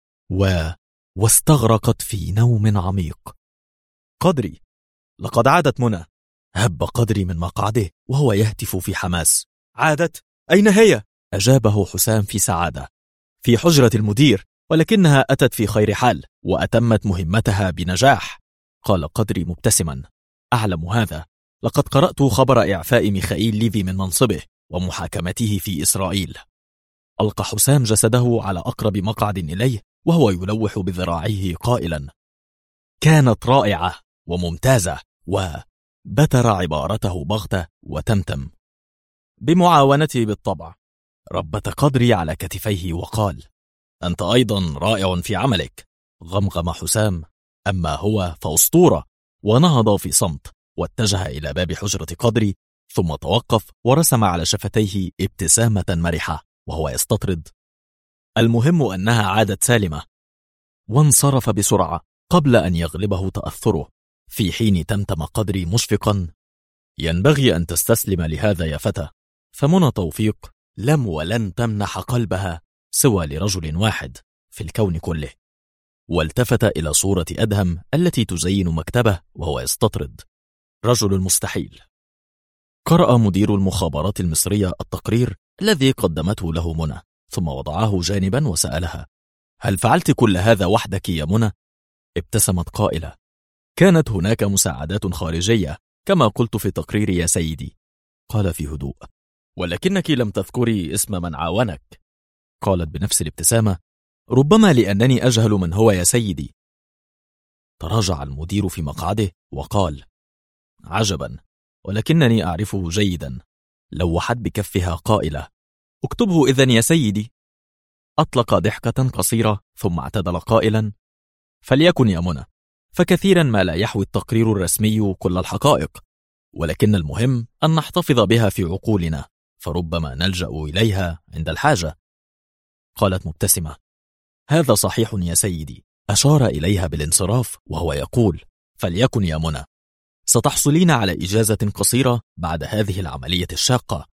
Speaker 1: واستغرقت في نوم عميق. قدري، لقد عادت منى. هب قدري من مقعده وهو يهتف في حماس: عادت؟ أين هي؟ أجابه حسام في سعادة: في حجرة المدير، ولكنها أتت في خير حال وأتمت مهمتها بنجاح. قال قدري مبتسما: أعلم هذا، لقد قرأت خبر إعفاء ميخائيل ليفي من منصبه ومحاكمته في إسرائيل. ألقى حسام جسده على أقرب مقعد إليه وهو يلوح بذراعيه قائلا: كانت رائعة وممتازة. وبتر عبارته بغتة وتمتم: بمعاونتي بالطبع. ربت قدري على كتفيه وقال: أنت أيضا رائع في عملك. غمغم حسام: أما هو فأسطورة. ونهض في صمت واتجه إلى باب حجرة قدري، ثم توقف ورسم على شفتيه ابتسامة مرحة وهو يستطرد: المهم أنها عادت سالمة. وانصرف بسرعة قبل أن يغلبه تأثره، في حين تمتم قدري مشفقا: ينبغي أن تستسلم لهذا يا فتى، فمنى توفيق لم ولن تمنح قلبها سوى لرجل واحد في الكون كله. والتفت إلى صورة أدهم التي تزين مكتبه وهو يستطرد: رجل المستحيل. قرأ مدير المخابرات المصرية التقرير الذي قدمته له منى، ثم وضعه جانبا وسألها: هل فعلت كل هذا وحدك يا منى؟ ابتسمت قائلة: كانت هناك مساعدات خارجية كما قلت في تقريري يا سيدي. قال في هدوء: ولكنك لم تذكري اسم من عاونك. قالت بنفس الابتسامة: ربما لأنني أجهل من هو يا سيدي. تراجع المدير في مقعده وقال: عجبا، ولكنني أعرفه جيدا. لوحت بكفها قائلة: اكتبه إذن يا سيدي. أطلق ضحكة قصيرة ثم اعتدل قائلا: فليكن يا منى، فكثيرا ما لا يحوي التقرير الرسمي كل الحقائق، ولكن المهم أن نحتفظ بها في عقولنا، فربما نلجأ إليها عند الحاجة. قالت مبتسمة: هذا صحيح يا سيدي. أشار إليها بالانصراف وهو يقول: فليكن يا منى، ستحصلين على إجازة قصيرة بعد هذه العملية الشاقة.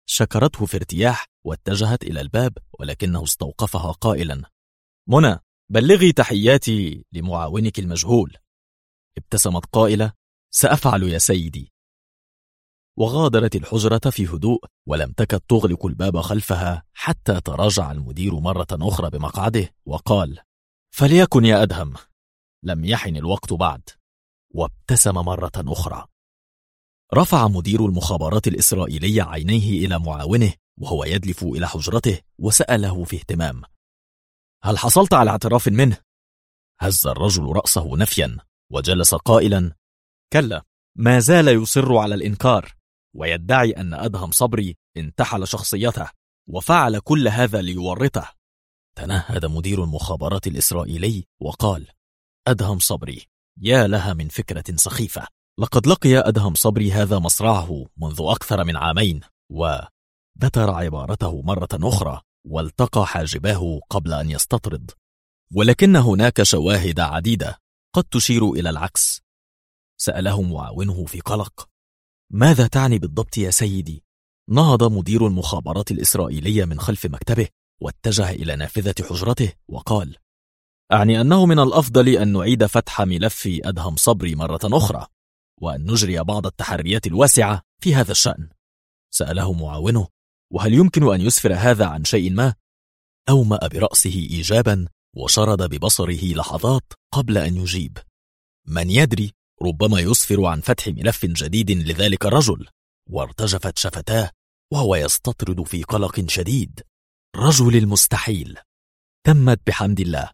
Speaker 1: شكرته في ارتياح واتجهت إلى الباب، ولكنه استوقفها قائلا: منى، بلغي تحياتي لمعاونك المجهول. ابتسمت قائلة: سأفعل يا سيدي. وغادرت الحجرة في هدوء، ولم تكد تغلق الباب خلفها حتى تراجع المدير مرة أخرى بمقعده وقال: فليكن يا أدهم، لم يحن الوقت بعد. وابتسم مرة أخرى. رفع مدير المخابرات الإسرائيلية عينيه إلى معاونه وهو يدلف إلى حجرته وسأله في اهتمام: هل حصلت على اعتراف منه؟ هز الرجل رأسه نفيا وجلس قائلا: كلا، ما زال يصر على الإنكار ويدعي أن أدهم صبري انتحل شخصيته وفعل كل هذا ليورطه. تنهد مدير المخابرات الإسرائيلي وقال: أدهم صبري، يا لها من فكرة سخيفة. لقد لقي أدهم صبري هذا مصرعه منذ أكثر من عامين، وذكر عبارته مرة أخرى والتقى حاجباه قبل أن يستطرد، ولكن هناك شواهد عديدة قد تشير إلى العكس. سأله معاونه في قلق: ماذا تعني بالضبط يا سيدي؟ نهض مدير المخابرات الإسرائيلية من خلف مكتبه واتجه إلى نافذة حجرته وقال: أعني أنه من الأفضل أن نعيد فتح ملف أدهم صبري مرة أخرى وأن نجري بعض التحريات الواسعة في هذا الشأن. سأله معاونه: وهل يمكن أن يسفر هذا عن شيء ما؟ أومأ برأسه إيجابا وشرد ببصره لحظات قبل أن يجيب: من يدري، ربما يسفر عن فتح ملف جديد لذلك الرجل. وارتجفت شفتاه وهو يستطرد في قلق شديد. رجل المستحيل. تمت بحمد الله.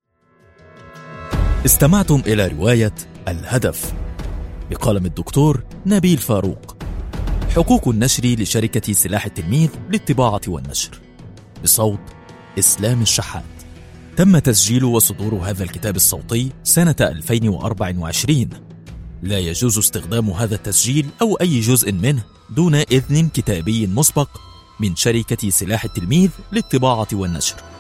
Speaker 1: استمعتم إلى رواية الهدف بقلم الدكتور نبيل فاروق. حقوق النشر لشركة سلاح التلميذ للطباعة والنشر، بصوت إسلام الشحات. تم تسجيل وصدور هذا الكتاب الصوتي سنة 2024. لا يجوز استخدام هذا التسجيل أو أي جزء منه دون إذن كتابي مسبق من شركة سلاح التلميذ للطباعة والنشر.